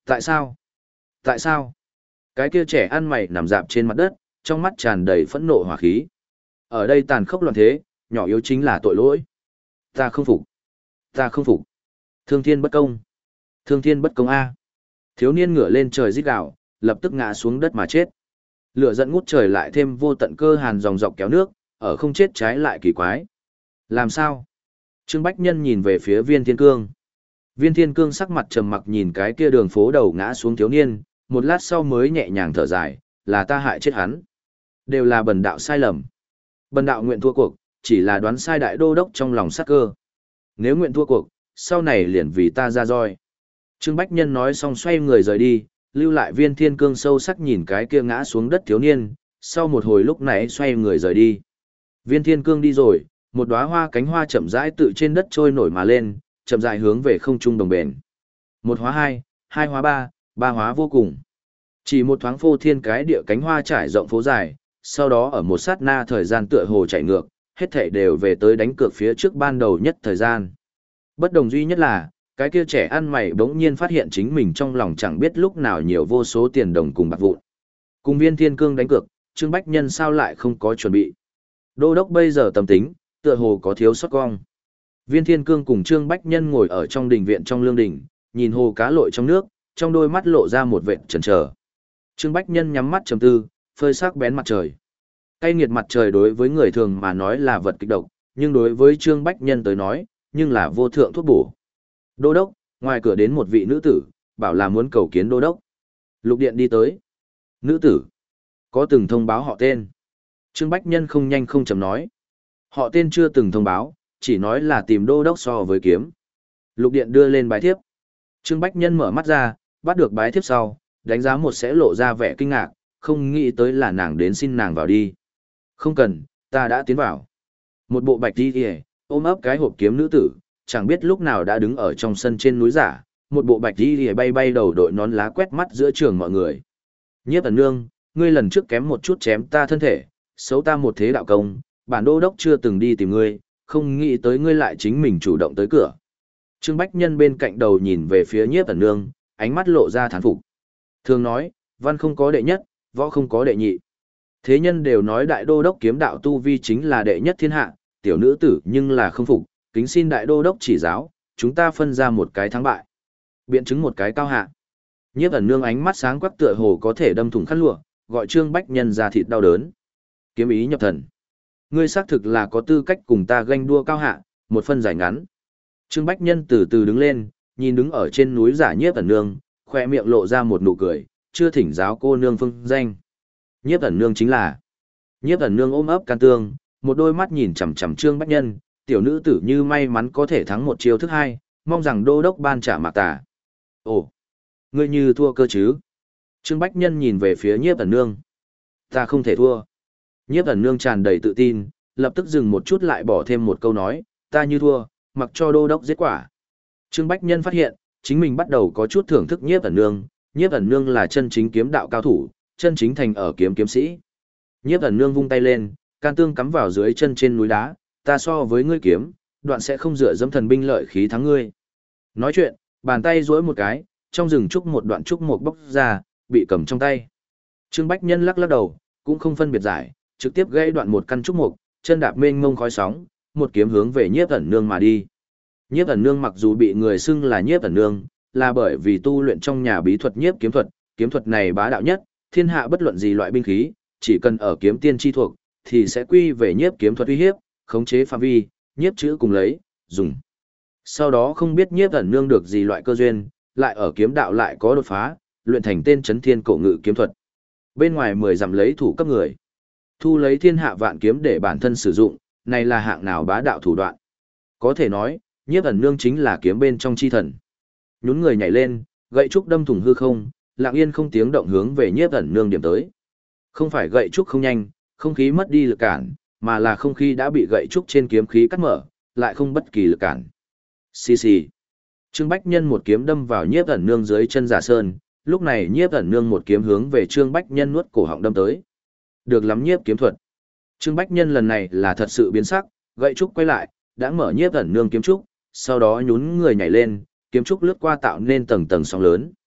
Tại sao? Tại sao? Cái kia trẻ ăn mày nằm dạp trên mặt đất, trong mắt tràn đầy phẫn nộ hỏa khí. Ở đây tàn khốc loạn thế, nhỏ yếu chính là tội lỗi. Ta không phục. Ta không phục. Thương thiên bất công. Thương thiên bất công A. Thiếu niên ngửa lên trời rít gào, lập tức ngã xuống đất mà chết. Lửa giận ngút trời lại thêm vô tận cơ hàn dòng dọc kéo nước, ở không chết trái lại kỳ quái. Làm sao? Trương Bách Nhân nhìn về phía Viên Thiên Cương. Viên Thiên Cương sắc mặt trầm mặc nhìn cái kia đường phố đầu ngã xuống thiếu niên, một lát sau mới nhẹ nhàng thở dài, là ta hại chết hắn. Đều là bần đạo sai lầm. Bần đạo nguyện thua cuộc, chỉ là đoán sai đại đô đốc trong lòng sắc cơ. Nếu nguyện thua cuộc, sau này liền vì ta ra roi. Trương Bách Nhân nói xong xoay người rời đi, lưu lại Viên Thiên Cương sâu sắc nhìn cái kia ngã xuống đất thiếu niên, sau một hồi lúc nãy xoay người rời đi. Viên Thiên Cương đi rồi, một đóa hoa cánh hoa chậm rãi tự trên đất trôi nổi mà lên, chậm rãi hướng về không trung đồng bền. Một hóa hai, hai hóa ba, ba hóa vô cùng. Chỉ một thoáng phô thiên cái địa cánh hoa trải rộng phố dài, sau đó ở một sát na thời gian tựa hồ chạy ngược, hết thảy đều về tới đánh cược phía trước ban đầu nhất thời gian. Bất đồng duy nhất là, cái kia trẻ ăn mày bỗng nhiên phát hiện chính mình trong lòng chẳng biết lúc nào nhiều vô số tiền đồng cùng bạc vụn. Cùng Viên Thiên Cương đánh cược, Trương Bách Nhân sao lại không có chuẩn bị. Đô đốc bây giờ tâm tính, tựa hồ có thiếu sót cong. Viên Thiên Cương cùng Trương Bách Nhân ngồi ở trong đình viện trong lương đình, nhìn hồ cá lội trong nước, trong đôi mắt lộ ra một vệt chần chờ. Trương Bách Nhân nhắm mắt trầm tư, phơi sắc bén mặt trời. Cay nghiệt mặt trời đối với người thường mà nói là vật kịch độc, nhưng đối với Trương Bách Nhân tới nói, nhưng là vô thượng thuốc bổ. Đô đốc, ngoài cửa đến một vị nữ tử, bảo là muốn cầu kiến đô đốc. Lục điện đi tới. Nữ tử. Có từng thông báo họ tên. Trương Bách Nhân không nhanh không chậm nói. Họ tên chưa từng thông báo, chỉ nói là tìm đô đốc so với kiếm. Lục điện đưa lên bái thiếp. Trương Bách Nhân mở mắt ra, bắt được bái thiếp sau, đánh giá một sẽ lộ ra vẻ kinh ngạc, không nghĩ tới là nàng đến xin nàng vào đi. Không cần, ta đã tiến vào. Một bộ bạch đi kìa, ôm ấp cái hộp kiếm nữ tử, chẳng biết lúc nào đã đứng ở trong sân trên núi giả, một bộ bạch đi kìa bay bay đầu đội nón lá quét mắt giữa trường mọi người. Nhiếp ẩn nương, ngươi lần trước kém một chút chém ta thân thể, xấu ta một thế đạo công, bản đô đốc chưa từng đi tìm ngươi, không nghĩ tới ngươi lại chính mình chủ động tới cửa. Trương Bách Nhân bên cạnh đầu nhìn về phía nhiếp ẩn nương, ánh mắt lộ ra thán phục. Thường nói, văn không có đệ nhất, võ không có đệ nhị. Thế nhân đều nói đại đô đốc kiếm đạo tu vi chính là đệ nhất thiên hạ, tiểu nữ tử nhưng là không phục, kính xin đại đô đốc chỉ giáo, chúng ta phân ra một cái thắng bại. Biện chứng một cái cao hạ. Nhiếp ẩn nương ánh mắt sáng quắc tựa hồ có thể đâm thủng khăn lụa, gọi Trương Bách Nhân ra thịt đau đớn. Kiếm ý nhập thần. Ngươi xác thực là có tư cách cùng ta ganh đua cao hạ, một phân giải ngắn. Trương Bách Nhân từ từ đứng lên, nhìn đứng ở trên núi giả nhiếp ẩn nương, khoe miệng lộ ra một nụ cười, chưa thỉnh giáo cô nương phương danh. Nhiếp ẩn nương chính là. Nhiếp ẩn nương ôm ấp can tương, một đôi mắt nhìn chằm chằm Trương Bách Nhân, tiểu nữ tử như may mắn có thể thắng một chiêu thức hai, mong rằng đô đốc ban trả mạc tà. Ồ, ngươi như thua cơ chứ? Trương Bách Nhân nhìn về phía nhiếp ẩn nương. Ta không thể thua. Nhiếp ẩn nương tràn đầy tự tin, lập tức dừng một chút lại bỏ thêm một câu nói, ta như thua, mặc cho đô đốc giết quả. Trương Bách Nhân phát hiện, chính mình bắt đầu có chút thưởng thức nhiếp ẩn nương, nhiếp ẩn nương là chân chính kiếm đạo cao thủ, chân chính thành ở kiếm kiếm sĩ. Nhiếp ẩn nương vung tay lên, can tương cắm vào dưới chân trên núi đá, ta so với ngươi kiếm, đoạn sẽ không dựa dẫm thần binh lợi khí thắng ngươi. Nói chuyện, bàn tay duỗi một cái, trong rừng trúc một đoạn trúc một bóc ra, bị cầm trong tay. Trương Bách Nhân lắc lắc đầu, cũng không phân biệt giải, trực tiếp gãy đoạn một căn trúc mục, chân đạp mênh mông khói sóng, một kiếm hướng về nhiếp ẩn nương mà đi. Nhiếp ẩn nương mặc dù bị người xưng là nhiếp ẩn nương, là bởi vì tu luyện trong nhà bí thuật nhiếp kiếm thuật, kiếm thuật này bá đạo nhất, thiên hạ bất luận gì loại binh khí, chỉ cần ở kiếm tiên chi thuộc, thì sẽ quy về nhiếp kiếm thuật uy hiếp, khống chế phạm vi, nhiếp chữ cùng lấy, dùng. Sau đó không biết nhiếp ẩn nương được gì loại cơ duyên, lại ở kiếm đạo lại có đột phá, luyện thành tên chấn thiên cổ ngự kiếm thuật. Bên ngoài mười dặm lấy thủ cấp người, thu lấy thiên hạ vạn kiếm để bản thân sử dụng, này là hạng nào bá đạo thủ đoạn. Có thể nói, nhiếp ẩn nương chính là kiếm bên trong chi thần. Nhún người nhảy lên, gậy trúc đâm thủng hư không, lặng yên không tiếng động hướng về nhiếp ẩn nương điểm tới. Không phải gậy trúc không nhanh, không khí mất đi lực cản, mà là không khí đã bị gậy trúc trên kiếm khí cắt mở, lại không bất kỳ lực cản. Xì xì. Trương Bách Nhân một kiếm đâm vào nhiếp ẩn nương dưới chân giả sơn, lúc này nhiếp ẩn nương một kiếm hướng về Trương Bách Nhân nuốt cổ họng đâm tới. Được lắm nhiếp kiếm thuật. Trương Bách Nhân lần này là thật sự biến sắc, gậy trúc quay lại, đã mở nhiếp ẩn nương kiếm trúc, sau đó nhún người nhảy lên, kiếm trúc lướt qua tạo nên tầng tầng sóng lớn.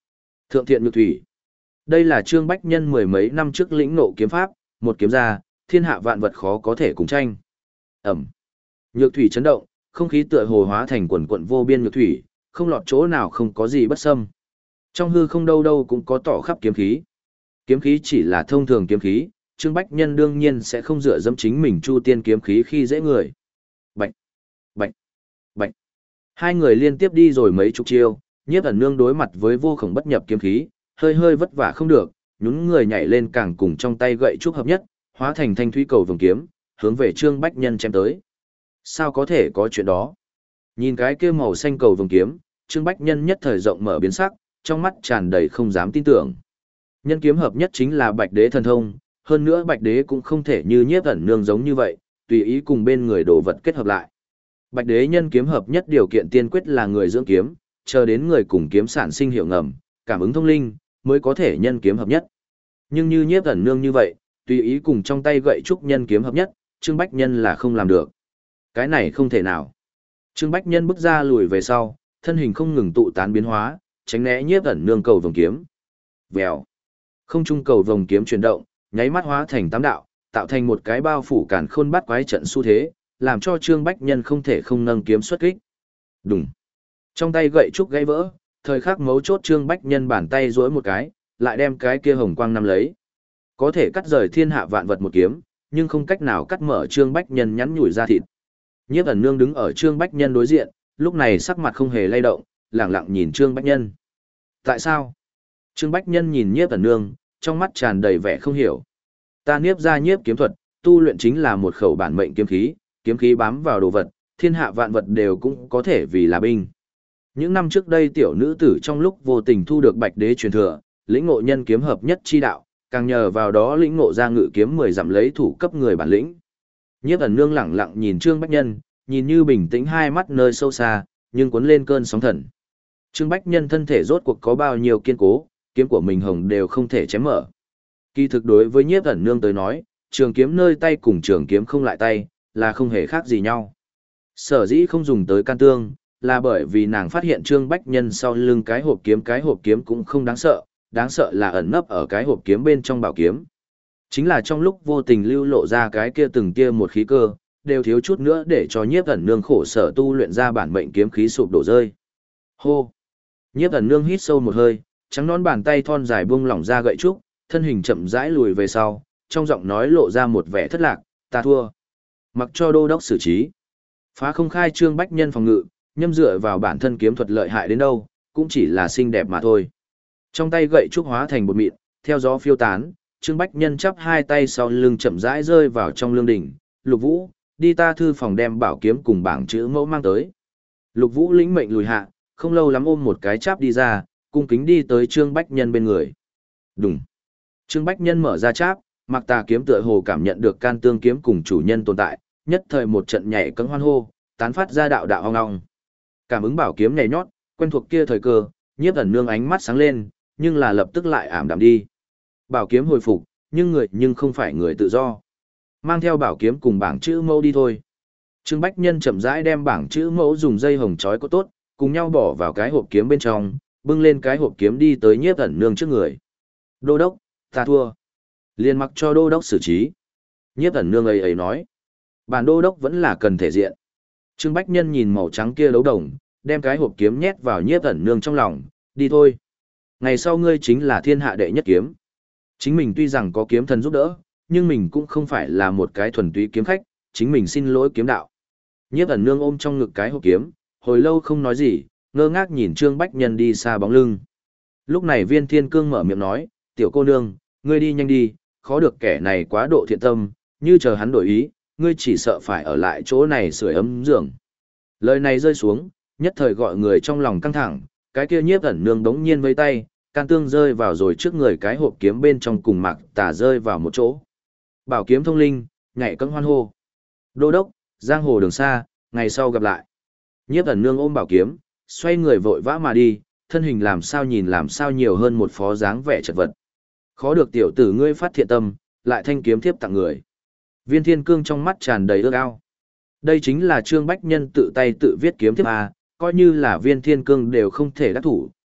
Thượng thiện nhược thủy. Đây là Trương Bách Nhân mười mấy năm trước lĩnh ngộ kiếm pháp, một kiếm ra, thiên hạ vạn vật khó có thể cùng tranh. Ẩm. Nhược thủy chấn động, không khí tựa hồ hóa thành quần quận vô biên nhược thủy, không lọt chỗ nào không có gì bất xâm. Trong hư không đâu đâu cũng có tỏ khắp kiếm khí. Kiếm khí chỉ là thông thường kiếm khí, Trương Bách Nhân đương nhiên sẽ không dựa dẫm chính mình chu tiên kiếm khí khi dễ người. Bạch, bạch, bạch. Hai người liên tiếp đi rồi mấy chục chiêu, Nhiếp Ẩn Nương đối mặt với vô khổng bất nhập kiếm khí, hơi hơi vất vả không được, nhún người nhảy lên càng cùng trong tay gậy trúc hợp nhất, hóa thành thanh thủy cầu vồng kiếm, hướng về Trương Bách Nhân chém tới. Sao có thể có chuyện đó? Nhìn cái kia màu xanh cầu vồng kiếm, Trương Bách Nhân nhất thời rộng mở biến sắc, trong mắt tràn đầy không dám tin tưởng. Nhân kiếm hợp nhất chính là Bạch Đế thần thông, hơn nữa Bạch Đế cũng không thể như Nhiếp Ẩn Nương giống như vậy, tùy ý cùng bên người đồ vật kết hợp lại. Bạch Đế nhân kiếm hợp nhất điều kiện tiên quyết là người dưỡng kiếm, chờ đến người cùng kiếm sản sinh hiệu ngầm, cảm ứng thông linh, mới có thể nhân kiếm hợp nhất. Nhưng như Nhiếp Ẩn Nương như vậy, tùy ý cùng trong tay gậy trúc nhân kiếm hợp nhất, Trương Bách Nhân là không làm được. Cái này không thể nào. Trương Bách Nhân bước ra lùi về sau, thân hình không ngừng tụ tán biến hóa, tránh né Nhiếp Ẩn Nương cầu vồng kiếm. Vèo. Không trung cầu vồng kiếm chuyển động, nháy mắt hóa thành tám đạo, tạo thành một cái bao phủ càn khôn bắt quái trận xu thế, làm cho Trương Bách Nhân không thể không nâng kiếm xuất kích. Đùng. Trong tay gậy trúc gãy vỡ, thời khắc mấu chốt Trương Bách Nhân bàn tay duỗi một cái, lại đem cái kia hồng quang nắm lấy. Có thể cắt rời thiên hạ vạn vật một kiếm, nhưng không cách nào cắt mở Trương Bách Nhân nhắn nhủi ra thịt. Nhiếp Ẩn Nương đứng ở Trương Bách Nhân đối diện, lúc này sắc mặt không hề lay động, lẳng lặng nhìn Trương Bách Nhân. Tại sao? Trương Bách Nhân nhìn Nhiếp Ẩn Nương, trong mắt tràn đầy vẻ không hiểu. Ta Niếp ra nhiếp kiếm thuật, tu luyện chính là một khẩu bản mệnh kiếm khí, kiếm khí bám vào đồ vật, thiên hạ vạn vật đều cũng có thể vì là binh. Những năm trước đây tiểu nữ tử trong lúc vô tình thu được Bạch Đế truyền thừa, lĩnh ngộ nhân kiếm hợp nhất chi đạo, càng nhờ vào đó lĩnh ngộ ra ngự kiếm mười dặm lấy thủ cấp người bản lĩnh. Nhiếp Ẩn Nương lẳng lặng nhìn Trương Bách Nhân, nhìn như bình tĩnh hai mắt nơi sâu xa, nhưng cuốn lên cơn sóng thần. Trương Bách Nhân thân thể rốt cuộc có bao nhiêu kiên cố, kiếm của mình hồng đều không thể chém mở. Kỳ thực đối với Nhiếp Ẩn Nương tới nói, trường kiếm nơi tay cùng trường kiếm không lại tay, là không hề khác gì nhau. Sở dĩ không dùng tới can tương, là bởi vì nàng phát hiện Trương Bách Nhân sau lưng cái hộp kiếm cái hộp kiếm cũng không đáng sợ, đáng sợ là ẩn nấp ở cái hộp kiếm bên trong bảo kiếm. Chính là trong lúc vô tình lưu lộ ra cái kia từng kia một khí cơ, đều thiếu chút nữa để cho Nhiếp Ẩn Nương khổ sở tu luyện ra bản mệnh kiếm khí sụp đổ rơi. Hô! Nhiếp Ẩn Nương hít sâu một hơi, trắng nón bàn tay thon dài buông lỏng ra gậy trúc, thân hình chậm rãi lùi về sau, trong giọng nói lộ ra một vẻ thất lạc, ta thua. Mặc cho đô đốc xử trí. Phá không khai Trương Bách Nhân phòng ngự, nhâm dựa vào bản thân kiếm thuật lợi hại đến đâu, cũng chỉ là xinh đẹp mà thôi. Trong tay gậy trúc hóa thành bột mịn, theo gió phiêu tán, Trương Bách Nhân chắp hai tay sau lưng chậm rãi rơi vào trong lương đỉnh. Lục Vũ, đi ta thư phòng đem bảo kiếm cùng bảng chữ mẫu mang tới. Lục Vũ lĩnh mệnh lùi hạ, không lâu lắm ôm một cái cháp đi ra, cung kính đi tới Trương Bách Nhân bên người. Đùng. Trương Bách Nhân mở ra cháp, Mặc Tà kiếm tựa hồ cảm nhận được can tương kiếm cùng chủ nhân tồn tại, nhất thời một trận nhảy cẫng hoan hô, tán phát ra đạo đạo ong ong. Cảm ứng bảo kiếm nhảy nhót, quen thuộc kia thời cơ, Nhiếp Ẩn Nương ánh mắt sáng lên, nhưng là lập tức lại ảm đạm đi. Bảo kiếm hồi phục, nhưng người nhưng không phải người tự do. Mang theo bảo kiếm cùng bảng chữ mẫu đi thôi. Trương Bách Nhân chậm rãi đem bảng chữ mẫu dùng dây hồng trói có tốt, cùng nhau bỏ vào cái hộp kiếm bên trong, bưng lên cái hộp kiếm đi tới Nhiếp Ẩn Nương trước người. Đô đốc, ta thua. Liền mặc cho đô đốc xử trí. Nhiếp Ẩn Nương ấy ấy nói. Bản đô đốc vẫn là cần thể diện. Trương Bách Nhân nhìn màu trắng kia đấu đồng, đem cái hộp kiếm nhét vào Nhiếp Ẩn Nương trong lòng, đi thôi. Ngày sau ngươi chính là thiên hạ đệ nhất kiếm. Chính mình tuy rằng có kiếm thần giúp đỡ, nhưng mình cũng không phải là một cái thuần túy kiếm khách, chính mình xin lỗi kiếm đạo. Nhiếp Ẩn Nương ôm trong ngực cái hộp kiếm, hồi lâu không nói gì, ngơ ngác nhìn Trương Bách Nhân đi xa bóng lưng. Lúc này Viên Thiên Cương mở miệng nói, tiểu cô nương, ngươi đi nhanh đi, khó được kẻ này quá độ thiện tâm, như chờ hắn đổi ý, ngươi chỉ sợ phải ở lại chỗ này sưởi ấm giường. Lời này rơi xuống, nhất thời gọi người trong lòng căng thẳng, cái kia Nhiếp Ẩn Nương đống nhiên với tay, can tương rơi vào rồi trước người cái hộp kiếm bên trong cùng Mặc Tà rơi vào một chỗ. Bảo kiếm thông linh, nhảy cẫng hoan hô. Đô đốc, giang hồ đường xa, ngày sau gặp lại. Nhiếp Ẩn Nương ôm bảo kiếm, xoay người vội vã mà đi, thân hình làm sao nhìn làm sao nhiều hơn một phó dáng vẻ chật vật. Khó được tiểu tử ngươi phát thiện tâm, lại thanh kiếm thiếp tặng người. Viên Thiên Cương trong mắt tràn đầy ước ao. Đây chính là Trương Bách Nhân tự tay tự viết kiếm thiếp A, coi như là Viên Thiên Cương đều không thể đắc thủ,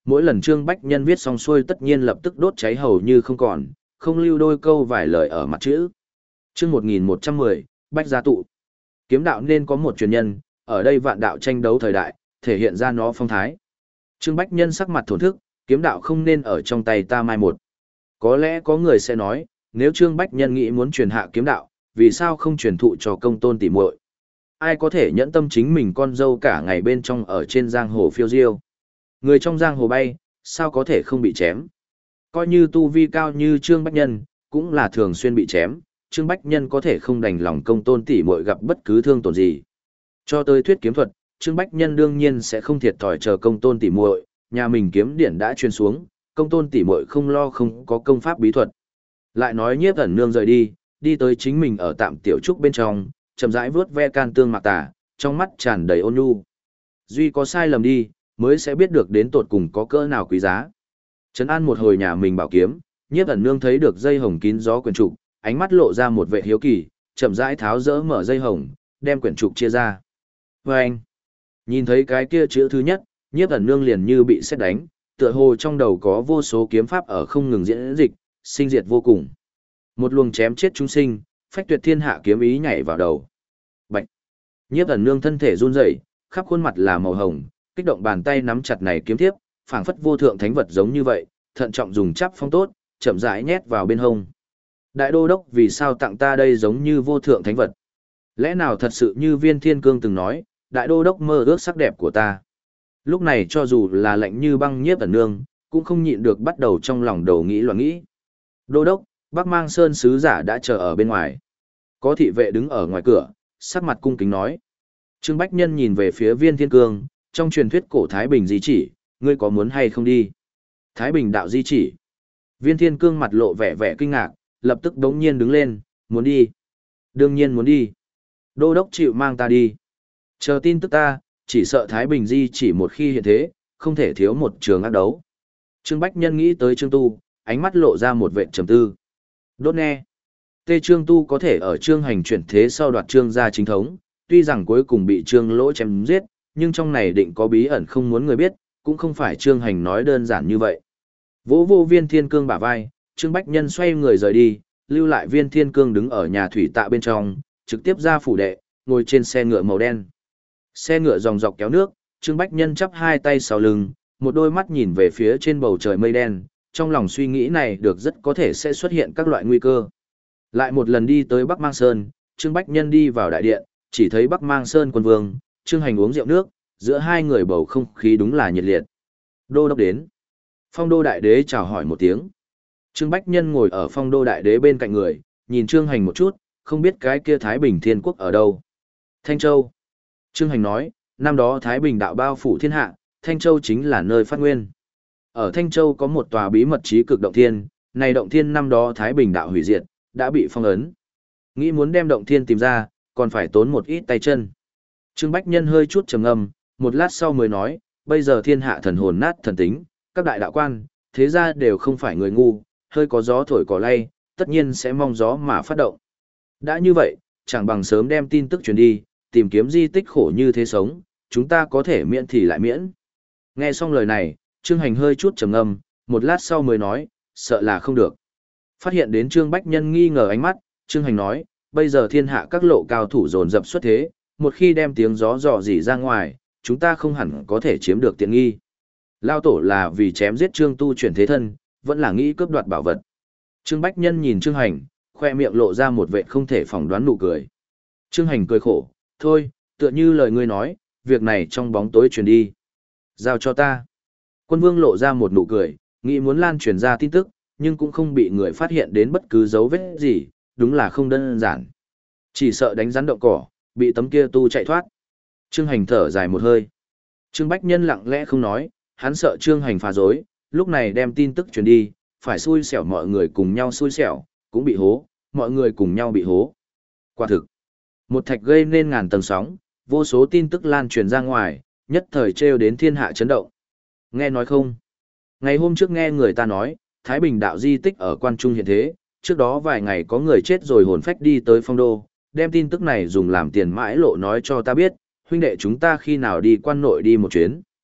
mỗi lần Trương Bách Nhân viết xong xuôi tất nhiên lập tức đốt cháy hầu như không còn, không lưu đôi câu vài lời ở mặt chữ. Chương một nghìn một trăm mười, Bách gia tụ. Kiếm đạo nên có một truyền nhân, ở đây vạn đạo tranh đấu thời đại, thể hiện ra nó phong thái. Trương Bách Nhân sắc mặt thổn thức, kiếm đạo không nên ở trong tay ta mai một. Có lẽ có người sẽ nói, nếu Trương Bách Nhân nghĩ muốn truyền hạ kiếm đạo, vì sao không truyền thụ cho công tôn tỉ muội? Ai có thể nhẫn tâm chính mình con dâu cả ngày bên trong ở trên giang hồ phiêu diêu? Người trong giang hồ bay, sao có thể không bị chém? Coi như tu vi cao như Trương Bách Nhân, cũng là thường xuyên bị chém, Trương Bách Nhân có thể không đành lòng công tôn tỉ muội gặp bất cứ thương tổn gì. Cho tới thuyết kiếm thuật, Trương Bách Nhân đương nhiên sẽ không thiệt thòi chờ công tôn tỉ muội, nhà mình kiếm điển đã truyền xuống, công tôn tỉ muội không lo không có công pháp bí thuật. Lại nói Nhiếp Ẩn Nương rời đi, đi tới chính mình ở tạm tiểu trúc bên trong, chậm rãi vớt ve can tương mạc tà, trong mắt tràn đầy ôn nhu. Duy có sai lầm đi, mới sẽ biết được đến tột cùng có cỡ nào quý giá. Trấn an một hồi nhà mình bảo kiếm, Nhiếp Ẩn Nương thấy được dây hồng kín gió quyển trục, ánh mắt lộ ra một vẻ hiếu kỳ, chậm rãi tháo dỡ mở dây hồng, đem quyển trục chia ra. Vâng! Nhìn thấy cái kia chữ thứ nhất, Nhiếp Ẩn Nương liền như bị sét đánh, tựa hồ trong đầu có vô số kiếm pháp ở không ngừng diễn dịch, sinh diệt vô cùng. Một luồng chém chết chúng sinh, phách tuyệt thiên hạ kiếm ý nhảy vào đầu. Bạch! Nhiếp Ẩn Nương thân thể run rẩy, khắp khuôn mặt là màu hồng, kích động bàn tay nắm chặt này kiếm thiếp, phảng phất vô thượng thánh vật giống như vậy, thận trọng dùng chắp phong tốt, chậm rãi nhét vào bên hông. Đại đô đốc vì sao tặng ta đây giống như vô thượng thánh vật? Lẽ nào thật sự như Viên Thiên Cương từng nói, đại đô đốc mơ ước sắc đẹp của ta? Lúc này cho dù là lạnh như băng Nhiếp Ẩn Nương, cũng không nhịn được bắt đầu trong lòng đầu nghĩ loạn nghĩ. Đô đốc, Bắc Mang Sơn sứ giả đã chờ ở bên ngoài. Có thị vệ đứng ở ngoài cửa, sắc mặt cung kính nói. Trương Bách Nhân nhìn về phía Viên Thiên Cương, trong truyền thuyết cổ Thái Bình di chỉ, ngươi có muốn hay không đi? Thái Bình đạo di chỉ. Viên Thiên Cương mặt lộ vẻ vẻ kinh ngạc, lập tức đống nhiên đứng lên, muốn đi. Đương nhiên muốn đi. Đô đốc chịu mang ta đi. Chờ tin tức ta, chỉ sợ Thái Bình di chỉ một khi hiện thế, không thể thiếu một trường ác đấu. Trương Bách Nhân nghĩ tới Trương Tu, ánh mắt lộ ra một vẻ trầm tư. Đốt nghe. Tê Trương Tu có thể ở Trương Hành chuyển thế sau đoạt Trương gia chính thống, tuy rằng cuối cùng bị Trương Lỗ chém giết, nhưng trong này định có bí ẩn không muốn người biết, cũng không phải Trương Hành nói đơn giản như vậy. Vỗ vô Viên Thiên Cương bả vai, Trương Bách Nhân xoay người rời đi, lưu lại Viên Thiên Cương đứng ở nhà thủy tạ bên trong, trực tiếp ra phủ đệ, ngồi trên xe ngựa màu đen. Xe ngựa dòng dọc kéo nước, Trương Bách Nhân chắp hai tay sau lưng, một đôi mắt nhìn về phía trên bầu trời mây đen, trong lòng suy nghĩ này được rất có thể sẽ xuất hiện các loại nguy cơ. Lại một lần đi tới Bắc Mang Sơn, Trương Bách Nhân đi vào đại điện, chỉ thấy Bắc Mang Sơn quân vương, Trương Hành uống rượu nước, giữa hai người bầu không khí đúng là nhiệt liệt. Đô đốc đến. Phong đô đại đế chào hỏi một tiếng. Trương Bách Nhân ngồi ở phong đô đại đế bên cạnh người, nhìn Trương Hành một chút, không biết cái kia Thái Bình Thiên Quốc ở đâu. Thanh Châu. Trương Hành nói, năm đó Thái Bình đạo bao phủ thiên hạ, Thanh Châu chính là nơi phát nguyên. Ở Thanh Châu có một tòa bí mật trí cực động thiên, này động thiên năm đó Thái Bình đạo hủy diệt, đã bị phong ấn. Nghĩ muốn đem động thiên tìm ra, còn phải tốn một ít tay chân. Trương Bách Nhân hơi chút trầm ngâm, một lát sau mới nói, bây giờ thiên hạ thần hồn nát thần tính, các đại đạo quan, thế ra đều không phải người ngu, hơi có gió thổi cỏ lay, tất nhiên sẽ mong gió mà phát động. Đã như vậy, chẳng bằng sớm đem tin tức truyền đi, tìm kiếm di tích khổ như thế sống, chúng ta có thể miễn thì lại miễn. Nghe xong lời này, Trương Hành hơi chút trầm ngâm, một lát sau mới nói, sợ là không được. Phát hiện đến Trương Bách Nhân nghi ngờ ánh mắt, Trương Hành nói, bây giờ thiên hạ các lộ cao thủ dồn dập xuất thế, một khi đem tiếng gió dò dỉ ra ngoài, chúng ta không hẳn có thể chiếm được tiện nghi. Lao tổ là vì chém giết Trương Tu chuyển thế thân, vẫn là nghĩ cướp đoạt bảo vật. Trương Bách Nhân nhìn Trương Hành, khoe miệng lộ ra một vẻ không thể phỏng đoán nụ cười. Trương Hành cười khổ, thôi, tựa như lời ngươi nói, việc này trong bóng tối truyền đi. Giao cho ta. Quân vương lộ ra một nụ cười, nghĩ muốn lan truyền ra tin tức, nhưng cũng không bị người phát hiện đến bất cứ dấu vết gì, đúng là không đơn giản. Chỉ sợ đánh rắn động cỏ, bị tấm kia tu chạy thoát. Trương Hành thở dài một hơi. Trương Bách Nhân lặng lẽ không nói, hắn sợ Trương Hành phá dối, lúc này đem tin tức truyền đi, phải xui xẻo mọi người cùng nhau xui xẻo, cũng bị hố, mọi người cùng nhau bị hố. Quả thực, một thạch gây nên ngàn tầng sóng, vô số tin tức lan truyền ra ngoài, nhất thời trêu đến thiên hạ chấn động. Nghe nói không? Ngày hôm trước nghe người ta nói, Thái Bình đạo di tích ở quan trung hiện thế, trước đó vài ngày có người chết rồi hồn phách đi tới phong đô, đem tin tức này dùng làm tiền mãi lộ nói cho ta biết, huynh đệ chúng ta khi nào đi quan nội đi một chuyến.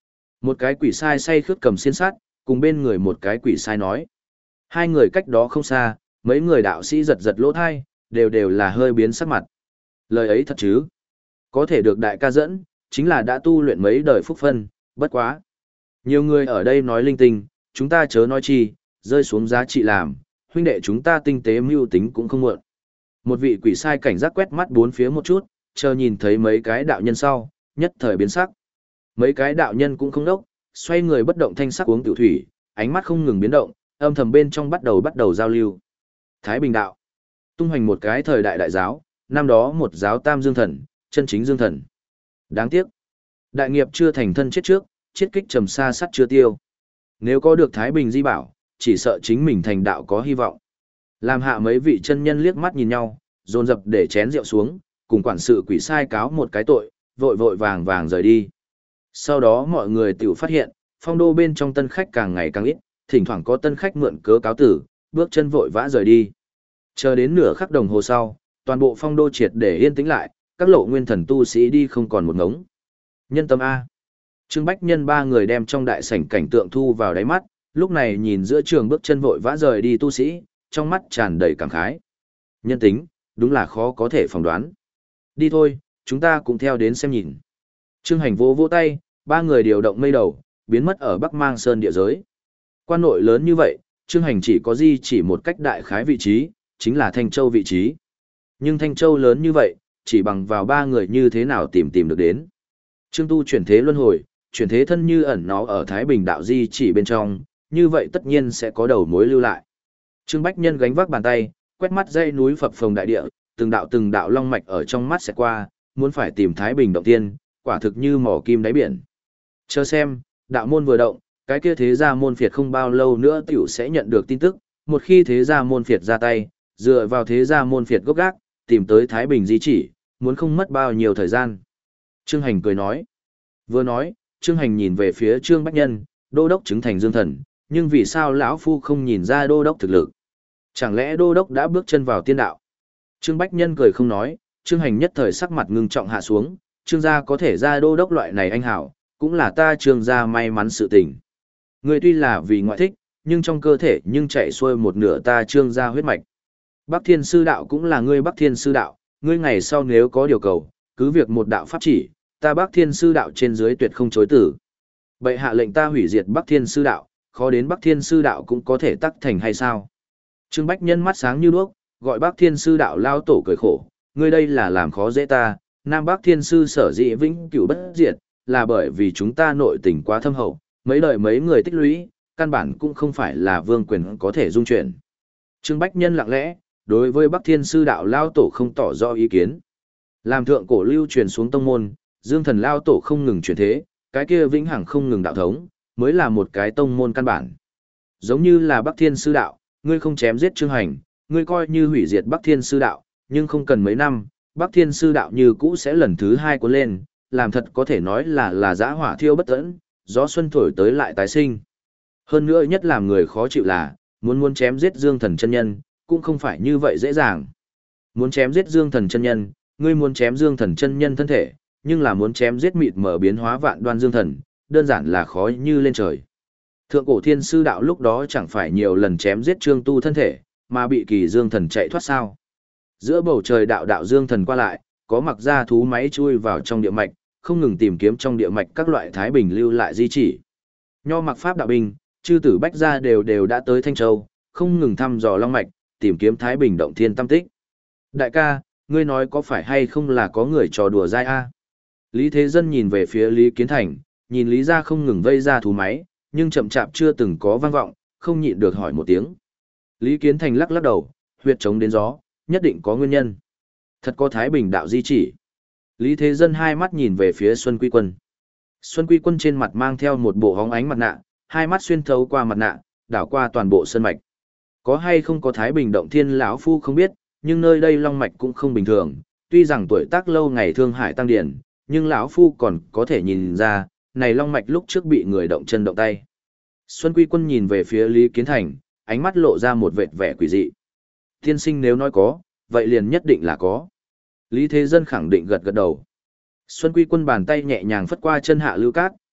Một cái quỷ sai say khướt cầm xiên sắt, cùng bên người một cái quỷ sai nói. Hai người cách đó không xa, mấy người đạo sĩ giật giật lỗ thai, đều đều là hơi biến sắc mặt. Lời ấy thật chứ? Có thể được đại ca dẫn, chính là đã tu luyện mấy đời phúc phân, bất quá. Nhiều người ở đây nói linh tinh, chúng ta chớ nói chi, rơi xuống giá trị làm, huynh đệ chúng ta tinh tế mưu tính cũng không muộn. Một vị quỷ sai cảnh giác quét mắt bốn phía một chút, chờ nhìn thấy mấy cái đạo nhân sau, nhất thời biến sắc. Mấy cái đạo nhân cũng không đốc, xoay người bất động thanh sắc uống tiểu thủy, ánh mắt không ngừng biến động, âm thầm bên trong bắt đầu bắt đầu giao lưu. Thái Bình đạo, tung hoành một cái thời đại đại giáo, năm đó một giáo tam dương thần, chân chính dương thần. Đáng tiếc, đại nghiệp chưa thành thân chết trước, chiết kích trầm xa sắt chưa tiêu. Nếu có được Thái Bình di bảo, chỉ sợ chính mình thành đạo có hy vọng. Làm hạ mấy vị chân nhân liếc mắt nhìn nhau, dồn dập để chén rượu xuống, cùng quản sự quỷ sai cáo một cái tội, vội vội vàng vàng rời đi. Sau đó mọi người tiểu phát hiện, phong đô bên trong tân khách càng ngày càng ít, thỉnh thoảng có tân khách mượn cớ cáo tử, bước chân vội vã rời đi. Chờ đến nửa khắc đồng hồ sau, toàn bộ phong đô triệt để yên tĩnh lại, các lộ nguyên thần tu sĩ đi không còn một ngống. Nhân tâm A. Trương Bách Nhân ba người đem trong đại sảnh cảnh tượng thu vào đáy mắt, lúc này nhìn giữa trường bước chân vội vã rời đi tu sĩ, trong mắt tràn đầy cảm khái. Nhân tính, đúng là khó có thể phỏng đoán. Đi thôi, chúng ta cùng theo đến xem nhìn. Trương Hành vỗ vỗ tay, ba người điều động mây đầu, biến mất ở Bắc Mang Sơn địa giới. Quan nội lớn như vậy, Trương Hành chỉ có di chỉ một cách đại khái vị trí, chính là Thanh Châu vị trí. Nhưng Thanh Châu lớn như vậy, chỉ bằng vào ba người như thế nào tìm tìm được đến. Trương Tu chuyển thế luân hồi, chuyển thế thân như ẩn nó ở Thái Bình đạo di chỉ bên trong, như vậy tất nhiên sẽ có đầu mối lưu lại. Trương Bách Nhân gánh vác bàn tay, quét mắt dãy núi phập phồng đại địa, từng đạo từng đạo long mạch ở trong mắt sẽ qua, muốn phải tìm Thái Bình động tiên, quả thực như mỏ kim đáy biển. Chờ xem, đạo môn vừa động, cái kia thế gia môn phiệt không bao lâu nữa tiểu sẽ nhận được tin tức, một khi thế gia môn phiệt ra tay, dựa vào thế gia môn phiệt gốc gác, tìm tới Thái Bình di chỉ, muốn không mất bao nhiêu thời gian. Trương Hành cười nói. Vừa nói, Trương Hành nhìn về phía Trương Bách Nhân, đô đốc chứng thành dương thần, nhưng vì sao lão phu không nhìn ra đô đốc thực lực? Chẳng lẽ đô đốc đã bước chân vào tiên đạo? Trương Bách Nhân cười không nói, Trương Hành nhất thời sắc mặt ngưng trọng hạ xuống, Trương gia có thể ra đô đốc loại này anh hảo, cũng là ta Trương gia may mắn sự tình. Người tuy là vì ngoại thích, nhưng trong cơ thể nhưng chạy xuôi một nửa ta Trương gia huyết mạch. Bắc Thiên Sư đạo cũng là ngươi Bắc Thiên Sư đạo, ngươi ngày sau nếu có điều cầu, cứ việc một đạo pháp chỉ, ta Bắc Thiên Sư đạo trên dưới tuyệt không chối tử. Bệ hạ lệnh ta hủy diệt Bắc Thiên Sư đạo, khó đến Bắc Thiên Sư đạo cũng có thể tắc thành hay sao? Trương Bách Nhân mắt sáng như đuốc, gọi Bắc Thiên Sư đạo lao tổ cười khổ, ngươi đây là làm khó dễ ta, Nam Bắc Thiên Sư sở dĩ vĩnh cửu bất diệt, là bởi vì chúng ta nội tình quá thâm hậu, mấy đời mấy người tích lũy, căn bản cũng không phải là vương quyền có thể dung chuyển. Trương Bách Nhân lặng lẽ, đối với Bắc Thiên Sư đạo lao tổ không tỏ rõ ý kiến. Làm thượng cổ lưu truyền xuống tông môn, Dương Thần lao tổ không ngừng truyền thế, cái kia vĩnh hằng không ngừng đạo thống, mới là một cái tông môn căn bản. Giống như là Bắc Thiên Sư đạo, ngươi không chém giết Trương Hành, ngươi coi như hủy diệt Bắc Thiên Sư đạo, nhưng không cần mấy năm, Bắc Thiên Sư đạo như cũ sẽ lần thứ hai cuốn lên, làm thật có thể nói là là dã hỏa thiêu bất tận, gió xuân thổi tới lại tái sinh. Hơn nữa nhất làm người khó chịu là, muốn muốn chém giết Dương Thần chân nhân, cũng không phải như vậy dễ dàng. Muốn chém giết Dương Thần chân nhân, ngươi muốn chém Dương Thần chân nhân thân thể, nhưng là muốn chém giết mịt mở biến hóa vạn đoan Dương Thần, đơn giản là khó như lên trời. Thượng cổ Thiên Sư đạo lúc đó chẳng phải nhiều lần chém giết Trương Tu thân thể, mà bị Kỳ Dương Thần chạy thoát sao? Giữa bầu trời đạo đạo Dương Thần qua lại, có mặc ra thú máy chui vào trong địa mạch, không ngừng tìm kiếm trong địa mạch các loại thái bình lưu lại di chỉ. Nho mặc pháp đạo binh, chư tử bách gia đều đều đã tới Thanh Châu, không ngừng thăm dò long mạch, tìm kiếm thái bình động thiên tâm tích. Đại ca, ngươi nói có phải hay không là có người trò đùa dai a? Lý Thế Dân nhìn về phía Lý Kiến Thành, nhìn Lý gia không ngừng vây ra thú máy, nhưng chậm chạp chưa từng có vang vọng, không nhịn được hỏi một tiếng. Lý Kiến Thành lắc lắc đầu, huyệt chống đến gió, nhất định có nguyên nhân. Thật có thái bình đạo di chỉ. Lý Thế Dân hai mắt nhìn về phía Xuân Quy Quân. Xuân Quy Quân trên mặt mang theo một bộ hóng ánh mặt nạ, hai mắt xuyên thấu qua mặt nạ, đảo qua toàn bộ sơn mạch. Có hay không có thái bình động thiên lão phu không biết, nhưng nơi đây long mạch cũng không bình thường, tuy rằng tuổi tác lâu ngày thương hải tăng điển, nhưng lão phu còn có thể nhìn ra, này long mạch lúc trước bị người động chân động tay. Xuân Quy Quân nhìn về phía Lý Kiến Thành, ánh mắt lộ ra một vệt vẻ quỷ dị. Tiên sinh nếu nói có, vậy liền nhất định là có. Lý Thế Dân khẳng định gật gật đầu. Xuân Quy Quân bàn tay nhẹ nhàng phất qua chân hạ lưu cát,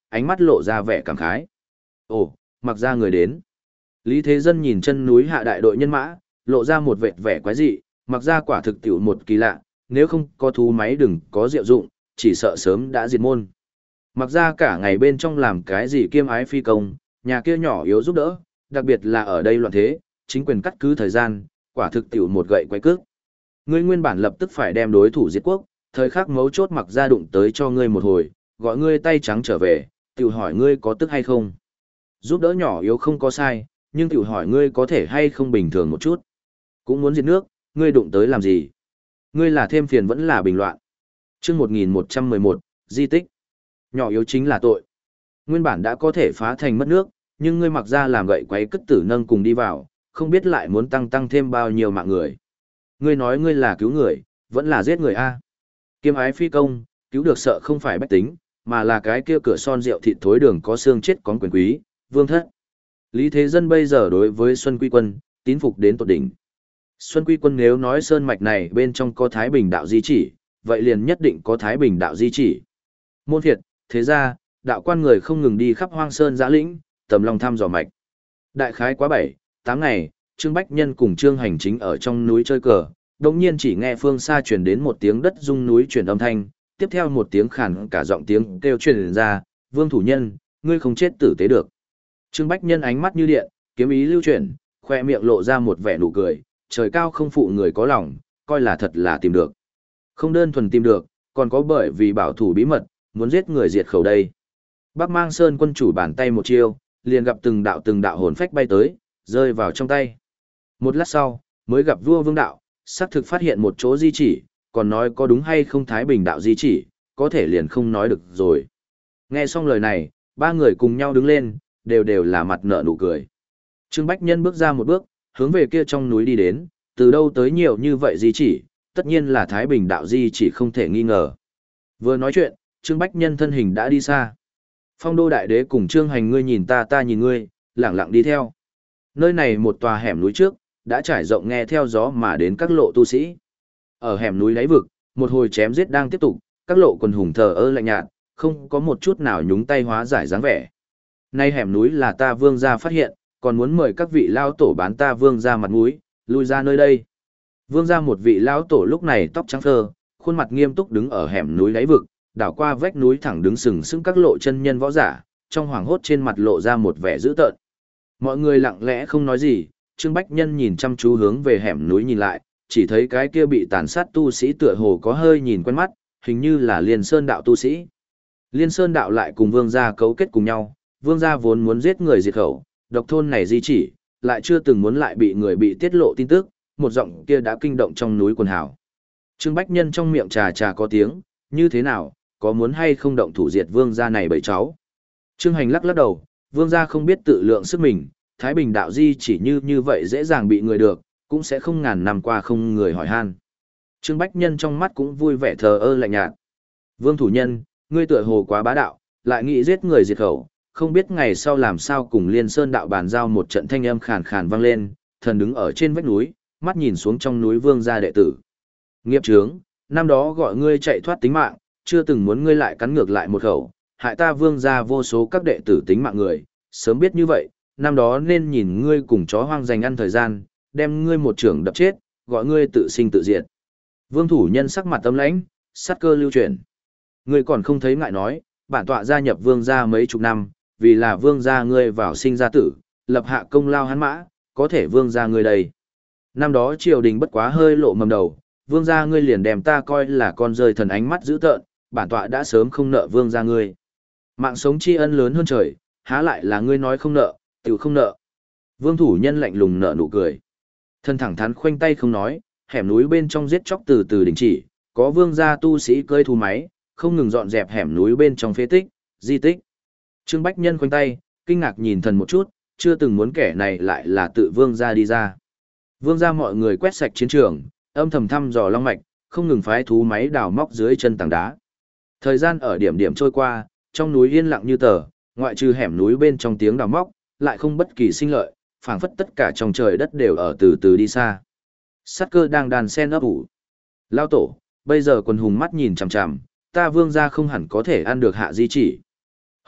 ánh mắt lộ ra vẻ cảm khái. Ồ, mặc ra người đến. Lý Thế Dân nhìn chân núi hạ đại đội nhân mã, lộ ra một vệt vẻ quái dị, mặc ra quả thực tiểu một kỳ lạ, nếu không có thú máy đừng có diệu dụng, chỉ sợ sớm đã diệt môn. Mặc ra cả ngày bên trong làm cái gì kiêm ái phi công, nhà kia nhỏ yếu giúp đỡ, đặc biệt là ở đây loạn thế, chính quyền cắt cứ thời gian, quả thực tiểu một gậy quái cước. Ngươi nguyên bản lập tức phải đem đối thủ diệt quốc, thời khắc mấu chốt mặc ra đụng tới cho ngươi một hồi, gọi ngươi tay trắng trở về, tiểu hỏi ngươi có tức hay không. Giúp đỡ nhỏ yếu không có sai, nhưng tiểu hỏi ngươi có thể hay không bình thường một chút. Cũng muốn diệt nước, ngươi đụng tới làm gì? Ngươi là thêm phiền vẫn là bình loạn. Chương một nghìn một trăm mười một, di tích. Nhỏ yếu chính là tội. Nguyên bản đã có thể phá thành mất nước, nhưng ngươi mặc ra làm gậy quấy cất tử nâng cùng đi vào, không biết lại muốn tăng tăng thêm bao nhiêu mạng người. Ngươi nói ngươi là cứu người, vẫn là giết người a? Kiêm ái phi công, cứu được sợ không phải bách tính, mà là cái kia cửa son rượu thịt thối đường có xương chết con quyền quý, vương thất. Lý Thế Dân bây giờ đối với Xuân Quy Quân, tín phục đến tột đỉnh. Xuân Quy Quân nếu nói sơn mạch này bên trong có Thái Bình đạo di chỉ, vậy liền nhất định có Thái Bình đạo di chỉ. Môn Việt, thế ra, đạo quan người không ngừng đi khắp hoang sơn giã lĩnh, tầm lòng thăm dò mạch. Đại khái quá bảy, tám ngày, Trương Bách Nhân cùng Trương Hành Chính ở trong núi chơi cờ, đồng nhiên chỉ nghe phương xa truyền đến một tiếng đất rung núi chuyển âm thanh, tiếp theo một tiếng khản cả giọng tiếng kêu truyền ra, Vương Thủ Nhân, ngươi không chết tử tế được. Trương Bách Nhân ánh mắt như điện, kiếm ý lưu chuyển, khoe miệng lộ ra một vẻ nụ cười, trời cao không phụ người có lòng, coi là thật là tìm được. Không đơn thuần tìm được, còn có bởi vì bảo thủ bí mật, muốn giết người diệt khẩu đây. Bắc Mang Sơn quân chủ bàn tay một chiêu, liền gặp từng đạo từng đạo hồn phách bay tới, rơi vào trong tay. Một lát sau, mới gặp vua Vương Đạo, xác thực phát hiện một chỗ di chỉ, còn nói có đúng hay không Thái Bình đạo di chỉ, có thể liền không nói được rồi. Nghe xong lời này, ba người cùng nhau đứng lên, đều đều là mặt nở nụ cười. Trương Bách Nhân bước ra một bước, hướng về kia trong núi đi đến, từ đâu tới nhiều như vậy di chỉ, tất nhiên là Thái Bình đạo di chỉ không thể nghi ngờ. Vừa nói chuyện, Trương Bách Nhân thân hình đã đi xa. Phong Đô Đại Đế cùng Trương Hành ngươi nhìn ta ta nhìn ngươi, lặng lặng đi theo. Nơi này một tòa hẻm núi trước, đã trải rộng nghe theo gió mà đến các lộ tu sĩ. Ở hẻm núi đáy vực, một hồi chém giết đang tiếp tục, các lộ quần hùng thờ ơ lạnh nhạt, không có một chút nào nhúng tay hóa giải dáng vẻ. Nay hẻm núi là ta Vương gia phát hiện, còn muốn mời các vị lao tổ bán ta Vương gia mặt mũi, lui ra nơi đây. Vương gia một vị lao tổ lúc này tóc trắng phơ, khuôn mặt nghiêm túc đứng ở hẻm núi đáy vực, đảo qua vách núi thẳng đứng sừng sững các lộ chân nhân võ giả, trong hoàng hốt trên mặt lộ ra một vẻ dữ tợn. Mọi người lặng lẽ không nói gì, Trương Bách Nhân nhìn chăm chú hướng về hẻm núi nhìn lại, chỉ thấy cái kia bị tàn sát tu sĩ tựa hồ có hơi nhìn quen mắt, hình như là Liên Sơn đạo tu sĩ. Liên Sơn đạo lại cùng Vương gia cấu kết cùng nhau, Vương gia vốn muốn giết người diệt khẩu, độc thôn này di chỉ, lại chưa từng muốn lại bị người bị tiết lộ tin tức, một giọng kia đã kinh động trong núi quần hào. Trương Bách Nhân trong miệng trà trà có tiếng, như thế nào, có muốn hay không động thủ diệt Vương gia này bởi cháu. Trương Hành lắc lắc đầu, Vương gia không biết tự lượng sức mình, Thái Bình đạo di chỉ như như vậy dễ dàng bị người được, cũng sẽ không ngàn năm qua không người hỏi han. Trương Bách Nhân trong mắt cũng vui vẻ thờ ơ lạnh nhạt. Vương thủ nhân, ngươi tựa hồ quá bá đạo, lại nghĩ giết người diệt khẩu, không biết ngày sau làm sao cùng Liên Sơn đạo bàn giao. Một trận thanh âm khàn khàn vang lên, thần đứng ở trên vách núi, mắt nhìn xuống trong núi Vương gia đệ tử. Nghiệp chướng, năm đó gọi ngươi chạy thoát tính mạng, chưa từng muốn ngươi lại cắn ngược lại một khẩu, hại ta Vương gia vô số các đệ tử tính mạng người, sớm biết như vậy, năm đó nên nhìn ngươi cùng chó hoang dành ăn thời gian, đem ngươi một trưởng đập chết, gọi ngươi tự sinh tự diệt. Vương thủ nhân sắc mặt tâm lãnh, sát cơ lưu chuyển. Ngươi còn không thấy ngại nói, bản tọa gia nhập Vương gia mấy chục năm, vì là Vương gia ngươi vào sinh ra tử, lập hạ công lao hắn mã, có thể Vương gia ngươi đây. Năm đó triều đình bất quá hơi lộ mầm đầu, Vương gia ngươi liền đem ta coi là con rơi thần, ánh mắt dữ tợn, bản tọa đã sớm không nợ Vương gia ngươi. Mạng sống tri ân lớn hơn trời, há lại là ngươi nói không nợ, tiểu không nợ. Vương thủ nhân lạnh lùng nở nụ cười. Thân thẳng thắn khoanh tay không nói, hẻm núi bên trong giết chóc từ từ đình chỉ, có Vương gia tu sĩ cưỡi thú máy, không ngừng dọn dẹp hẻm núi bên trong phế tích, di tích. Trương Bách Nhân khoanh tay, kinh ngạc nhìn thần một chút, chưa từng muốn kẻ này lại là tự Vương gia đi ra. Vương gia mọi người quét sạch chiến trường, âm thầm thăm dò long mạch, không ngừng phái thú máy đào móc dưới chân tảng đá. Thời gian ở điểm điểm trôi qua, trong núi yên lặng như tờ, ngoại trừ hẻm núi bên trong tiếng đào móc, lại không bất kỳ sinh lợi, phảng phất tất cả trong trời đất đều ở từ từ đi xa. Sát cơ đang đàn sen ấp ủ. Lao tổ, bây giờ quần hùng mắt nhìn chằm chằm, ta Vương gia không hẳn có thể ăn được hạ di chỉ.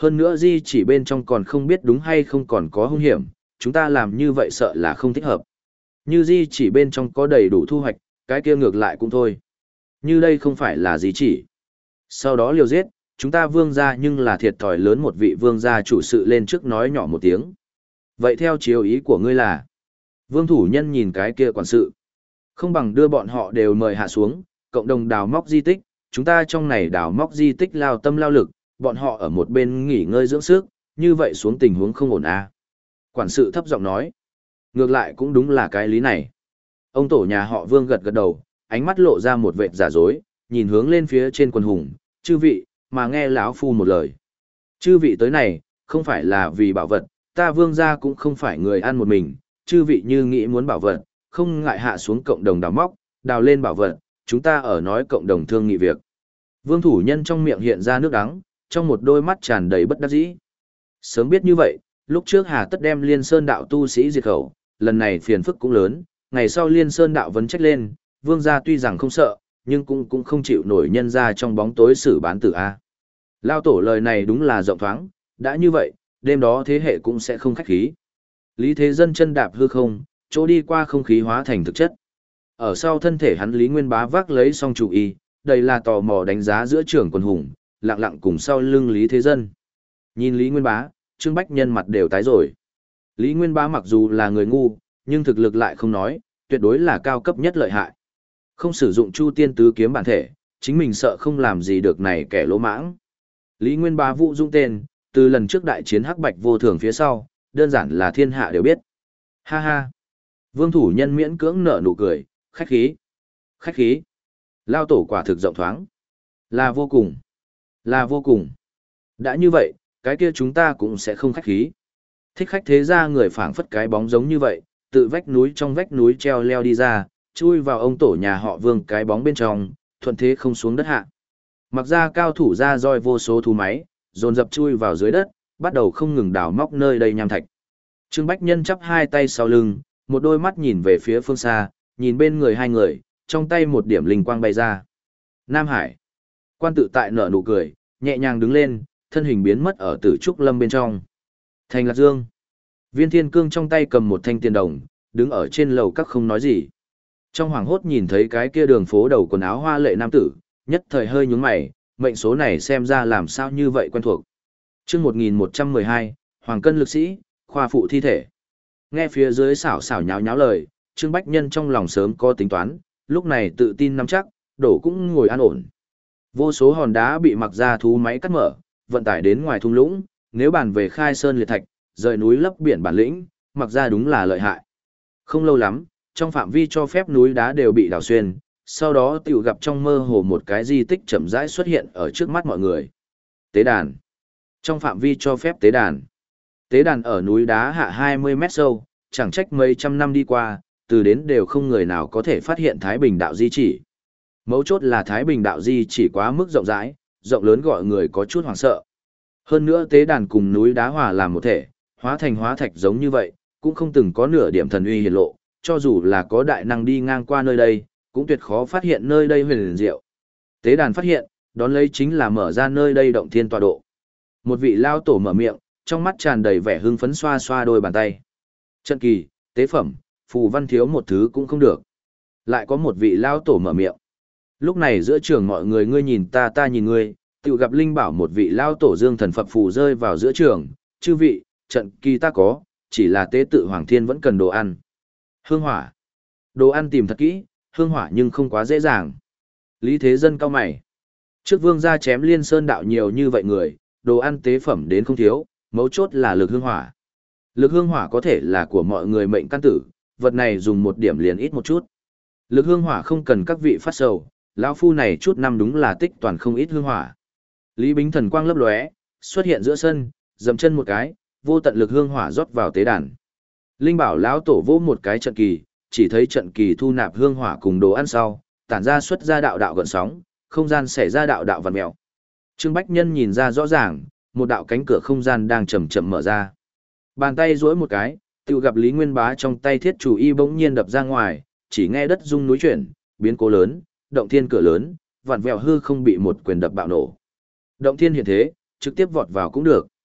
Hơn nữa di chỉ bên trong còn không biết đúng hay không còn có hung hiểm, chúng ta làm như vậy sợ là không thích hợp. Như di chỉ bên trong có đầy đủ thu hoạch, cái kia ngược lại cũng thôi. Như đây không phải là di chỉ. Sau đó liều giết, chúng ta vương gia nhưng là thiệt thòi lớn, một vị vương gia chủ sự lên trước nói nhỏ một tiếng. Vậy theo chiếu ý của ngươi là, vương thủ nhân nhìn cái kia quản sự. Không bằng đưa bọn họ đều mời hạ xuống, cộng đồng đào móc di tích, chúng ta trong này đào móc di tích lao tâm lao lực, bọn họ ở một bên nghỉ ngơi dưỡng sức, như vậy xuống tình huống không ổn à. Quản sự thấp giọng nói, ngược lại cũng đúng là cái lý này. Ông tổ nhà họ vương gật gật đầu, ánh mắt lộ ra một vệt giả dối, nhìn hướng lên phía trên quần hùng, chư vị, mà nghe lão phu một lời. Chư vị tới này, không phải là vì bảo vật, ta vương gia cũng không phải người ăn một mình, chư vị như nghĩ muốn bảo vật, không ngại hạ xuống cộng đồng đào móc, đào lên bảo vật, chúng ta ở nói cộng đồng thương nghị việc. Vương thủ nhân trong miệng hiện ra nước đắng, trong một đôi mắt tràn đầy bất đắc dĩ. Sớm biết như vậy, lúc trước hà tất đem Liên Sơn đạo tu sĩ diệt khẩu, lần này phiền phức cũng lớn, ngày sau Liên Sơn đạo vấn trách lên, vương gia tuy rằng không sợ, nhưng cũng cũng không chịu nổi nhân ra trong bóng tối xử bán tử A. Lao tổ lời này đúng là rộng thoáng, đã như vậy, đêm đó thế hệ cũng sẽ không khách khí. Lý Thế Dân chân đạp hư không, chỗ đi qua không khí hóa thành thực chất. Ở sau thân thể hắn Lý Nguyên Bá vác lấy xong chủ y, đây là tò mò đánh giá giữa trưởng quần hùng, lặng lặng cùng sau lưng Lý Thế Dân. Nhìn Lý Nguyên Bá, Trương Bách Nhân mặt đều tái rồi. Lý Nguyên Bá mặc dù là người ngu, nhưng thực lực lại không nói, tuyệt đối là cao cấp nhất lợi hại. Không sử dụng Chu Tiên Tứ kiếm bản thể, chính mình sợ không làm gì được này kẻ lỗ mãng. Lý Nguyên Bá vũ dung tên, từ lần trước đại chiến hắc bạch vô thường phía sau, đơn giản là thiên hạ đều biết. Ha ha. Vương thủ nhân miễn cưỡng nở nụ cười, khách khí. Khách khí. Lao tổ quả thực rộng thoáng. Là vô cùng. Là vô cùng. Đã như vậy, cái kia chúng ta cũng sẽ không khách khí. Thích khách thế ra người phảng phất cái bóng giống như vậy, tự vách núi trong vách núi treo leo đi ra, chui vào ông tổ nhà họ Vương cái bóng bên trong, thuận thế không xuống đất hạ. Mặc ra cao thủ ra roi vô số thú máy, dồn dập chui vào dưới đất, bắt đầu không ngừng đào móc nơi đây nham thạch. Trương Bách Nhân chắp hai tay sau lưng, một đôi mắt nhìn về phía phương xa, nhìn bên người hai người, trong tay một điểm linh quang bay ra. Nam Hải. Quan tự tại nở nụ cười, nhẹ nhàng đứng lên, thân hình biến mất ở Tử Trúc Lâm bên trong. Thành Lạc Dương. Viên Thiên Cương trong tay cầm một thanh tiền đồng, đứng ở trên lầu các không nói gì. Trong hoàng hốt nhìn thấy cái kia đường phố đầu quần áo hoa lệ nam tử, nhất thời hơi nhướng mày, mệnh số này xem ra làm sao như vậy quen thuộc. Chương một nghìn một trăm mười hai, Hoàng Cân lực sĩ, khoa phụ thi thể. Nghe phía dưới xảo xảo nháo nháo lời, Trương Bách Nhân trong lòng sớm có tính toán, lúc này tự tin nắm chắc, đổ cũng ngồi an ổn. Vô số hòn đá bị mặc ra thú máy cắt mở, vận tải đến ngoài thung lũng, nếu bàn về khai sơn liệt thạch, rời núi lấp biển bản lĩnh, mặc ra đúng là lợi hại. Không lâu lắm, trong phạm vi cho phép núi đá đều bị đào xuyên, sau đó tiểu gặp trong mơ hồ một cái di tích chậm rãi xuất hiện ở trước mắt mọi người. Tế đàn. Trong phạm vi cho phép tế đàn. Tế đàn ở núi đá hạ hai mươi mét sâu, chẳng trách mấy trăm năm đi qua, từ đến đều không người nào có thể phát hiện Thái Bình đạo di chỉ. Mấu chốt là Thái Bình đạo di chỉ quá mức rộng rãi, rộng lớn gọi người có chút hoảng sợ. Hơn nữa tế đàn cùng núi đá hòa làm một thể, hóa thành hóa thạch giống như vậy, cũng không từng có nửa điểm thần uy hiển lộ, cho dù là có đại năng đi ngang qua nơi đây, cũng tuyệt khó phát hiện nơi đây huyền liền diệu. Tế đàn phát hiện, đón lấy chính là mở ra nơi đây động thiên tọa độ. Một vị lao tổ mở miệng, trong mắt tràn đầy vẻ hưng phấn xoa xoa đôi bàn tay. Trận kỳ, tế phẩm, phù văn thiếu một thứ cũng không được. Lại có một vị lao tổ mở miệng. Lúc này giữa trường mọi người ngươi nhìn ta ta nhìn ngươi, tự gặp linh bảo một vị lao tổ dương thần phập phù rơi vào giữa trường. Chư vị, trận kỳ ta có, chỉ là tế tự Hoàng Thiên vẫn cần đồ ăn. Hương hỏa. Đồ ăn tìm thật kỹ, hương hỏa nhưng không quá dễ dàng. Lý Thế Dân cao mày. Trước vương gia chém Liên Sơn đạo nhiều như vậy người, đồ ăn tế phẩm đến không thiếu, mấu chốt là lực hương hỏa. Lực hương hỏa có thể là của mọi người mệnh căn tử, vật này dùng một điểm liền ít một chút. Lực hương hỏa không cần các vị phát sầu, lão phu này chút năm đúng là tích toàn không ít hương hỏa. Lý Bính thần quang lấp lóe, xuất hiện giữa sân, dậm chân một cái, vô tận lực hương hỏa rót vào tế đàn. Linh bảo lão tổ vỗ một cái trận kỳ, chỉ thấy trận kỳ thu nạp hương hỏa cùng đồ ăn sau, tản ra xuất ra đạo đạo gợn sóng, không gian xảy ra đạo đạo vằn mèo. Trương Bách Nhân nhìn ra rõ ràng, một đạo cánh cửa không gian đang chậm chậm mở ra. Bàn tay duỗi một cái, tự gặp Lý Nguyên Bá trong tay thiết chủ y bỗng nhiên đập ra ngoài, chỉ nghe đất rung núi chuyển, biến cố lớn, động thiên cửa lớn, vặn vẹo hư không bị một quyền đập bạo nổ. Động thiên hiện thế, trực tiếp vọt vào cũng được.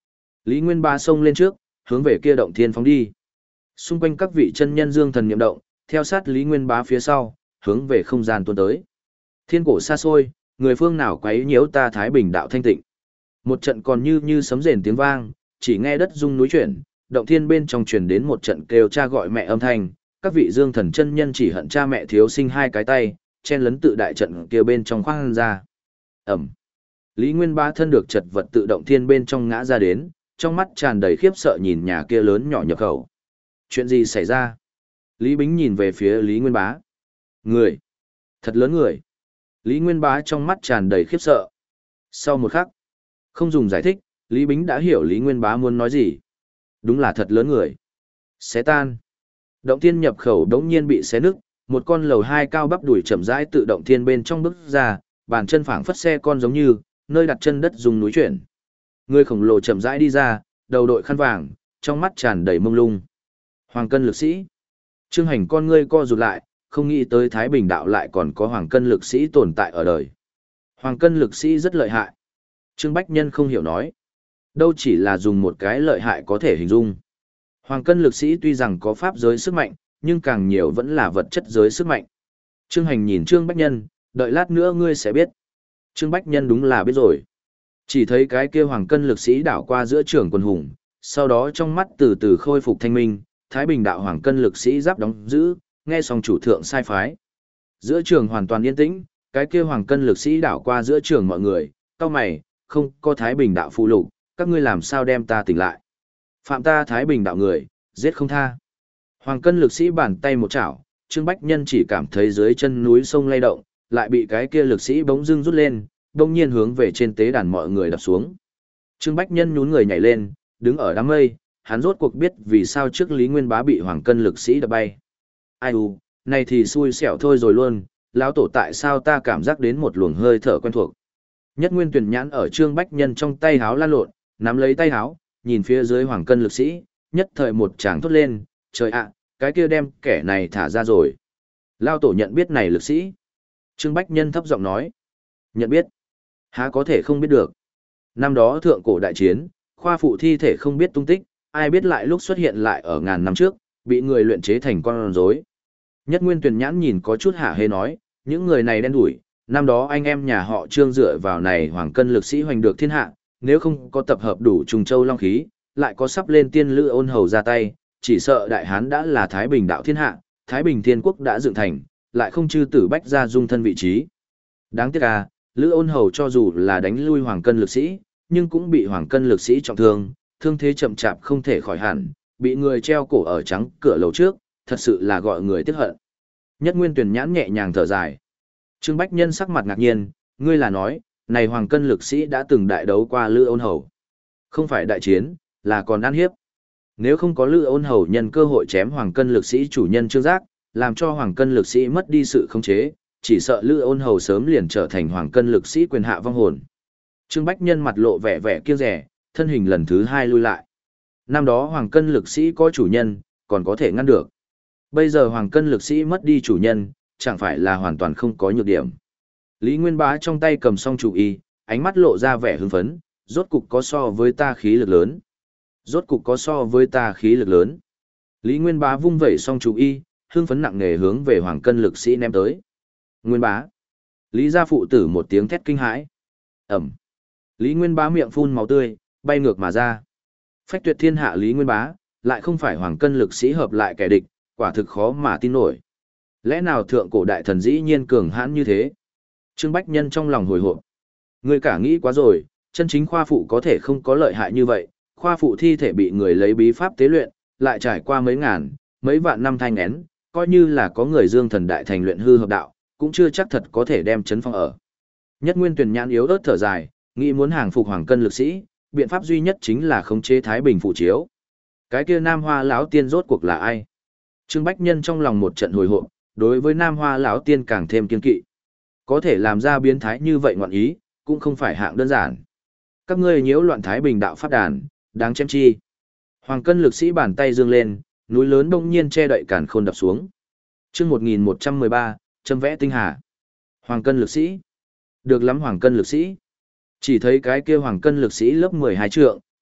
Lý Nguyên Bá xông lên trước, hướng về kia động thiên phóng đi. Xung quanh các vị chân nhân dương thần niệm động, theo sát Lý Nguyên Bá phía sau, hướng về không gian tuôn tới. Thiên cổ xa xôi, người phương nào quấy nhiễu ta Thái Bình đạo thanh tịnh. Một trận còn như như sấm rền tiếng vang, chỉ nghe đất rung núi chuyển, động thiên bên trong truyền đến một trận kêu cha gọi mẹ âm thanh, các vị dương thần chân nhân chỉ hận cha mẹ thiếu sinh hai cái tay, chen lấn tự đại trận kia bên trong khoang ra. Ẩm. Lý Nguyên Bá thân được chật vật tự động thiên bên trong ngã ra đến, trong mắt tràn đầy khiếp sợ nhìn nhà kia lớn nhỏ nhập khẩu. Chuyện gì xảy ra? Lý Bính nhìn về phía Lý Nguyên Bá. Người. Thật lớn người. Lý Nguyên Bá trong mắt tràn đầy khiếp sợ. Sau một khắc, không dùng giải thích, Lý Bính đã hiểu Lý Nguyên Bá muốn nói gì. Đúng là thật lớn người. Xé tan. Động thiên nhập khẩu đống nhiên bị xé nứt, một con lầu hai cao bắp đuổi chậm rãi tự động thiên bên trong bước ra, bàn chân phảng phất xe con giống như, nơi đặt chân đất dùng núi chuyển. Người khổng lồ chậm rãi đi ra, đầu đội khăn vàng, trong mắt tràn đầy mông lung. Hoàng cân lực sĩ. Trương Hành con ngươi co rụt lại, không nghĩ tới Thái Bình đạo lại còn có hoàng cân lực sĩ tồn tại ở đời. Hoàng cân lực sĩ rất lợi hại. Trương Bách Nhân không hiểu nói. Đâu chỉ là dùng một cái lợi hại có thể hình dung. Hoàng cân lực sĩ tuy rằng có pháp giới sức mạnh, nhưng càng nhiều vẫn là vật chất giới sức mạnh. Trương Hành nhìn Trương Bách Nhân, đợi lát nữa ngươi sẽ biết. Trương Bách Nhân đúng là biết rồi. Chỉ thấy cái kia hoàng cân lực sĩ đảo qua giữa trường quân hùng, sau đó trong mắt từ từ khôi phục thanh minh, Thái Bình đạo hoàng cân lực sĩ giáp đóng giữ, nghe xong chủ thượng sai phái. Giữa trường hoàn toàn yên tĩnh, cái kia hoàng cân lực sĩ đảo qua giữa trường mọi người, cao mày, không có Thái Bình đạo phụ lục, các ngươi làm sao đem ta tỉnh lại. Phạm ta Thái Bình đạo người, giết không tha. Hoàng cân lực sĩ bàn tay một chảo, Trương Bách Nhân chỉ cảm thấy dưới chân núi sông lay động, lại bị cái kia lực sĩ bỗng dưng rút lên, bỗng nhiên hướng về trên tế đàn mọi người đập xuống. Trương Bách Nhân nhún người nhảy lên, đứng ở đám mây, hắn rốt cuộc biết vì sao trước Lý Nguyên Bá bị hoàng cân lực sĩ đập bay. Ai u, này thì xui xẻo thôi rồi luôn, lão tổ tại sao ta cảm giác đến một luồng hơi thở quen thuộc. Nhất Nguyên Tuyển nhãn ở Trương Bách Nhân trong tay háo lan lộn, nắm lấy tay háo, nhìn phía dưới hoàng cân lực sĩ, nhất thời một tràng thốt lên, trời ạ, cái kia đem kẻ này thả ra rồi. Lão tổ nhận biết này lực sĩ. Trương Bách Nhân thấp giọng nói, nhận biết, há có thể không biết được. Năm đó thượng cổ đại chiến, khoa phụ thi thể không biết tung tích, ai biết lại lúc xuất hiện lại ở ngàn năm trước, bị người luyện chế thành con rối. Nhất Nguyên Tuyển nhãn nhìn có chút hả hê nói, những người này đen đủi, năm đó anh em nhà họ Trương dựa vào này hoàng cân lực sĩ hoành được thiên hạ, nếu không có tập hợp đủ trùng châu long khí, lại có sắp lên tiên lữ ôn hầu ra tay, chỉ sợ đại hán đã là Thái Bình đạo thiên hạ, Thái Bình thiên quốc đã dựng thành, lại không chư tử bách ra dung thân vị trí. Đáng tiếc à, lữ ôn hầu cho dù là đánh lui hoàng cân lực sĩ, nhưng cũng bị hoàng cân lực sĩ trọng thương, thương thế chậm chạp không thể khỏi hẳn, bị người treo cổ ở trắng cửa lầu trước, thật sự là gọi người tiếc hận. Nhất Nguyên Tuyển nhãn nhẹ nhàng thở dài. Trương Bách Nhân sắc mặt ngạc nhiên, ngươi là nói, này hoàng cân lực sĩ đã từng đại đấu qua Lữ Ôn Hầu. Không phải đại chiến, là còn ăn hiếp. Nếu không có Lữ Ôn Hầu nhân cơ hội chém hoàng cân lực sĩ chủ nhân Trương Giác, làm cho hoàng cân lực sĩ mất đi sự khống chế, chỉ sợ Lữ Ôn Hầu sớm liền trở thành hoàng cân lực sĩ quyền hạ vong hồn. Trương Bách Nhân mặt lộ vẻ vẻ kiêng rẻ, thân hình lần thứ hai lui lại. Năm đó hoàng cân lực sĩ có chủ nhân, còn có thể ngăn được. Bây giờ hoàng cân lực sĩ mất đi chủ nhân, chẳng phải là hoàn toàn không có nhược điểm. Lý Nguyên Bá trong tay cầm song chủ y, ánh mắt lộ ra vẻ hưng phấn, rốt cục có so với ta khí lực lớn. Rốt cục có so với ta khí lực lớn. Lý Nguyên Bá vung vẩy song chủ y, hưng phấn nặng nề hướng về hoàng cân lực sĩ ném tới. Nguyên Bá. Lý gia phụ tử một tiếng thét kinh hãi. Ẩm. Lý Nguyên Bá miệng phun máu tươi, bay ngược mà ra. Phách tuyệt thiên hạ Lý Nguyên Bá, lại không phải hoàng cân lực sĩ hợp lại kẻ địch, quả thực khó mà tin nổi. Lẽ nào thượng cổ đại thần dĩ nhiên cường hãn như thế? Trương Bách Nhân trong lòng hồi hộp. Người cả nghĩ quá rồi, chân chính khoa phụ có thể không có lợi hại như vậy, khoa phụ thi thể bị người lấy bí pháp tế luyện, lại trải qua mấy ngàn, mấy vạn năm thanh én, coi như là có người dương thần đại thành luyện hư hợp đạo, cũng chưa chắc thật có thể đem chấn phong ở. Nhất Nguyên Tuyển nhãn yếu ớt thở dài, nghĩ muốn hàng phục hoàng cân lực sĩ, biện pháp duy nhất chính là khống chế Thái Bình phụ chiếu. Cái kia Nam Hoa lão tiên rốt cuộc là ai? Trương Bách Nhân trong lòng một trận hồi hộp, đối với Nam Hoa lão tiên càng thêm kiên kỵ. Có thể làm ra biến thái như vậy ngoạn ý, cũng không phải hạng đơn giản. Các ngươi nhiễu loạn Thái Bình đạo pháp đàn, đáng chém chi. Hoàng cân lực sĩ bàn tay dương lên, núi lớn đông nhiên che đậy càn khôn đập xuống. Chương một nghìn một trăm mười ba, châm vẽ tinh hà. Hoàng cân lực sĩ. Được lắm hoàng cân lực sĩ. Chỉ thấy cái kia hoàng cân lực sĩ lớp mười hai trượng,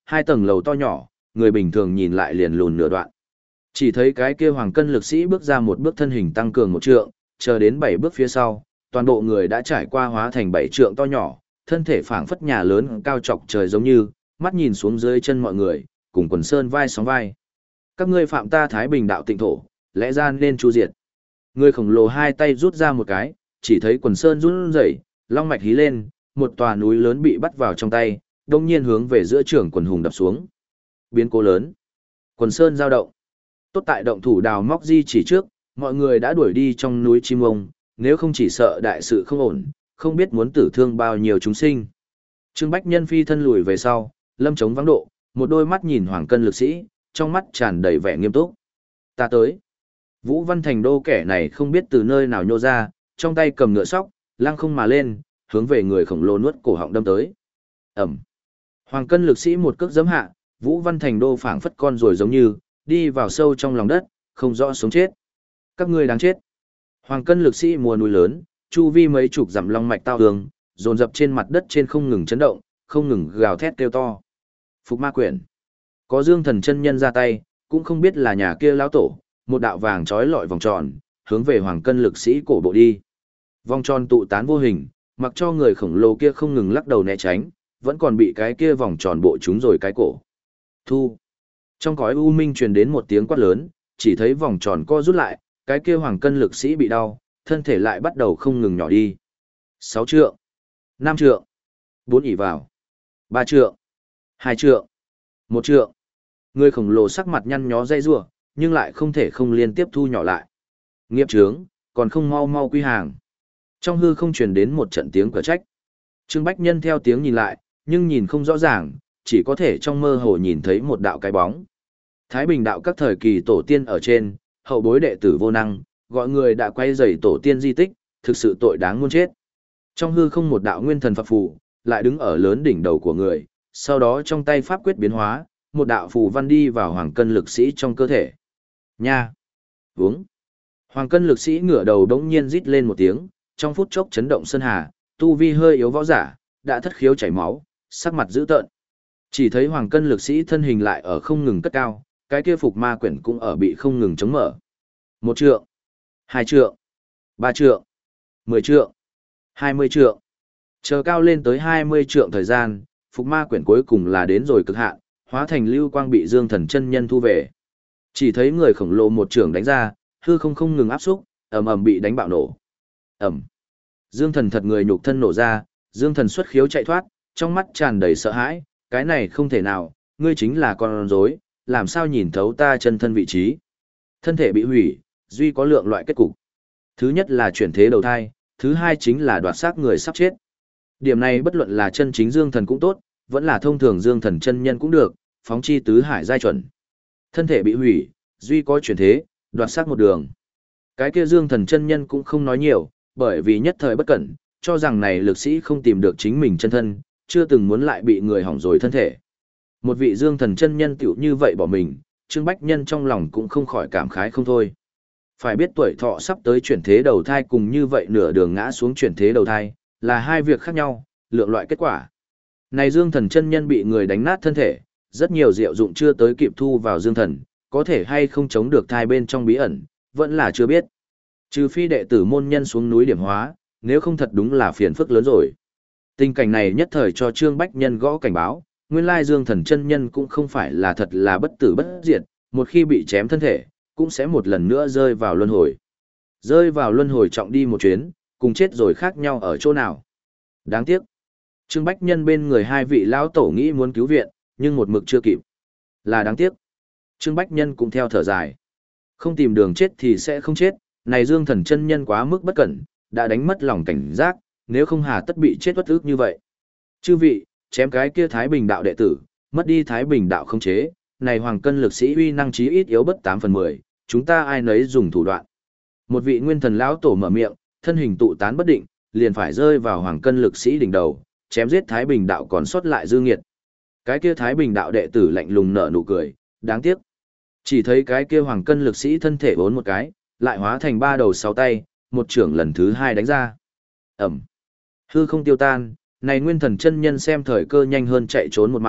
hai tầng lầu to nhỏ, người bình thường nhìn lại liền lùn nửa đoạn. Chỉ thấy cái kia hoàng cân lực sĩ bước ra một bước thân hình tăng cường một trượng, chờ đến bảy bước phía sau, toàn bộ người đã trải qua hóa thành bảy trượng to nhỏ, thân thể phảng phất nhà lớn cao chọc trời giống như, mắt nhìn xuống dưới chân mọi người, cùng quần sơn vai sóng vai. Các ngươi phạm ta Thái Bình đạo tịnh thổ, lẽ ra nên chu diệt. Người khổng lồ hai tay rút ra một cái, chỉ thấy quần sơn run rẩy, long mạch hí lên, một tòa núi lớn bị bắt vào trong tay, đông nhiên hướng về giữa trưởng quần hùng đập xuống. Biến cố lớn. Quần sơn giao động. Tốt tại động thủ đào móc di chỉ trước, mọi người đã đuổi đi trong núi chim ông, nếu không chỉ sợ đại sự không ổn, không biết muốn tử thương bao nhiêu chúng sinh. Trương Bách Nhân phi thân lùi về sau, lâm chống vắng độ, một đôi mắt nhìn hoàng cân lực sĩ, trong mắt tràn đầy vẻ nghiêm túc. Ta tới. Vũ Văn Thành Đô kẻ này không biết từ nơi nào nhô ra, trong tay cầm ngựa sóc, lăng không mà lên, hướng về người khổng lồ nuốt cổ họng đâm tới. Ẩm. Hoàng cân lực sĩ một cước giẫm hạ, Vũ Văn Thành Đô phảng phất con rồi giống như, đi vào sâu trong lòng đất, không rõ sống chết. Các ngươi đáng chết. Hoàng cân lực sĩ mùa núi lớn, chu vi mấy chục dặm long mạch tao tường, dồn dập trên mặt đất trên không ngừng chấn động, không ngừng gào thét kêu to. Phục ma quyển. Có Dương Thần chân nhân ra tay, cũng không biết là nhà kia lão tổ, một đạo vàng trói lọi vòng tròn, hướng về hoàng cân lực sĩ cổ bộ đi. Vòng tròn tụ tán vô hình, mặc cho người khổng lồ kia không ngừng lắc đầu né tránh, vẫn còn bị cái kia vòng tròn bộ trúng rồi cái cổ. Thu. Trong cõi u minh truyền đến một tiếng quát lớn, chỉ thấy vòng tròn co rút lại, cái kia hoàng cân lực sĩ bị đau, thân thể lại bắt đầu không ngừng nhỏ đi. Sáu trượng, năm trượng, bốn ỉ vào, ba trượng, hai trượng, một trượng. Người khổng lồ sắc mặt nhăn nhó dây rủa, nhưng lại không thể không liên tiếp thu nhỏ lại. Nghiệp chướng, còn không mau mau quy hàng. Trong hư không truyền đến một trận tiếng cửa trách. Trương Bách Nhân theo tiếng nhìn lại, nhưng nhìn không rõ ràng, chỉ có thể trong mơ hồ nhìn thấy một đạo cái bóng. Thái Bình đạo các thời kỳ tổ tiên ở trên, hậu bối đệ tử vô năng, gọi người đã quay rầy tổ tiên di tích, thực sự tội đáng muôn chết. Trong hư không một đạo nguyên thần phật phù, lại đứng ở lớn đỉnh đầu của người, sau đó trong tay pháp quyết biến hóa, một đạo phù văn đi vào hoàng cân lực sĩ trong cơ thể. Nha! Vúng! Hoàng cân lực sĩ ngửa đầu đống nhiên rít lên một tiếng, trong phút chốc chấn động sơn hà, tu vi hơi yếu võ giả, đã thất khiếu chảy máu, sắc mặt dữ tợn. Chỉ thấy hoàng cân lực sĩ thân hình lại ở không ngừng cất cao, cái kia phục ma quyển cũng ở bị không ngừng chống mở. Một trượng, hai trượng, ba trượng, mười trượng, hai mươi trượng. Chờ cao lên tới hai mươi trượng thời gian, phục ma quyển cuối cùng là đến rồi cực hạn, hóa thành lưu quang bị Dương Thần chân nhân thu về. Chỉ thấy người khổng lồ một trường đánh ra, hư không không ngừng áp xúc, ầm ầm bị đánh bạo nổ. Ầm. Dương Thần thật người nhục thân nổ ra, Dương Thần xuất khiếu chạy thoát, trong mắt tràn đầy sợ hãi, cái này không thể nào, ngươi chính là con rối, làm sao nhìn thấu ta chân thân vị trí. Thân thể bị hủy, duy có lượng loại kết cục. Thứ nhất là chuyển thế đầu thai, thứ hai chính là đoạt xác người sắp chết. Điểm này bất luận là chân chính Dương Thần cũng tốt, vẫn là thông thường Dương Thần chân nhân cũng được, phóng chi tứ hải giai chuẩn. Thân thể bị hủy, duy có chuyển thế, đoạt xác một đường. Cái kia Dương Thần chân nhân cũng không nói nhiều, bởi vì nhất thời bất cẩn, cho rằng này lực sĩ không tìm được chính mình chân thân, chưa từng muốn lại bị người hỏng rồi thân thể. Một vị Dương Thần chân nhân tiểu như vậy bỏ mình, Trương Bách Nhân trong lòng cũng không khỏi cảm khái không thôi. Phải biết tuổi thọ sắp tới chuyển thế đầu thai cùng như vậy nửa đường ngã xuống chuyển thế đầu thai, là hai việc khác nhau, lượng loại kết quả. Này Dương Thần chân nhân bị người đánh nát thân thể, rất nhiều diệu dụng chưa tới kịp thu vào Dương Thần, có thể hay không chống được thai bên trong bí ẩn, vẫn là chưa biết. Trừ phi đệ tử môn nhân xuống núi điểm hóa, nếu không thật đúng là phiền phức lớn rồi. Tình cảnh này nhất thời cho Trương Bách Nhân gõ cảnh báo, nguyên lai Dương Thần chân nhân cũng không phải là thật là bất tử bất diệt, một khi bị chém thân thể, cũng sẽ một lần nữa rơi vào luân hồi. Rơi vào luân hồi trọng đi một chuyến, cùng chết rồi khác nhau ở chỗ nào. Đáng tiếc. Trương Bách Nhân bên người hai vị lão tổ nghĩ muốn cứu viện, nhưng một mực chưa kịp. Là đáng tiếc. Trương Bách Nhân cũng theo thở dài. Không tìm đường chết thì sẽ không chết, này Dương Thần chân nhân quá mức bất cẩn, đã đánh mất lòng cảnh giác, nếu không hà tất bị chết uất ức như vậy. Chư vị, chém cái kia Thái Bình đạo đệ tử, mất đi Thái Bình đạo không chế, này hoàng cân lực sĩ uy năng chí ít yếu bất tám phần mười, chúng ta ai nấy dùng thủ đoạn. Một vị nguyên thần lão tổ mở miệng, thân hình tụ tán bất định, liền phải rơi vào hoàng cân lực sĩ đỉnh đầu, chém giết Thái Bình đạo còn sót lại dư nghiệt. Cái kia Thái Bình đạo đệ tử lạnh lùng nở nụ cười, đáng tiếc. Chỉ thấy cái kia hoàng cân lực sĩ thân thể bốn một cái, lại hóa thành ba đầu sáu tay, một trưởng lần thứ hai đánh ra. Ẩm. Hư không tiêu tan, này nguyên thần chân nhân xem thời cơ nhanh hơn chạy trốn một mạng,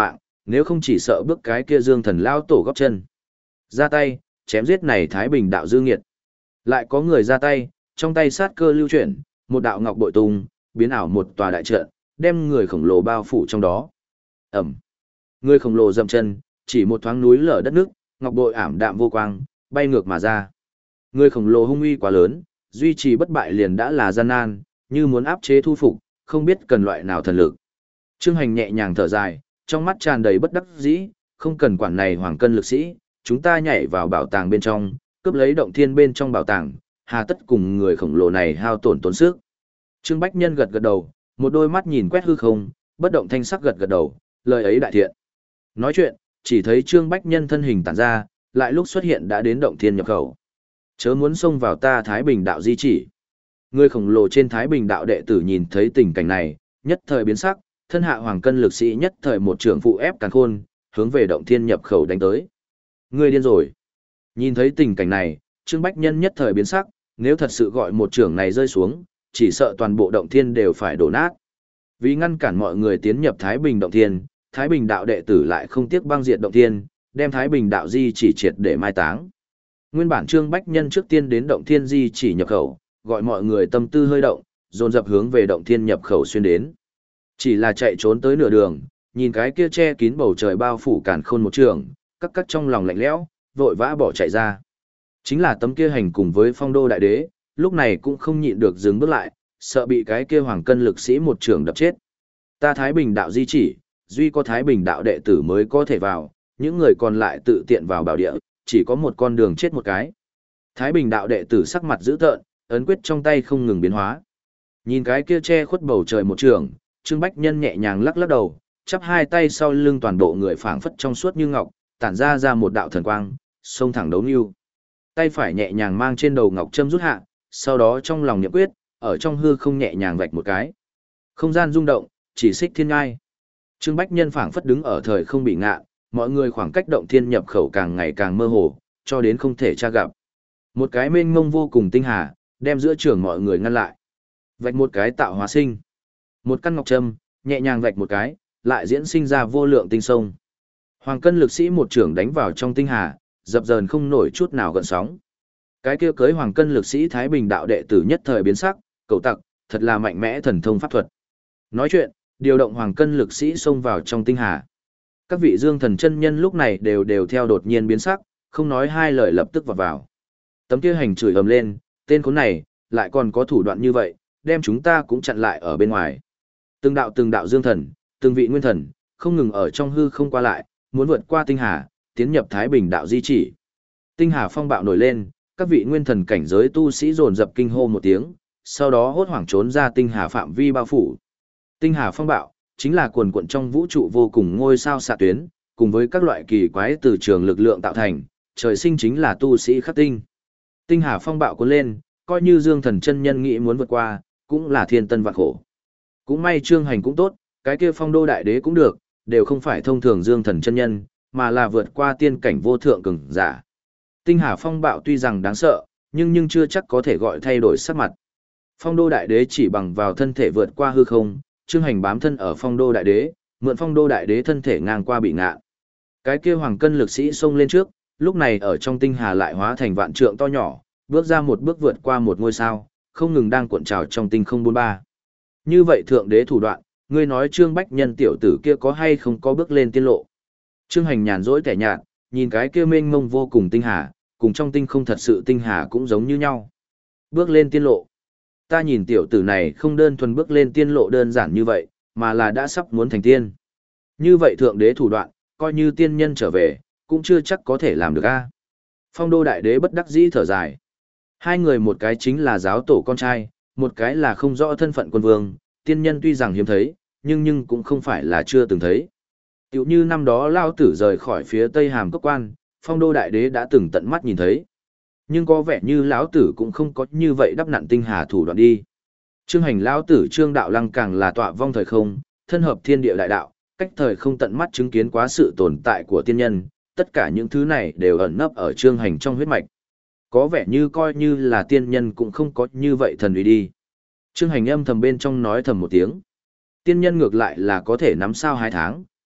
nếu không chỉ sợ bước cái kia Dương Thần lao tổ góp chân. Ra tay, chém giết này Thái Bình đạo dư nghiệt. Lại có người ra tay, trong tay sát cơ lưu chuyển, một đạo ngọc bội tung, biến ảo một tòa đại trận, đem người khổng lồ bao phủ trong đó. Ẩm. Người khổng lồ dậm chân, chỉ một thoáng núi lở đất nước, ngọc bội ảm đạm vô quang, bay ngược mà ra. Người khổng lồ hung uy quá lớn, duy trì bất bại liền đã là gian nan, như muốn áp chế thu phục, không biết cần loại nào thần lực. Trương Hành nhẹ nhàng thở dài, trong mắt tràn đầy bất đắc dĩ, không cần quản này hoàng cân lực sĩ, chúng ta nhảy vào bảo tàng bên trong, cướp lấy động thiên bên trong bảo tàng, hà tất cùng người khổng lồ này hao tổn tốn sức. Trương Bách Nhân gật gật đầu, một đôi mắt nhìn quét hư không, bất động thanh sắc gật gật đầu, lời ấy đại thiện. Nói chuyện, chỉ thấy Trương Bách Nhân thân hình tản ra, lại lúc xuất hiện đã đến động thiên nhập khẩu. Chớ muốn xông vào ta Thái Bình đạo di chỉ. Người khổng lồ trên Thái Bình đạo đệ tử nhìn thấy tình cảnh này, nhất thời biến sắc, thân hạ hoàng cân lực sĩ nhất thời một trưởng phụ ép càn khôn, hướng về động thiên nhập khẩu đánh tới. Người điên rồi. Nhìn thấy tình cảnh này, Trương Bách Nhân nhất thời biến sắc, nếu thật sự gọi một trưởng này rơi xuống, chỉ sợ toàn bộ động thiên đều phải đổ nát. Vì ngăn cản mọi người tiến nhập Thái Bình động thiên, Thái Bình đạo đệ tử lại không tiếc băng diệt động thiên, đem Thái Bình đạo di chỉ triệt để mai táng. Nguyên bản Trương Bách Nhân trước tiên đến động thiên di chỉ nhập khẩu, gọi mọi người tâm tư hơi động, dồn dập hướng về động thiên nhập khẩu xuyên đến. Chỉ là chạy trốn tới nửa đường, nhìn cái kia che kín bầu trời bao phủ càn khôn một trường, các các trong lòng lạnh lẽo, vội vã bỏ chạy ra. Chính là tấm kia hành cùng với Phong Đô đại đế, lúc này cũng không nhịn được dừng bước lại, sợ bị cái kia hoàng cân lực sĩ một trường đập chết. Ta Thái Bình đạo di chỉ, duy có Thái Bình đạo đệ tử mới có thể vào, những người còn lại tự tiện vào bảo địa, chỉ có một con đường chết một cái. Thái Bình đạo đệ tử sắc mặt dữ tợn, ấn quyết trong tay không ngừng biến hóa. Nhìn cái kia che khuất bầu trời một trường, Trương Bách Nhân nhẹ nhàng lắc lắc đầu, chắp hai tay sau lưng, toàn bộ người phảng phất trong suốt như ngọc, tản ra ra một đạo thần quang, xông thẳng đấu nưu. Tay phải nhẹ nhàng mang trên đầu ngọc châm rút hạ, sau đó trong lòng niệm quyết, ở trong hư không nhẹ nhàng vạch một cái. Không gian rung động, chỉ xích thiên ngai. Trương Bách Nhân phảng phất đứng ở thời không bị ngạ, mọi người khoảng cách động thiên nhập khẩu càng ngày càng mơ hồ, cho đến không thể tra gặp. Một cái mênh mông vô cùng tinh hà, đem giữa trường mọi người ngăn lại. Vạch một cái tạo hóa sinh. Một căn ngọc trâm, nhẹ nhàng vạch một cái, lại diễn sinh ra vô lượng tinh sông. Hoàng cân lực sĩ một trưởng đánh vào trong tinh hà, dập dờn không nổi chút nào gợn sóng. Cái kia cưới hoàng cân lực sĩ Thái Bình đạo đệ tử nhất thời biến sắc, cậu tặc, thật là mạnh mẽ thần thông pháp thuật. Nói chuyện, điều động hoàng cân lực sĩ xông vào trong tinh hà. Các vị dương thần chân nhân lúc này đều đều theo đột nhiên biến sắc, không nói hai lời lập tức vào vào. Tấm kia hành chửi ầm lên, tên khốn này, lại còn có thủ đoạn như vậy, đem chúng ta cũng chặn lại ở bên ngoài. Từng đạo từng đạo dương thần, từng vị nguyên thần, không ngừng ở trong hư không qua lại, muốn vượt qua tinh hà, tiến nhập Thái Bình đạo di chỉ. Tinh hà phong bạo nổi lên, các vị nguyên thần cảnh giới tu sĩ dồn dập kinh hô một tiếng, sau đó hốt hoảng trốn ra tinh hà phạm vi bao phủ. Tinh hà phong bạo chính là quần quận trong vũ trụ vô cùng ngôi sao xạ tuyến, cùng với các loại kỳ quái từ trường lực lượng tạo thành, trời sinh chính là tu sĩ khắc tinh. Tinh hà phong bạo cuốn lên, coi như Dương Thần chân nhân nghĩ muốn vượt qua, cũng là thiên tân vạn khổ. Cũng may Trương Hành cũng tốt, cái kia Phong Đô đại đế cũng được, đều không phải thông thường Dương Thần chân nhân, mà là vượt qua tiên cảnh vô thượng cường giả. Tinh hà phong bạo tuy rằng đáng sợ, nhưng nhưng chưa chắc có thể gọi thay đổi sắc mặt. Phong Đô đại đế chỉ bằng vào thân thể vượt qua hư không, Trương Hành bám thân ở Phong Đô đại đế, mượn Phong Đô đại đế thân thể ngang qua bị ngạ. Cái kia hoàng cân lực sĩ xông lên trước, lúc này ở trong tinh hà lại hóa thành vạn trượng to nhỏ, bước ra một bước vượt qua một ngôi sao, không ngừng đang cuộn trào trong tinh không bốn ba. Như vậy thượng đế thủ đoạn, ngươi nói Trương Bách Nhân tiểu tử kia có hay không có bước lên tiên lộ. Trương Hành nhàn rỗi tẻ nhạt, nhìn cái kia mênh mông vô cùng tinh hà, cùng trong tinh không thật sự tinh hà cũng giống như nhau. Bước lên tiên lộ. Ta nhìn tiểu tử này không đơn thuần bước lên tiên lộ đơn giản như vậy, mà là đã sắp muốn thành tiên. Như vậy thượng đế thủ đoạn, coi như tiên nhân trở về, cũng chưa chắc có thể làm được a. Phong Đô đại đế bất đắc dĩ thở dài. Hai người một cái chính là giáo tổ con trai, một cái là không rõ thân phận quân vương, tiên nhân tuy rằng hiếm thấy, nhưng nhưng cũng không phải là chưa từng thấy. Tiểu như năm đó Lao Tử rời khỏi phía Tây Hàm Cốc Quan, Phong Đô đại đế đã từng tận mắt nhìn thấy. Nhưng có vẻ như lão tử cũng không có như vậy đắp nặn tinh hà thủ đoạn đi. Trương Hành lão tử Trương Đạo Lăng càng là tọa vong thời không, thân hợp thiên địa đại đạo, cách thời không tận mắt chứng kiến quá sự tồn tại của tiên nhân, tất cả những thứ này đều ẩn nấp ở Trương Hành trong huyết mạch. Có vẻ như coi như là tiên nhân cũng không có như vậy thần uy đi. Trương Hành âm thầm bên trong nói thầm một tiếng. Tiên nhân ngược lại là có thể nắm sao hai tháng,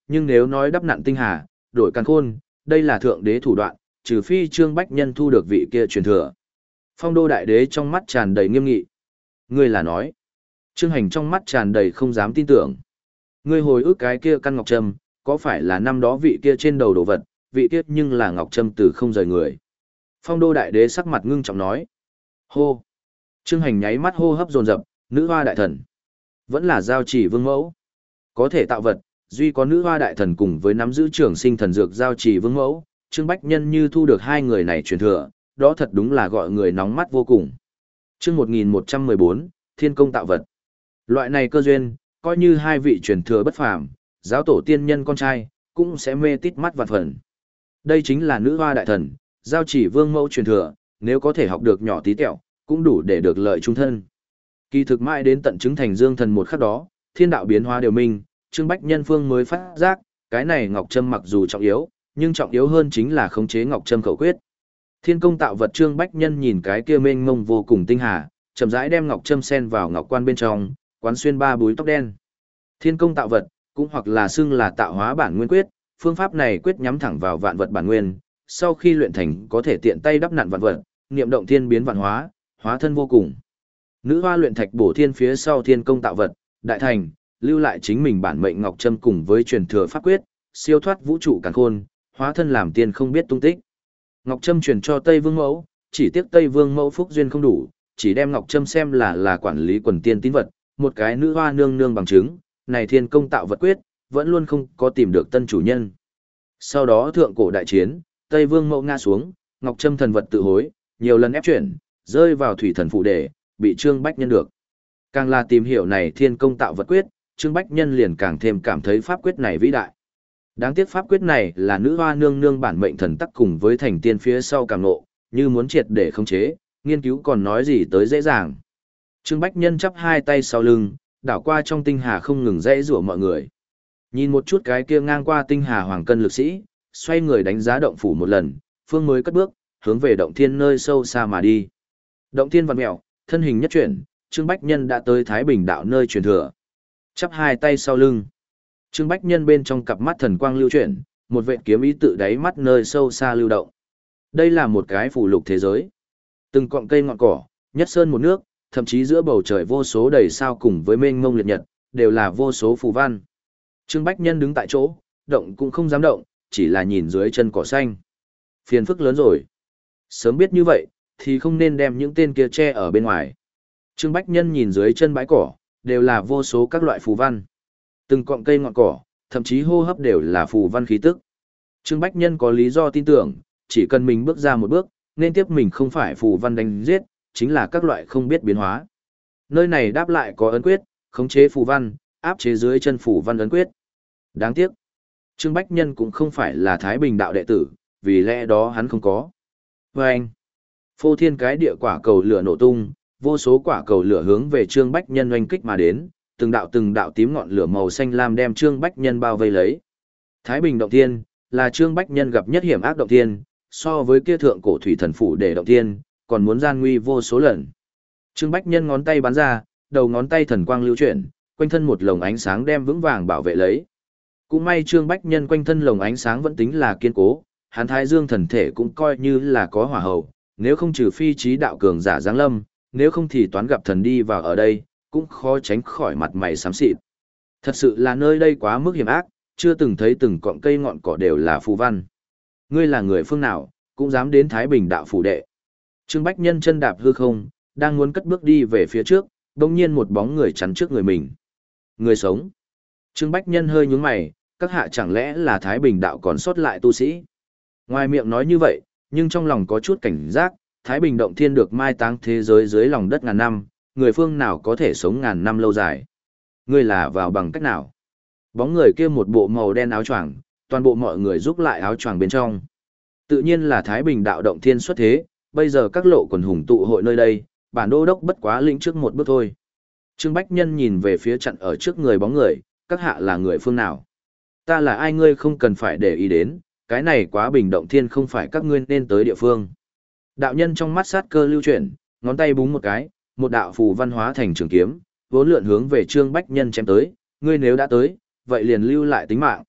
nhưng nếu nói đắp nặn tinh hà, đổi càn khôn, đây là thượng đế thủ đoạn, trừ phi Trương Bách Nhân thu được vị kia truyền thừa. Phong Đô đại đế trong mắt tràn đầy nghiêm nghị. Ngươi là nói? Trương Hành trong mắt tràn đầy không dám tin tưởng. Ngươi hồi ức cái kia căn ngọc trâm, có phải là năm đó vị kia trên đầu đồ vật, vị kia nhưng là ngọc trâm từ không rời người. Phong Đô đại đế sắc mặt ngưng trọng nói. Hô! Trương Hành nháy mắt hô hấp dồn dập, nữ hoa đại thần. Vẫn là giao chỉ vương mẫu. Có thể tạo vật, duy có nữ hoa đại thần cùng với nắm giữ trường sinh thần dược giao chỉ vương mẫu, Trương Bách Nhân như thu được hai người này truyền thừa, đó thật đúng là gọi người nóng mắt vô cùng. Chương một nghìn một trăm mười bốn, Thiên công tạo vật. Loại này cơ duyên, coi như hai vị truyền thừa bất phàm, giáo tổ tiên nhân con trai, cũng sẽ mê tít mắt vạn phần. Đây chính là nữ hoa đại thần, giao chỉ vương mẫu truyền thừa, nếu có thể học được nhỏ tí tẹo, cũng đủ để được lợi trung thân. Kỳ thực mãi đến tận chứng thành dương thần một khắc đó, thiên đạo biến hóa đều minh, Trương Bách Nhân phương mới phát giác, cái này ngọc trâm mặc dù trọng yếu, nhưng trọng yếu hơn chính là khống chế ngọc trâm khẩu quyết. Thiên công tạo vật Trương Bách Nhân nhìn cái kia mênh mông vô cùng tinh hà, chậm rãi đem ngọc trâm sen vào ngọc quan bên trong, quán xuyên ba búi tóc đen. Thiên công tạo vật, cũng hoặc là xưng là tạo hóa bản nguyên quyết, phương pháp này quyết nhắm thẳng vào vạn vật bản nguyên, sau khi luyện thành có thể tiện tay đắp nặn vạn vật, niệm động thiên biến vạn hóa, hóa thân vô cùng. Nữ hoa luyện thạch bổ thiên phía sau thiên công tạo vật, đại thành, lưu lại chính mình bản mệnh ngọc trâm cùng với truyền thừa pháp quyết, siêu thoát vũ trụ càn khôn, hóa thân làm tiên không biết tung tích. Ngọc trâm truyền cho Tây Vương mẫu, chỉ tiếc Tây Vương mẫu phúc duyên không đủ, chỉ đem ngọc trâm xem là là quản lý quần tiên tín vật, một cái nữ hoa nương nương bằng chứng, này thiên công tạo vật quyết, vẫn luôn không có tìm được tân chủ nhân. Sau đó thượng cổ đại chiến, Tây Vương mẫu ngã xuống, ngọc trâm thần vật tự hối, nhiều lần ép chuyển, rơi vào thủy thần phụ đề, bị Trương Bách Nhân được. Càng là tìm hiểu này thiên công tạo vật quyết, Trương Bách Nhân liền càng thêm cảm thấy pháp quyết này vĩ đại. Đáng tiếc pháp quyết này là nữ hoa nương nương bản mệnh thần tắc cùng với thành tiên phía sau càng nộ, như muốn triệt để khống chế, nghiên cứu còn nói gì tới dễ dàng. Trương Bách Nhân chắp hai tay sau lưng, đảo qua trong tinh hà không ngừng dãy rủa mọi người. Nhìn một chút cái kia ngang qua tinh hà hoàng cân lực sĩ, xoay người đánh giá động phủ một lần, phương mới cất bước, hướng về động thiên nơi sâu xa mà đi. Động thiên vặn mèo, thân hình nhất chuyển, Trương Bách Nhân đã tới Thái Bình đạo nơi truyền thừa. Chắp hai tay sau lưng. Trương Bách Nhân bên trong cặp mắt thần quang lưu chuyển, một vệt kiếm ý tự đáy mắt nơi sâu xa lưu động. Đây là một cái phù lục thế giới. Từng cọng cây ngọn cỏ, nhất sơn một nước, thậm chí giữa bầu trời vô số đầy sao cùng với mênh mông liệt nhật, đều là vô số phù văn. Trương Bách Nhân đứng tại chỗ, động cũng không dám động, chỉ là nhìn dưới chân cỏ xanh. Phiền phức lớn rồi. Sớm biết như vậy, thì không nên đem những tên kia che ở bên ngoài. Trương Bách Nhân nhìn dưới chân bãi cỏ, đều là vô số các loại phù văn. Từng cọng cây ngọn cỏ, thậm chí hô hấp đều là phù văn khí tức. Trương Bách Nhân có lý do tin tưởng, chỉ cần mình bước ra một bước, nên tiếp mình không phải phù văn đánh giết, chính là các loại không biết biến hóa. Nơi này đáp lại có ấn quyết, khống chế phù văn, áp chế dưới chân phù văn ấn quyết. Đáng tiếc, Trương Bách Nhân cũng không phải là Thái Bình đạo đệ tử, vì lẽ đó hắn không có. Và anh, phô thiên cái địa quả cầu lửa nổ tung, vô số quả cầu lửa hướng về Trương Bách Nhân oanh kích mà đến, từng đạo từng đạo tím ngọn lửa màu xanh lam đem Trương Bách Nhân bao vây lấy. Thái Bình động thiên là Trương Bách Nhân gặp nhất hiểm ác động thiên, so với kia thượng cổ thủy thần phủ để động thiên, còn muốn gian nguy vô số lần. Trương Bách Nhân ngón tay bắn ra, đầu ngón tay thần quang lưu chuyển, quanh thân một lồng ánh sáng đem vững vàng bảo vệ lấy. Cũng may Trương Bách Nhân quanh thân lồng ánh sáng vẫn tính là kiên cố, hắn Thái Dương thần thể cũng coi như là có hỏa hầu, nếu không trừ phi trí đạo cường giả giáng lâm, nếu không thì toán gặp thần đi vào ở đây, cũng khó tránh khỏi mặt mày xám xịt. Thật sự là nơi đây quá mức hiểm ác, chưa từng thấy từng cọng cây ngọn cỏ đều là phù văn. Ngươi là người phương nào, cũng dám đến Thái Bình đạo phủ đệ. Trương Bách Nhân chân đạp hư không, đang muốn cất bước đi về phía trước, đột nhiên một bóng người chắn trước người mình. Người sống. Trương Bách Nhân hơi nhướng mày, các hạ chẳng lẽ là Thái Bình đạo còn sót lại tu sĩ. Ngoài miệng nói như vậy, nhưng trong lòng có chút cảnh giác, Thái Bình động thiên được mai táng thế giới dưới lòng đất ngàn năm, người phương nào có thể sống ngàn năm lâu dài. Ngươi là vào bằng cách nào? Bóng người kia một bộ màu đen áo choàng, toàn bộ mọi người giúp lại áo choàng bên trong. Tự nhiên là Thái Bình đạo động thiên xuất thế, bây giờ các lộ quần hùng tụ hội nơi đây, bản đô đốc bất quá lĩnh trước một bước thôi. Trương Bách Nhân nhìn về phía chặn ở trước người bóng người, các hạ là người phương nào? Ta là ai ngươi không cần phải để ý đến, cái này quá bình động thiên không phải các ngươi nên tới địa phương. Đạo nhân trong mắt sát cơ lưu chuyển, ngón tay búng một cái, một đạo phù văn hóa thành trường kiếm, vốn lượn hướng về Trương Bách Nhân chém tới, ngươi nếu đã tới, vậy liền lưu lại tính mạng.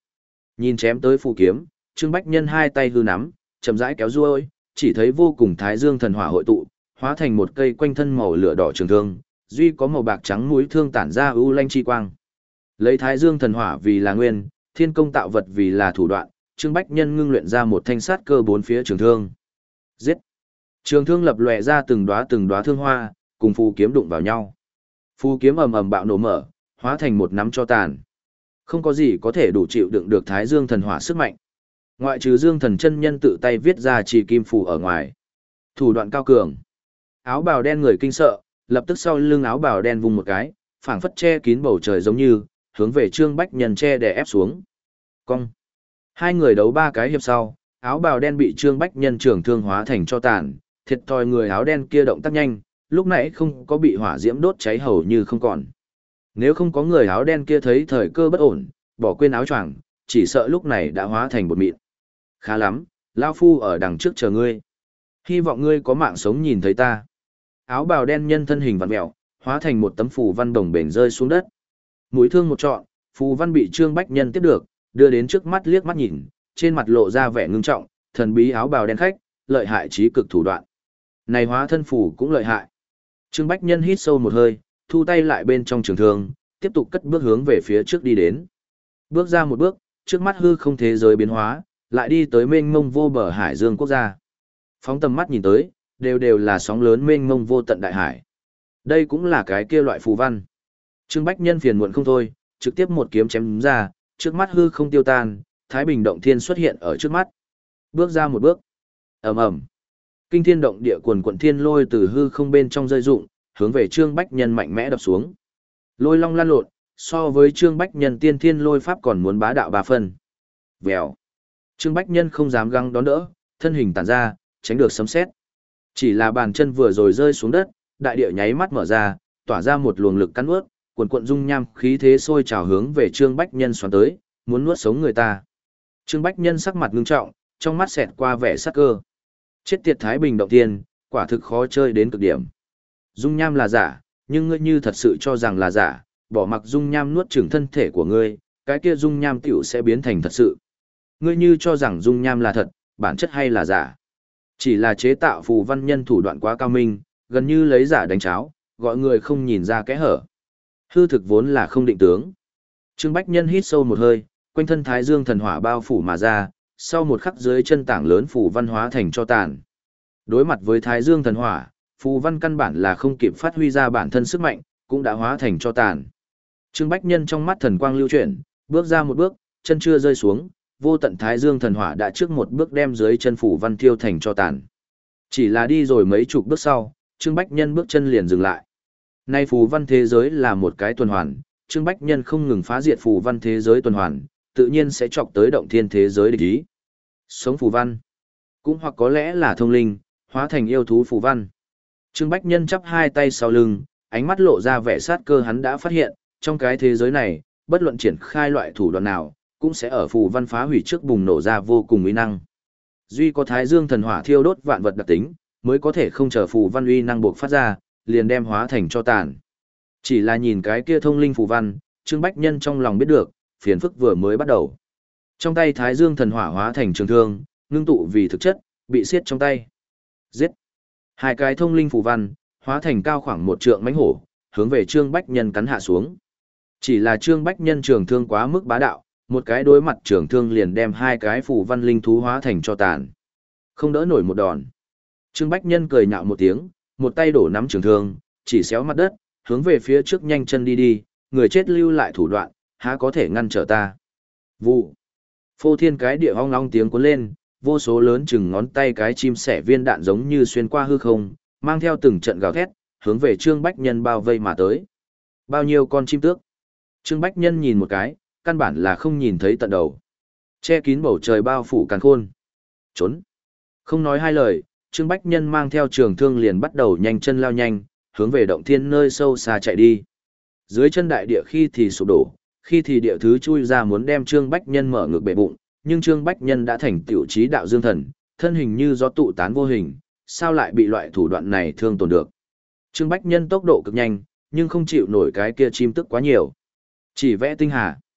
Nhìn chém tới phù kiếm, Trương Bách Nhân hai tay hư nắm, chậm rãi kéo ruôi, chỉ thấy vô cùng thái dương thần hỏa hội tụ, hóa thành một cây quanh thân màu lửa đỏ trường thương, duy có màu bạc trắng mũi thương tản ra ưu lanh chi quang. Lấy thái dương thần hỏa vì là nguyên, thiên công tạo vật vì là thủ đoạn, Trương Bách Nhân ngưng luyện ra một thanh sát cơ bốn phía trường thương. Giết! Trường thương lập lòe ra từng đóa từng đóa thương hoa, cùng phù kiếm đụng vào nhau. Phù kiếm ầm ầm bạo nổ mở, hóa thành một nắm cho tàn. Không có gì có thể đủ chịu đựng được thái dương thần hỏa sức mạnh. Ngoại trừ Dương Thần chân nhân tự tay viết ra chỉ kim phù ở ngoài. Thủ đoạn cao cường. Áo bào đen người kinh sợ, lập tức sau lưng áo bào đen vung một cái, phảng phất che kín bầu trời giống như, hướng về Trương Bách Nhân che đè ép xuống. Cong. Hai người đấu ba cái hiệp sau, áo bào đen bị Trương Bách Nhân trường thương hóa thành cho tàn, thiệt thòi người áo đen kia động tác nhanh, lúc nãy không có bị hỏa diễm đốt cháy hầu như không còn. Nếu không có người áo đen kia thấy thời cơ bất ổn, bỏ quên áo choàng, chỉ sợ lúc này đã hóa thành bột mịn. Khá lắm, lão phu ở đằng trước chờ ngươi. Hy vọng ngươi có mạng sống nhìn thấy ta. Áo bào đen nhân thân hình vặn mèo, hóa thành một tấm phù văn đồng bền rơi xuống đất. Mũi thương một trọn, phù văn bị Trương Bách Nhân tiếp được, đưa đến trước mắt liếc mắt nhìn, trên mặt lộ ra vẻ ngưng trọng, thần bí áo bào đen khách, lợi hại trí cực thủ đoạn. Này hóa thân phù cũng lợi hại. Trương Bách Nhân hít sâu một hơi, thu tay lại bên trong trường thương, tiếp tục cất bước hướng về phía trước đi đến. Bước ra một bước, trước mắt hư không thế giới biến hóa, lại đi tới mênh mông vô bờ hải dương quốc gia. Phóng tầm mắt nhìn tới, đều đều là sóng lớn mênh mông vô tận đại hải. Đây cũng là cái kia loại phù văn. Trương Bách Nhân phiền muộn không thôi, trực tiếp một kiếm chém ra, trước mắt hư không tiêu tan, Thái Bình động thiên xuất hiện ở trước mắt. Bước ra một bước, ầm ầm, kinh thiên động địa quần quần thiên lôi từ hư không bên trong rơi rụng, hướng về Trương Bách Nhân mạnh mẽ đập xuống. Lôi long lan lộn, so với Trương Bách Nhân tiên thiên lôi pháp còn muốn bá đạo ba phân. Vèo. Trương Bách Nhân không dám găng đón đỡ, thân hình tản ra, tránh được sấm sét. Chỉ là bàn chân vừa rồi rơi xuống đất, đại địa nháy mắt mở ra, tỏa ra một luồng lực cắn nuốt, cuồn cuộn dung nham khí thế sôi trào hướng về Trương Bách Nhân xoắn tới, muốn nuốt sống người ta. Trương Bách Nhân sắc mặt ngưng trọng, trong mắt xẹt qua vẻ sắc cơ. Chết tiệt Thái Bình động tiên, quả thực khó chơi đến cực điểm. Dung nham là giả, nhưng ngươi như thật sự cho rằng là giả, bỏ mặc dung nham nuốt chửng thân thể của ngươi, cái kia dung nham tiểu sẽ biến thành thật sự. Ngươi như cho rằng dung nham là thật, bản chất hay là giả. Chỉ là chế tạo phù văn nhân thủ đoạn quá cao minh, gần như lấy giả đánh cháo, gọi người không nhìn ra kẽ hở. Hư thực vốn là không định tướng. Trương Bách Nhân hít sâu một hơi, quanh thân Thái Dương thần hỏa bao phủ mà ra, sau một khắc dưới chân tảng lớn phù văn hóa thành cho tàn. Đối mặt với Thái Dương thần hỏa, phù văn căn bản là không kịp phát huy ra bản thân sức mạnh, cũng đã hóa thành cho tàn. Trương Bách Nhân trong mắt thần quang lưu chuyển, bước ra một bước, chân chưa rơi xuống, vô tận Thái Dương thần hỏa đã trước một bước đem dưới chân phù văn thiêu thành cho tàn. Chỉ là đi rồi mấy chục bước sau, Trương Bách Nhân bước chân liền dừng lại. Nay phù văn thế giới là một cái tuần hoàn, Trương Bách Nhân không ngừng phá diệt phù văn thế giới tuần hoàn, tự nhiên sẽ chọc tới động thiên thế giới địch ý. Sống phù văn, cũng hoặc có lẽ là thông linh, hóa thành yêu thú phù văn. Trương Bách Nhân chắp hai tay sau lưng, ánh mắt lộ ra vẻ sát cơ, hắn đã phát hiện, trong cái thế giới này, bất luận triển khai loại thủ đoạn nào, cũng sẽ ở phù văn phá hủy trước bùng nổ ra vô cùng uy năng. Duy có Thái Dương thần hỏa thiêu đốt vạn vật đặc tính, mới có thể không chờ phù văn uy năng buộc phát ra, liền đem hóa thành cho tàn. Chỉ là nhìn cái kia thông linh phù văn, Trương Bách Nhân trong lòng biết được, phiền phức vừa mới bắt đầu. Trong tay Thái Dương thần hỏa hóa thành trường thương, ngưng tụ vì thực chất, bị siết trong tay. Giết! Hai cái thông linh phù văn, hóa thành cao khoảng một trượng mãnh hổ, hướng về Trương Bách Nhân cắn hạ xuống. Chỉ là Trương Bách Nhân trường thương quá mức bá đạo, một cái đối mặt trường thương liền đem hai cái phù văn linh thú hóa thành cho tàn. Không đỡ nổi một đòn. Trương Bách Nhân cười nhạo một tiếng, một tay đổ nắm trường thương, chỉ xéo mặt đất, hướng về phía trước nhanh chân đi đi, người chết lưu lại thủ đoạn, há có thể ngăn trở ta. Vụ. Phô thiên cái địa ong long tiếng cuốn lên, vô số lớn chừng ngón tay cái chim sẻ viên đạn giống như xuyên qua hư không, mang theo từng trận gào thét, hướng về Trương Bách Nhân bao vây mà tới. Bao nhiêu con chim tước? Trương Bách Nhân nhìn một cái, căn bản là không nhìn thấy tận đầu. Che kín bầu trời bao phủ càn khôn. Trốn. Không nói hai lời, Trương Bách Nhân mang theo trường thương liền bắt đầu nhanh chân lao nhanh, hướng về động thiên nơi sâu xa chạy đi. Dưới chân đại địa khi thì sụp đổ, khi thì địa thứ chui ra muốn đem Trương Bách Nhân mở ngược bể bụng, nhưng Trương Bách Nhân đã thành tiểu trí đạo dương thần, thân hình như gió tụ tán vô hình, sao lại bị loại thủ đoạn này thương tổn được. Trương Bách Nhân tốc độ cực nhanh, nhưng không chịu nổi cái kia chim tức quá nhiều. Chỉ vẽ tinh hà.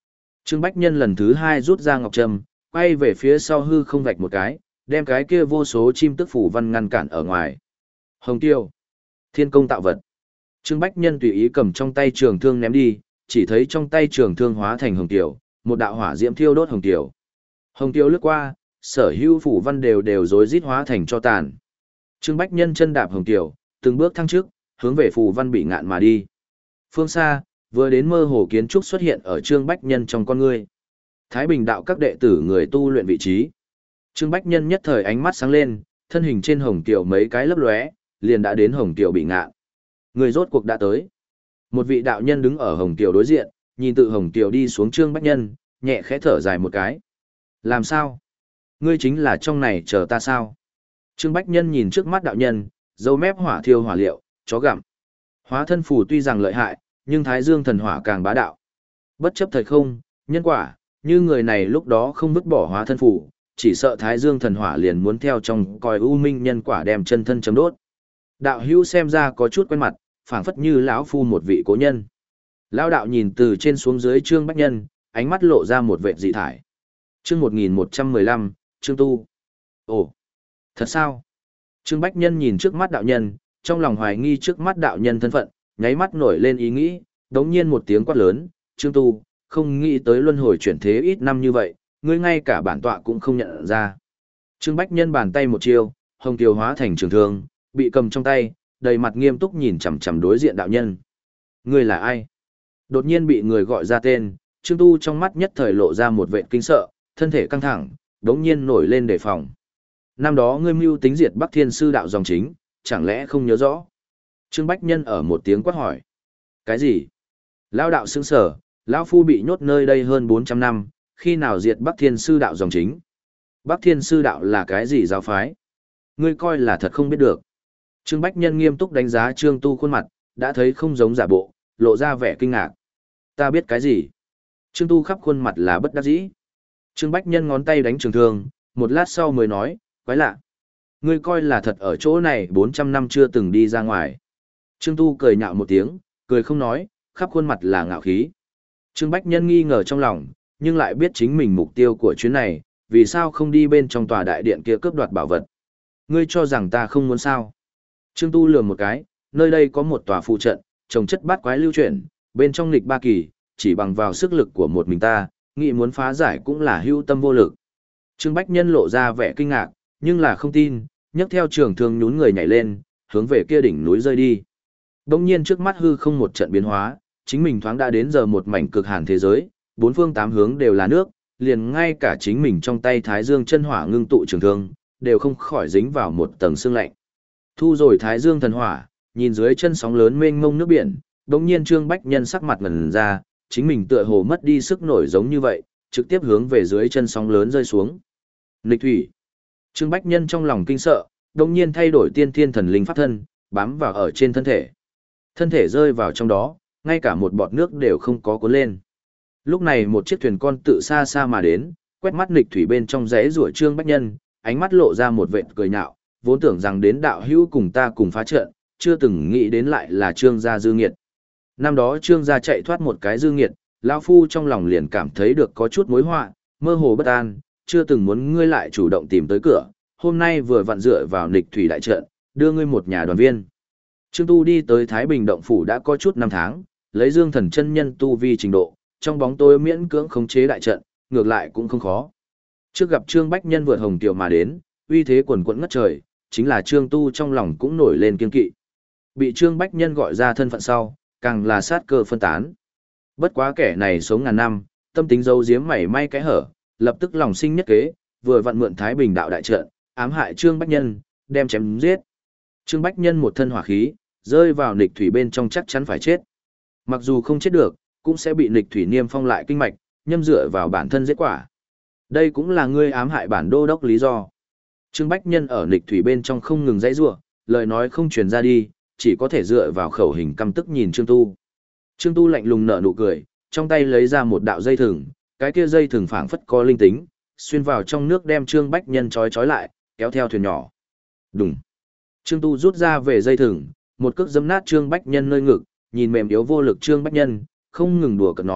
Trương Bách Nhân lần thứ hai rút ra ngọc trâm, quay về phía sau hư không vạch một cái, đem cái kia vô số chim tức phủ văn ngăn cản ở ngoài. Hồng tiêu, thiên công tạo vật. Trương Bách Nhân tùy ý cầm trong tay trường thương ném đi, chỉ thấy trong tay trường thương hóa thành hồng tiêu, một đạo hỏa diễm thiêu đốt hồng tiêu. Hồng tiêu lướt qua, sở hữu phủ văn đều đều rối rít hóa thành cho tàn. Trương Bách Nhân chân đạp hồng tiêu, từng bước thăng trước, hướng về phủ văn bị ngạn mà đi. Phương xa, vừa đến mơ hồ kiến trúc xuất hiện ở Trương Bách Nhân trong con ngươi. Thái Bình đạo các đệ tử người tu luyện vị trí. Trương Bách Nhân nhất thời ánh mắt sáng lên, thân hình trên hồng tiểu mấy cái lấp lóe, liền đã đến hồng tiểu bị ngạn. Người rốt cuộc đã tới. Một vị đạo nhân đứng ở hồng tiểu đối diện, nhìn tự hồng tiểu đi xuống Trương Bách Nhân, nhẹ khẽ thở dài một cái. Làm sao? Ngươi chính là trong này chờ ta sao? Trương Bách Nhân nhìn trước mắt đạo nhân, dâu mép hỏa thiêu hỏa liệu, chó gặm. Hóa thân phù tuy rằng lợi hại, nhưng Thái Dương thần hỏa càng bá đạo. Bất chấp thời không, nhân quả, như người này lúc đó không vứt bỏ hóa thân phù, chỉ sợ Thái Dương thần hỏa liền muốn theo trong coi u minh nhân quả đem chân thân chấm đốt. Đạo hữu xem ra có chút quen mặt, phảng phất như lão phu một vị cố nhân. Lão đạo nhìn từ trên xuống dưới Trương Bách Nhân, ánh mắt lộ ra một vệt dị thải. Chương một nghìn một trăm mười lăm, Trương Tu. Ồ, thật sao? Trương Bách Nhân nhìn trước mắt đạo nhân, trong lòng hoài nghi trước mắt đạo nhân thân phận, nháy mắt nổi lên ý nghĩ, đống nhiên một tiếng quát lớn, Trương Tu, không nghĩ tới luân hồi chuyển thế ít năm như vậy, ngươi ngay cả bản tọa cũng không nhận ra. Trương Bách Nhân bàn tay một chiêu, hồng kiều hóa thành trường thương, bị cầm trong tay, đầy mặt nghiêm túc nhìn chằm chằm đối diện đạo nhân. Ngươi là ai? Đột nhiên bị người gọi ra tên, Trương Tu trong mắt nhất thời lộ ra một vệt kinh sợ, thân thể căng thẳng, đống nhiên nổi lên đề phòng. Năm đó ngươi mưu tính diệt Bắc Thiên Sư đạo dòng chính, chẳng lẽ không nhớ rõ? Trương Bách Nhân ở một tiếng quát hỏi. Cái gì? Lão đạo sững sở, lão phu bị nhốt nơi đây hơn bốn trăm năm, khi nào diệt Bắc Thiên Sư đạo dòng chính? Bắc Thiên Sư đạo là cái gì giáo phái? Ngươi coi là thật không biết được. Trương Bách Nhân nghiêm túc đánh giá Trương Tu khuôn mặt, đã thấy không giống giả bộ, lộ ra vẻ kinh ngạc. Ta biết cái gì? Trương Tu khắp khuôn mặt là bất đắc dĩ. Trương Bách Nhân ngón tay đánh trường thương, một lát sau mới nói, quái lạ. Ngươi coi là thật ở chỗ này bốn trăm năm chưa từng đi ra ngoài. Trương Tu cười nhạo một tiếng, cười không nói, khắp khuôn mặt là ngạo khí. Trương Bách Nhân nghi ngờ trong lòng, nhưng lại biết chính mình mục tiêu của chuyến này, vì sao không đi bên trong tòa đại điện kia cướp đoạt bảo vật. Ngươi cho rằng ta không muốn sao. Trương Tu lườm một cái, nơi đây có một tòa phụ trận, trồng chất bát quái lưu chuyển, bên trong lịch ba kỳ, chỉ bằng vào sức lực của một mình ta, nghĩ muốn phá giải cũng là hưu tâm vô lực. Trương Bách Nhân lộ ra vẻ kinh ngạc, nhưng là không tin, nhấc theo trường thương nhún người nhảy lên, hướng về kia đỉnh núi rơi đi. Đông nhiên trước mắt hư không một trận biến hóa, chính mình thoáng đã đến giờ một mảnh cực hàn thế giới, bốn phương tám hướng đều là nước, liền ngay cả chính mình trong tay Thái Dương chân hỏa ngưng tụ trường thương, đều không khỏi dính vào một tầng sương lạnh. Thu rồi Thái Dương thần hỏa, nhìn dưới chân sóng lớn mênh mông nước biển, đống nhiên Trương Bách Nhân sắc mặt ngẩn ra, chính mình tựa hồ mất đi sức nổi giống như vậy, trực tiếp hướng về dưới chân sóng lớn rơi xuống. Nghịch thủy. Trương Bách Nhân trong lòng kinh sợ, đống nhiên thay đổi tiên thiên thần linh pháp thân, bám vào ở trên thân thể. Thân thể rơi vào trong đó, ngay cả một bọt nước đều không có cuốn lên. Lúc này một chiếc thuyền con tự xa xa mà đến, quét mắt nghịch thủy bên trong rẽ rủa Trương Bách Nhân, ánh mắt lộ ra một vệt cười nhạo, vốn tưởng rằng đến đạo hữu cùng ta cùng phá trận, chưa từng nghĩ đến lại là Trương gia dư nghiệt. Năm đó Trương gia chạy thoát một cái dư nghiệt, lão phu trong lòng liền cảm thấy được có chút mối họa, mơ hồ bất an, chưa từng muốn ngươi lại chủ động tìm tới cửa, hôm nay vừa vặn dựa vào nghịch thủy đại trận, đưa ngươi một nhà đoàn viên. Trương Tu đi tới Thái Bình động phủ đã có chút năm tháng, lấy Dương Thần chân nhân tu vi trình độ, trong bóng tối miễn cưỡng khống chế đại trận, ngược lại cũng không khó. Trước gặp Trương Bách Nhân vượt hồng tiểu mà đến, uy thế quần quẫn ngất trời, chính là Trương Tu trong lòng cũng nổi lên kiên kỵ. Bị Trương Bách Nhân gọi ra thân phận sau, càng là sát cơ phân tán. Bất quá kẻ này sống ngàn năm, tâm tính giấu giếm mảy may cái hở, lập tức lòng sinh nhất kế, vừa vặn mượn Thái Bình đạo đại trận, ám hại Trương Bách Nhân, đem chém giết. Trương Bách Nhân một thân hỏa khí, rơi vào nghịch thủy bên trong chắc chắn phải chết. Mặc dù không chết được, cũng sẽ bị nghịch thủy niêm phong lại kinh mạch, nhâm dựa vào bản thân giết quả. Đây cũng là ngươi ám hại bản đô đốc lý do. Trương Bách Nhân ở nghịch thủy bên trong không ngừng dãy rủa, lời nói không truyền ra đi, chỉ có thể dựa vào khẩu hình căm tức nhìn Trương Tu. Trương Tu lạnh lùng nở nụ cười, trong tay lấy ra một đạo dây thừng, cái kia dây thừng phảng phất có linh tính, xuyên vào trong nước đem Trương Bách Nhân trói trói lại, kéo theo thuyền nhỏ. Đùng. Trương Tu rút ra về dây thừng, một cước giẫm nát Trương Bách Nhân nơi ngực, nhìn mềm yếu vô lực Trương Bách Nhân, không ngừng đùa cợt nói,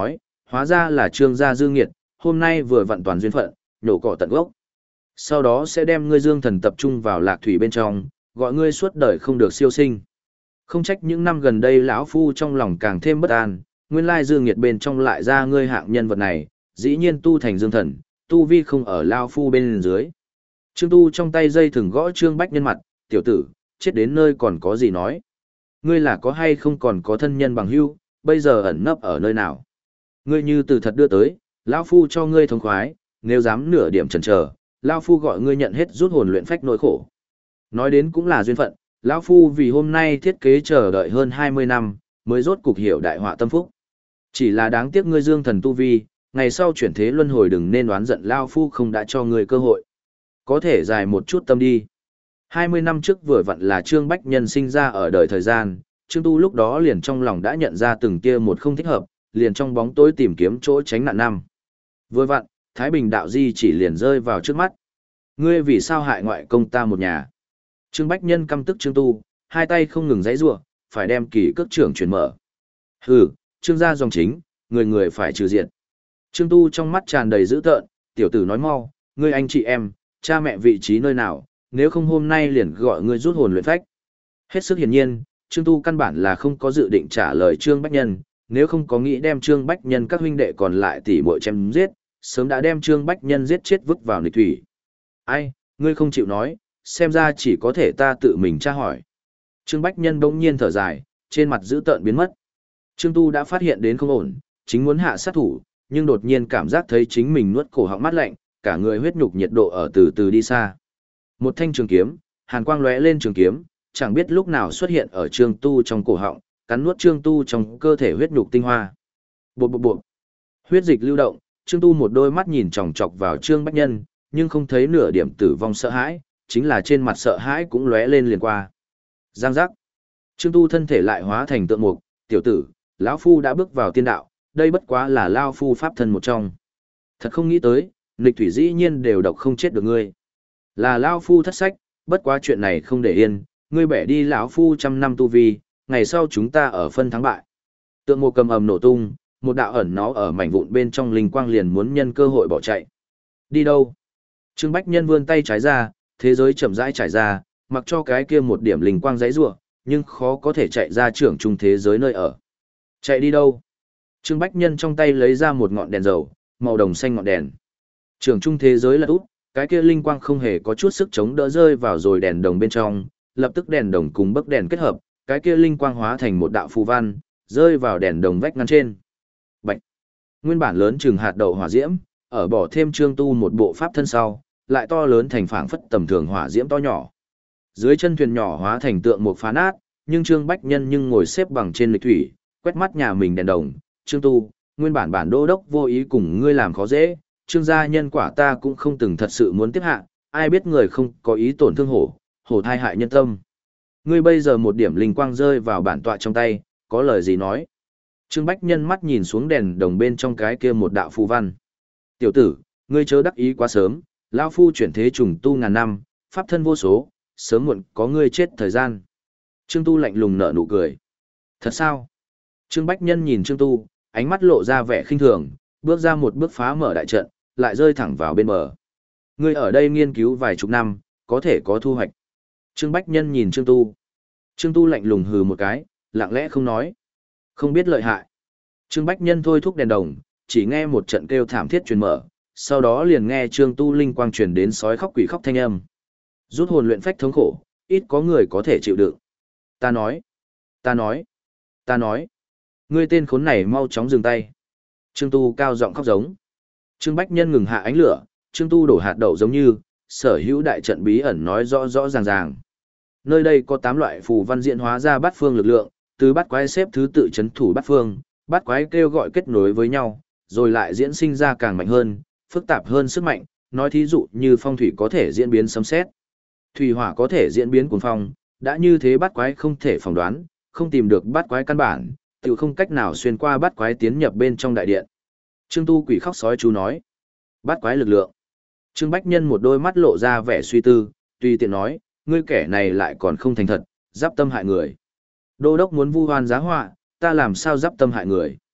hóa ra là Trương gia Dương Nghiệt, hôm nay vừa vặn toàn duyên phận, nhổ cỏ tận gốc. Sau đó sẽ đem ngươi Dương Thần tập trung vào lạc thủy bên trong, gọi ngươi suốt đời không được siêu sinh. Không trách những năm gần đây lão phu trong lòng càng thêm bất an, nguyên lai Dương Nghiệt bên trong lại ra ngươi hạng nhân vật này, dĩ nhiên tu thành Dương Thần, tu vi không ở lão phu bên dưới. Trương Tu trong tay dây thừng gõ Trương Bách Nhân mặt, tiểu tử, chết đến nơi còn có gì nói. Ngươi là có hay không còn có thân nhân bằng hữu, bây giờ ẩn nấp ở nơi nào. Ngươi như từ thật đưa tới, lão phu cho ngươi thống khoái, nếu dám nửa điểm chần chờ, lão phu gọi ngươi nhận hết rút hồn luyện phách nỗi khổ. Nói đến cũng là duyên phận, lão phu vì hôm nay thiết kế chờ đợi hơn hai mươi năm, mới rốt cục hiểu đại họa tâm phúc. Chỉ là đáng tiếc ngươi Dương Thần tu vi, ngày sau chuyển thế luân hồi đừng nên oán giận lão phu không đã cho ngươi cơ hội. Có thể dài một chút tâm đi. hai mươi năm trước vừa vặn là Trương Bách Nhân sinh ra ở đời thời gian, Trương Tu lúc đó liền trong lòng đã nhận ra từng kia một không thích hợp, liền trong bóng tối tìm kiếm chỗ tránh nạn năm. Vừa vặn, Thái Bình đạo di chỉ liền rơi vào trước mắt. Ngươi vì sao hại ngoại công ta một nhà? Trương Bách Nhân căm tức Trương Tu, hai tay không ngừng giãy giụa, phải đem kỳ cước trưởng chuyển mở. Hừ, Trương gia dòng chính, người người phải trừ diệt. Trương Tu trong mắt tràn đầy dữ tợn, tiểu tử nói mau, ngươi anh chị em, cha mẹ vị trí nơi nào, nếu không hôm nay liền gọi ngươi rút hồn luyện phách. Hết sức hiển nhiên, Trương Tu căn bản là không có dự định trả lời Trương Bách Nhân, nếu không có nghĩ đem Trương Bách Nhân các huynh đệ còn lại tỉ muội chém giết, sớm đã đem Trương Bách Nhân giết chết vứt vào nghịch thủy. Ai, ngươi không chịu nói, xem ra chỉ có thể ta tự mình tra hỏi. Trương Bách Nhân bỗng nhiên thở dài, trên mặt dữ tợn biến mất. Trương Tu đã phát hiện đến không ổn, chính muốn hạ sát thủ, nhưng đột nhiên cảm giác thấy chính mình nuốt cổ họng mát lạnh, cả người huyết nhục nhiệt độ ở từ từ đi xa. Một thanh trường kiếm, hàn quang lóe lên trường kiếm, chẳng biết lúc nào xuất hiện ở Trương Tu trong cổ họng, cắn nuốt Trương Tu trong cơ thể huyết nhục tinh hoa. Bộp bộp bộp. Huyết dịch lưu động, Trương Tu một đôi mắt nhìn chòng chọc vào Trương Bách Nhân, nhưng không thấy nửa điểm tử vong sợ hãi, chính là trên mặt sợ hãi cũng lóe lên liền qua. Giang giác. Trương Tu thân thể lại hóa thành tượng mục, tiểu tử, lão phu đã bước vào tiên đạo, đây bất quá là lao phu pháp thân một trong. Thật không nghĩ tới, nghịch thủy dĩ nhiên đều độc không chết được ngươi. Là lao phu thất sách, bất quá chuyện này không để yên, ngươi bẻ đi lão phu trăm năm tu vi, ngày sau chúng ta ở phân thắng bại. Tượng mục cầm ầm nổ tung, một đạo ẩn nó ở mảnh vụn bên trong linh quang liền muốn nhân cơ hội bỏ chạy. Đi đâu? Trương Bách Nhân vươn tay trái ra, thế giới chậm rãi trải ra, mặc cho cái kia một điểm linh quang giãy giụa, nhưng khó có thể chạy ra trưởng trung thế giới nơi ở. Chạy đi đâu? Trương Bách Nhân trong tay lấy ra một ngọn đèn dầu, màu đồng xanh ngọn đèn. Trưởng trung thế giới là út, cái kia linh quang không hề có chút sức chống đỡ rơi vào rồi đèn đồng bên trong, lập tức đèn đồng cùng bấc đèn kết hợp, cái kia linh quang hóa thành một đạo phù văn, rơi vào đèn đồng vách ngăn trên. Bạch. Nguyên bản lớn chừng hạt đậu hỏa diễm, ở bỏ thêm Trương Tu một bộ pháp thân sau, lại to lớn thành phảng phất tầm thường hỏa diễm to nhỏ. Dưới chân thuyền nhỏ hóa thành tượng một phá nát, nhưng Trương Bách Nhân nhưng ngồi xếp bằng trên lịch thủy, quét mắt nhà mình đèn đồng, Trương Tu, nguyên bản bản đô đốc vô ý cùng ngươi làm khó dễ, Trương gia nhân quả ta cũng không từng thật sự muốn tiếp hạ, ai biết người không có ý tổn thương hổ, hổ thai hại nhân tâm. Ngươi bây giờ một điểm linh quang rơi vào bản tọa trong tay, có lời gì nói? Trương Bách Nhân mắt nhìn xuống đèn đồng bên trong cái kia một đạo phù văn. Tiểu tử, ngươi chớ đắc ý quá sớm, lão phu chuyển thế trùng tu ngàn năm, pháp thân vô số, sớm muộn có ngươi chết thời gian. Trương Tu lạnh lùng nở nụ cười. Thật sao? Trương Bách Nhân nhìn Trương Tu, ánh mắt lộ ra vẻ khinh thường, bước ra một bước phá mở đại trận, lại rơi thẳng vào bên bờ. Ngươi ở đây nghiên cứu vài chục năm, có thể có thu hoạch. Trương Bách Nhân nhìn Trương Tu. Trương Tu lạnh lùng hừ một cái, lặng lẽ không nói. Không biết lợi hại. Trương Bách Nhân thôi thúc đèn đồng, chỉ nghe một trận kêu thảm thiết truyền mở, sau đó liền nghe Trương Tu linh quang truyền đến sói khóc quỷ khóc thanh âm. Rút hồn luyện phách thống khổ, ít có người có thể chịu đựng. Ta nói, ta nói, ta nói. Ngươi tên khốn này mau chóng dừng tay. Trương Tu cao giọng khóc giống. Trương Bách Nhân ngừng hạ ánh lửa, Trương Tu đổ hạt đậu giống như, sở hữu đại trận bí ẩn nói rõ rõ ràng ràng. Nơi đây có tám loại phù văn diễn hóa ra bát phương lực lượng, từ bát quái xếp thứ tự chấn thủ bát phương, bát quái kêu gọi kết nối với nhau, rồi lại diễn sinh ra càng mạnh hơn, phức tạp hơn sức mạnh, nói thí dụ như phong thủy có thể diễn biến sấm sét, thủy hỏa có thể diễn biến cuồng phong, đã như thế bát quái không thể phỏng đoán, không tìm được bát quái căn bản, tự không cách nào xuyên qua bát quái tiến nhập bên trong đại điện. Trương Tu quỷ khóc sói chú nói, bát quái lực lượng. Trương Bách Nhân một đôi mắt lộ ra vẻ suy tư, tùy tiện nói, ngươi kẻ này lại còn không thành thật, giáp tâm hại người. Đô đốc muốn vu oan giá họa, ta làm sao giáp tâm hại người?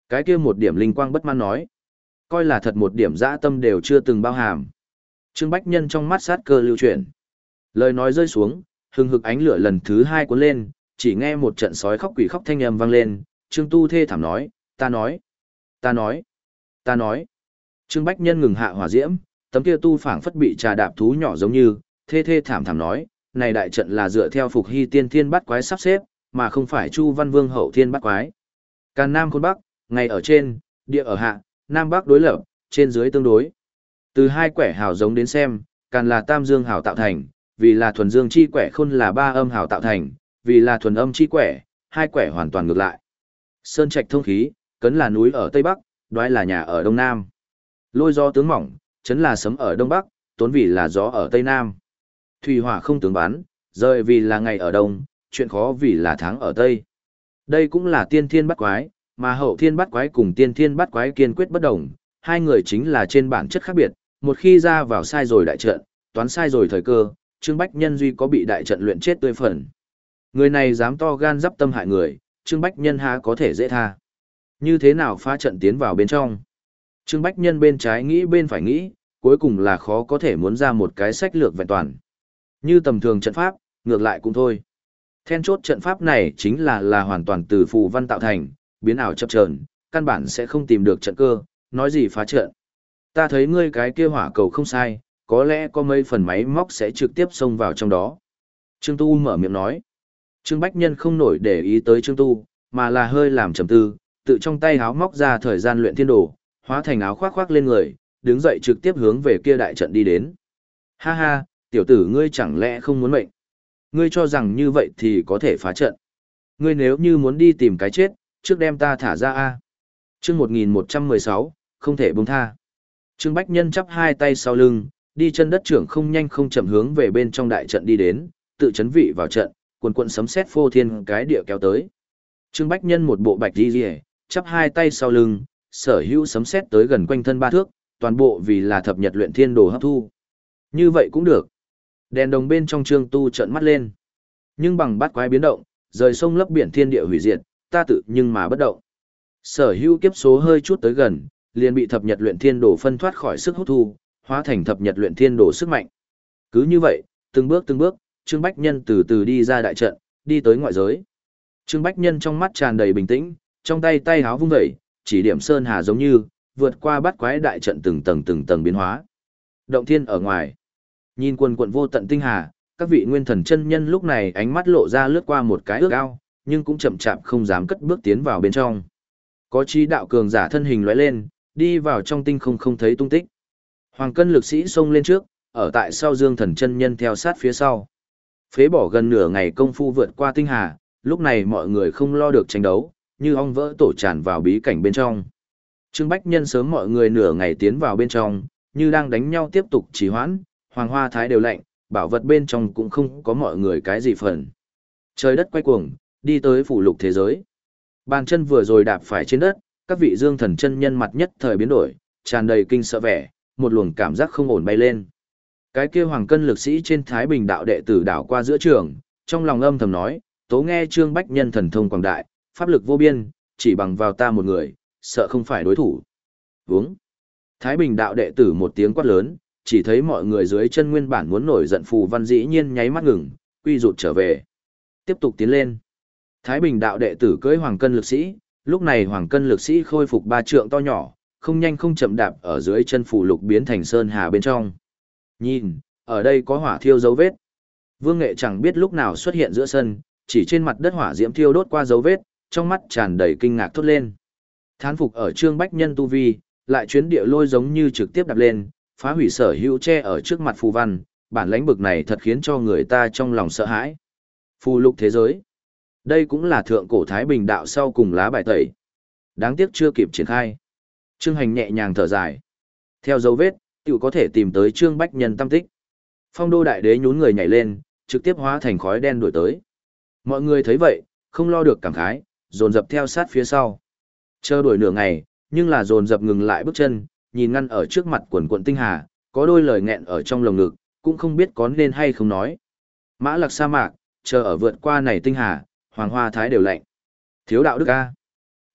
Cái kia một điểm linh quang bất mãn nói. Coi là thật một điểm dã tâm đều chưa từng bao hàm. Trương Bách Nhân trong mắt sát cơ lưu chuyển. Lời nói rơi xuống, hừng hực ánh lửa lần thứ hai cuốn lên, chỉ nghe một trận sói khóc quỷ khóc thanh âm vang lên, Trương Tu thê thảm nói, ta nói, ta nói, ta nói. Trương Bách Nhân ngừng hạ hỏa diễm, tấm kia tu phảng phất bị trà đạp thú nhỏ giống như, thê thê thảm thảm nói, này đại trận là dựa theo phục hy tiên thiên bắt quái sắp xếp, mà không phải Chu Văn Vương hậu thiên bắt quái. Càn Nam Khôn Bắc, ngày ở trên, địa ở hạ, Nam Bắc đối lập, trên dưới tương đối. Từ hai quẻ hào giống đến xem, Càn là tam dương hào tạo thành, vì là thuần dương chi quẻ khôn là ba âm hào tạo thành, vì là thuần âm chi quẻ, hai quẻ hoàn toàn ngược lại. Sơn trạch thông khí, cấn là núi ở Tây Bắc, đoái là nhà ở Đông Nam. Lôi gió tướng mỏng, chấn là sấm ở Đông Bắc, tốn vì là gió ở Tây Nam. Thủy hỏa không tướng bán, rời vì là ngày ở Đông, chuyện khó vì là tháng ở Tây. Đây cũng là tiên thiên bắt quái, mà hậu thiên bắt quái cùng tiên thiên bắt quái kiên quyết bất đồng, hai người chính là trên bản chất khác biệt, một khi ra vào sai rồi đại trận, toán sai rồi thời cơ, Trương Bách Nhân duy có bị đại trận luyện chết tươi phần. Người này dám to gan dắp tâm hại người, Trương Bách Nhân há có thể dễ tha. Như thế nào phá trận tiến vào bên trong? Trương Bách Nhân bên trái nghĩ bên phải nghĩ, cuối cùng là khó có thể muốn ra một cái sách lược vẹn toàn. Như tầm thường trận pháp, ngược lại cũng thôi. Then chốt trận pháp này chính là là hoàn toàn từ phù văn tạo thành, biến ảo chập chờn, căn bản sẽ không tìm được trận cơ, nói gì phá trận. Ta thấy ngươi cái kia hỏa cầu không sai, có lẽ có mấy phần máy móc sẽ trực tiếp xông vào trong đó. Trương Tu mở miệng nói. Trương Bách Nhân không nổi để ý tới Trương Tu, mà là hơi làm trầm tư, tự trong tay háo móc ra thời gian luyện thiên đồ, hóa thành áo khoác khoác lên người, đứng dậy trực tiếp hướng về kia đại trận đi đến. Ha ha, tiểu tử ngươi chẳng lẽ không muốn mệnh? Ngươi cho rằng như vậy thì có thể phá trận. Ngươi nếu như muốn đi tìm cái chết, trước đem ta thả ra a. Chương một nghìn một trăm mười sáu, không thể buông tha. Trương Bách Nhân chắp hai tay sau lưng, đi chân đất trưởng không nhanh không chậm hướng về bên trong đại trận đi đến, tự chấn vị vào trận, quần quần sấm sét phô thiên cái địa kéo tới. Trương Bách Nhân một bộ bạch y liễu, chắp hai tay sau lưng, sở hữu sấm sét tới gần quanh thân ba thước, toàn bộ vì là thập nhật luyện thiên đồ hấp thu. Như vậy cũng được. Đèn đồng bên trong Trương Tu trợn mắt lên. Nhưng bằng bát quái biến động, rời sông lấp biển thiên địa hủy diệt, ta tự nhưng mà bất động. Sở hữu kiếp số hơi chút tới gần, liền bị thập nhật luyện thiên đồ phân thoát khỏi sức hút thu, hóa thành thập nhật luyện thiên đồ sức mạnh. Cứ như vậy, từng bước từng bước, Trương Bách Nhân từ từ đi ra đại trận, đi tới ngoại giới. Trương Bách Nhân trong mắt tràn đầy bình tĩnh, trong tay tay háo vung vẩy, chỉ điểm sơn hà giống như, vượt qua bát quái đại trận từng tầng từng tầng biến hóa. Động thiên ở ngoài, nhìn quần quần vô tận tinh hà, các vị nguyên thần chân nhân lúc này ánh mắt lộ ra lướt qua một cái ước ao, nhưng cũng chậm chạp không dám cất bước tiến vào bên trong. Có chí đạo cường giả thân hình lóe lên, đi vào trong tinh không không thấy tung tích. Hoàng cân lực sĩ xông lên trước, ở tại sau Dương Thần chân nhân theo sát phía sau. Phế bỏ gần nửa ngày công phu vượt qua tinh hà, lúc này mọi người không lo được tranh đấu, như ong vỡ tổ tràn vào bí cảnh bên trong. Trương Bách Nhân sớm mọi người nửa ngày tiến vào bên trong, như đang đánh nhau tiếp tục trì hoãn, hoàng hoa thái đều lạnh, bảo vật bên trong cũng không có mọi người cái gì phần. Trời đất quay cuồng, đi tới phủ lục thế giới. Bàn chân vừa rồi đạp phải trên đất, các vị Dương Thần chân nhân mặt nhất thời biến đổi, tràn đầy kinh sợ vẻ, một luồng cảm giác không ổn bay lên. Cái kia hoàng cân lực sĩ trên Thái Bình đạo đệ tử đảo qua giữa trường, trong lòng âm thầm nói, tố nghe Trương Bách Nhân thần thông quảng đại, pháp lực vô biên, chỉ bằng vào ta một người, sợ không phải đối thủ. Vướng. Thái Bình đạo đệ tử một tiếng quát lớn, chỉ thấy mọi người dưới chân nguyên bản muốn nổi giận phù văn dĩ nhiên nháy mắt ngừng, quy rụt trở về. Tiếp tục tiến lên. Thái Bình đạo đệ tử cưỡi hoàng cân lực sĩ, lúc này hoàng cân lực sĩ khôi phục ba trượng to nhỏ, không nhanh không chậm đạp ở dưới chân phù lục biến thành sơn hà bên trong. Nhìn, ở đây có hỏa thiêu dấu vết. Vương Nghệ chẳng biết lúc nào xuất hiện giữa sân, chỉ trên mặt đất hỏa diễm thiêu đốt qua dấu vết, trong mắt tràn đầy kinh ngạc thốt lên. Thán phục ở Trương Bách Nhân tu vi, lại chuyến địa lôi giống như trực tiếp đạp lên, phá hủy sở hữu che ở trước mặt phù văn, bản lãnh bực này thật khiến cho người ta trong lòng sợ hãi. Phù lục thế giới. Đây cũng là thượng cổ Thái Bình đạo sau cùng lá bài tẩy. Đáng tiếc chưa kịp triển khai. Trương Hành nhẹ nhàng thở dài. Theo dấu vết, tiểu có thể tìm tới Trương Bách Nhân tâm tích. Phong Đô đại đế nhún người nhảy lên, trực tiếp hóa thành khói đen đuổi tới. Mọi người thấy vậy, không lo được cảm khái, dồn dập theo sát phía sau. Chờ đuổi nửa ngày, nhưng là dồn dập ngừng lại bước chân, nhìn ngăn ở trước mặt quần quận tinh hà, có đôi lời nghẹn ở trong lồng ngực, cũng không biết có nên hay không nói. Mã Lặc sa mạc, chờ ở vượt qua này tinh hà, hoàng hoa thái đều lạnh. Thiếu đạo đức a.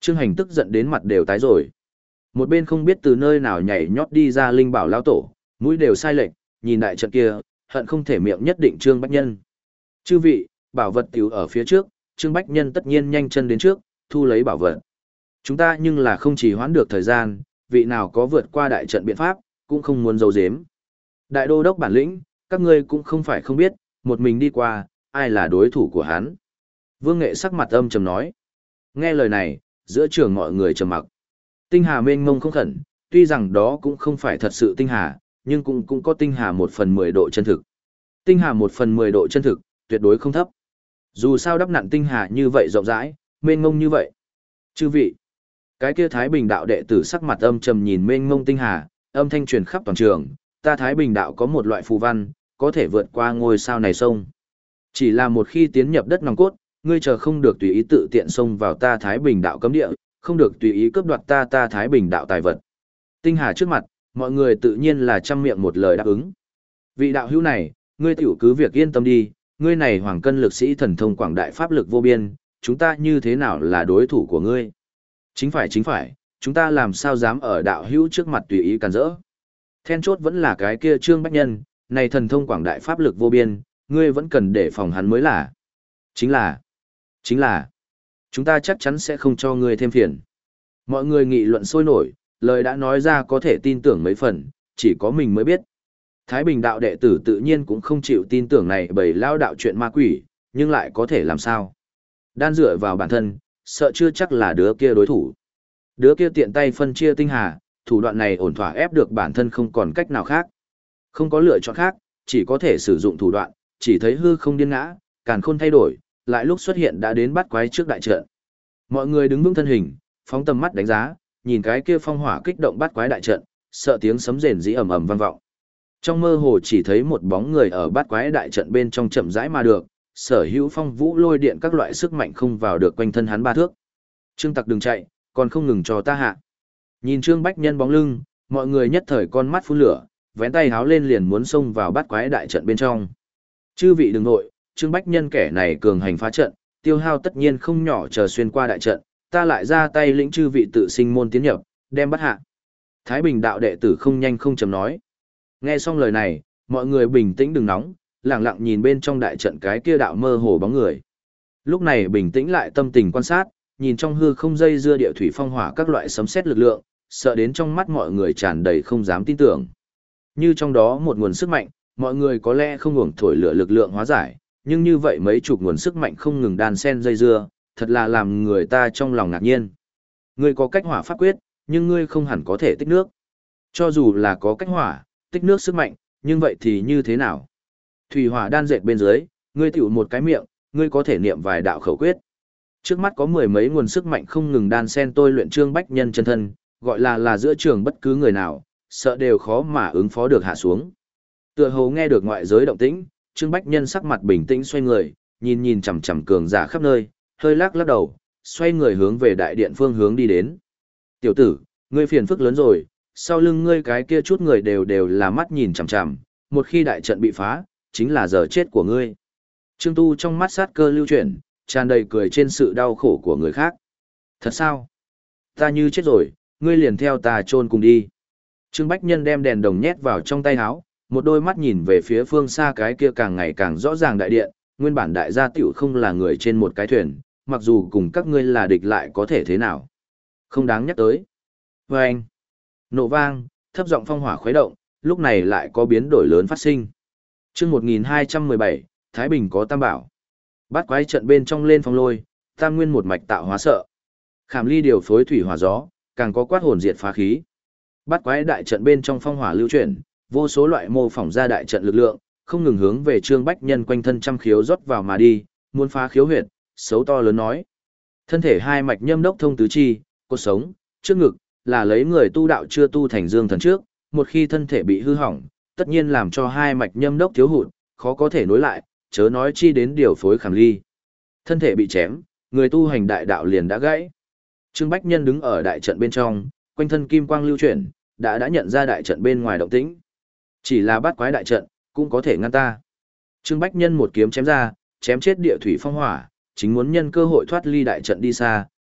Trương Hành tức giận đến mặt đều tái rồi. Một bên không biết từ nơi nào nhảy nhót đi ra Linh Bảo lão tổ, mũi đều sai lệch, nhìn đại trận kia, hận không thể miệng nhất định Trương Bách Nhân. Chư vị, bảo vật tiểu ở phía trước, Trương Bách Nhân tất nhiên nhanh chân đến trước, thu lấy bảo vật. Chúng ta nhưng là không chỉ hoãn được thời gian, vị nào có vượt qua đại trận biện pháp, cũng không muốn giấu giếm. Đại đô đốc bản lĩnh, các ngươi cũng không phải không biết, một mình đi qua, ai là đối thủ của hắn. Vương Nghệ sắc mặt âm trầm nói. Nghe lời này, giữa trường mọi người trầm mặc. Tinh hà mênh mông không khẩn, tuy rằng đó cũng không phải thật sự tinh hà, nhưng cũng cũng có tinh hà một phần mười độ chân thực. Tinh hà một phần mười độ chân thực, tuyệt đối không thấp. Dù sao đắp nặn tinh hà như vậy rộng rãi, mênh mông như vậy. Chư vị, cái kia Thái Bình đạo đệ tử sắc mặt âm trầm nhìn mênh mông tinh hà, âm thanh truyền khắp toàn trường, ta Thái Bình đạo có một loại phù văn, có thể vượt qua ngôi sao này sông. Chỉ là một khi tiến nhập đất nòng cốt, ngươi chờ không được tùy ý tự tiện xông vào ta Thái Bình đạo cấm địa, không được tùy ý cướp đoạt ta ta Thái Bình đạo tài vật. Tinh hà trước mặt, mọi người tự nhiên là trăm miệng một lời đáp ứng. Vị đạo hữu này, ngươi tiểu cứ việc yên tâm đi, ngươi này hoàng cân lực sĩ thần thông quảng đại pháp lực vô biên, chúng ta như thế nào là đối thủ của ngươi? Chính phải chính phải, chúng ta làm sao dám ở đạo hữu trước mặt tùy ý càn rỡ. Then chốt vẫn là cái kia Trương Bách Nhân, này thần thông quảng đại pháp lực vô biên, ngươi vẫn cần để phòng hắn mới là. Chính là, chính là, chúng ta chắc chắn sẽ không cho ngươi thêm phiền. Mọi người nghị luận sôi nổi, lời đã nói ra có thể tin tưởng mấy phần, chỉ có mình mới biết. Thái Bình đạo đệ tử tự nhiên cũng không chịu tin tưởng này bởi lao đạo chuyện ma quỷ, nhưng lại có thể làm sao. Đan dựa vào bản thân, sợ chưa chắc là đứa kia đối thủ. Đứa kia tiện tay phân chia tinh hà, thủ đoạn này ổn thỏa ép được bản thân không còn cách nào khác. Không có lựa chọn khác, chỉ có thể sử dụng thủ đoạn, chỉ thấy hư không điên ngã, càn khôn thay đổi, lại lúc xuất hiện đã đến bắt quái trước đại trận. Mọi người đứng vững thân hình, phóng tầm mắt đánh giá, nhìn cái kia phong hỏa kích động bắt quái đại trận, sợ tiếng sấm rền rĩ ầm ầm vang vọng. Trong mơ hồ chỉ thấy một bóng người ở bắt quái đại trận bên trong chậm rãi mà được, sở hữu phong vũ lôi điện các loại sức mạnh không vào được quanh thân hắn ba thước. Trương Tặc đừng chạy, còn không ngừng cho ta hạ. Nhìn Trương Bách Nhân bóng lưng, mọi người nhất thời con mắt phun lửa, vén tay háo lên liền muốn xông vào bắt quái đại trận bên trong. Chư vị đừng nội, Trương Bách Nhân kẻ này cường hành phá trận, tiêu hao tất nhiên không nhỏ chờ xuyên qua đại trận, ta lại ra tay lĩnh chư vị tự sinh môn tiến nhập, đem bắt hạ. Thái Bình đạo đệ tử không nhanh không chậm nói. Nghe xong lời này, mọi người bình tĩnh đừng nóng, lặng lặng nhìn bên trong đại trận cái kia đạo mơ hồ bóng người. Lúc này bình tĩnh lại tâm tình quan sát, nhìn trong hư không dây dưa địa thủy phong hỏa các loại sấm sét lực lượng, sợ đến trong mắt mọi người tràn đầy không dám tin tưởng. Như trong đó một nguồn sức mạnh, mọi người có lẽ không ngừng thổi lửa lực lượng hóa giải, nhưng như vậy mấy chục nguồn sức mạnh không ngừng đan xen dây dưa, thật là làm người ta trong lòng ngạc nhiên. Ngươi có cách hỏa pháp quyết, nhưng ngươi không hẳn có thể tích nước. Cho dù là có cách hỏa, tích nước sức mạnh, nhưng vậy thì như thế nào? Thủy hỏa đan dệt bên dưới, ngươi tiểu một cái miệng, ngươi có thể niệm vài đạo khẩu quyết. Trước mắt có mười mấy nguồn sức mạnh không ngừng đan xen tôi luyện Trương Bách Nhân chân thân, gọi là là giữa trường bất cứ người nào, sợ đều khó mà ứng phó được hạ xuống. Tựa hồ nghe được ngoại giới động tĩnh, Trương Bách Nhân sắc mặt bình tĩnh xoay người, nhìn nhìn chằm chằm cường giả khắp nơi, hơi lắc lắc đầu, xoay người hướng về đại điện phương hướng đi đến. Tiểu tử, ngươi phiền phức lớn rồi, sau lưng ngươi cái kia chút người đều đều là mắt nhìn chằm chằm, một khi đại trận bị phá, chính là giờ chết của ngươi. Trương Tu trong mắt sát cơ lưu chuyển, tràn đầy cười trên sự đau khổ của người khác. Thật sao? Ta như chết rồi, ngươi liền theo ta chôn cùng đi. Trương Bách Nhân đem đèn đồng nhét vào trong tay áo, một đôi mắt nhìn về phía phương xa cái kia càng ngày càng rõ ràng đại điện, nguyên bản đại gia tiểu không là người trên một cái thuyền, mặc dù cùng các ngươi là địch lại có thể thế nào. Không đáng nhắc tới. Và anh, nổ vang, thấp giọng phong hỏa khuấy động, lúc này lại có biến đổi lớn phát sinh. Chương một nghìn hai trăm mười bảy, Thái Bình có tam bảo. Bát quái trận bên trong lên phong lôi, tam nguyên một mạch tạo hóa sợ. Khảm ly điều phối thủy hỏa gió, càng có quát hồn diệt phá khí. Bát quái đại trận bên trong phong hỏa lưu chuyển, vô số loại mô phỏng ra đại trận lực lượng, không ngừng hướng về Trương Bách Nhân quanh thân trăm khiếu rót vào mà đi, muốn phá khiếu huyệt, xấu to lớn nói. Thân thể hai mạch nhâm đốc thông tứ chi, cột sống, trước ngực, là lấy người tu đạo chưa tu thành dương thần trước, một khi thân thể bị hư hỏng, tất nhiên làm cho hai mạch nhâm đốc thiếu hụt, khó có thể nối lại, chớ nói chi đến điều phối khảm ly. Thân thể bị chém, người tu hành đại đạo liền đã gãy. Trương Bách Nhân đứng ở đại trận bên trong, quanh thân kim quang lưu chuyển, đã đã nhận ra đại trận bên ngoài động tĩnh. Chỉ là bát quái đại trận, cũng có thể ngăn ta. Trương Bách Nhân một kiếm chém ra, chém chết địa thủy phong hỏa, chính muốn nhân cơ hội thoát ly đại trận đi xa,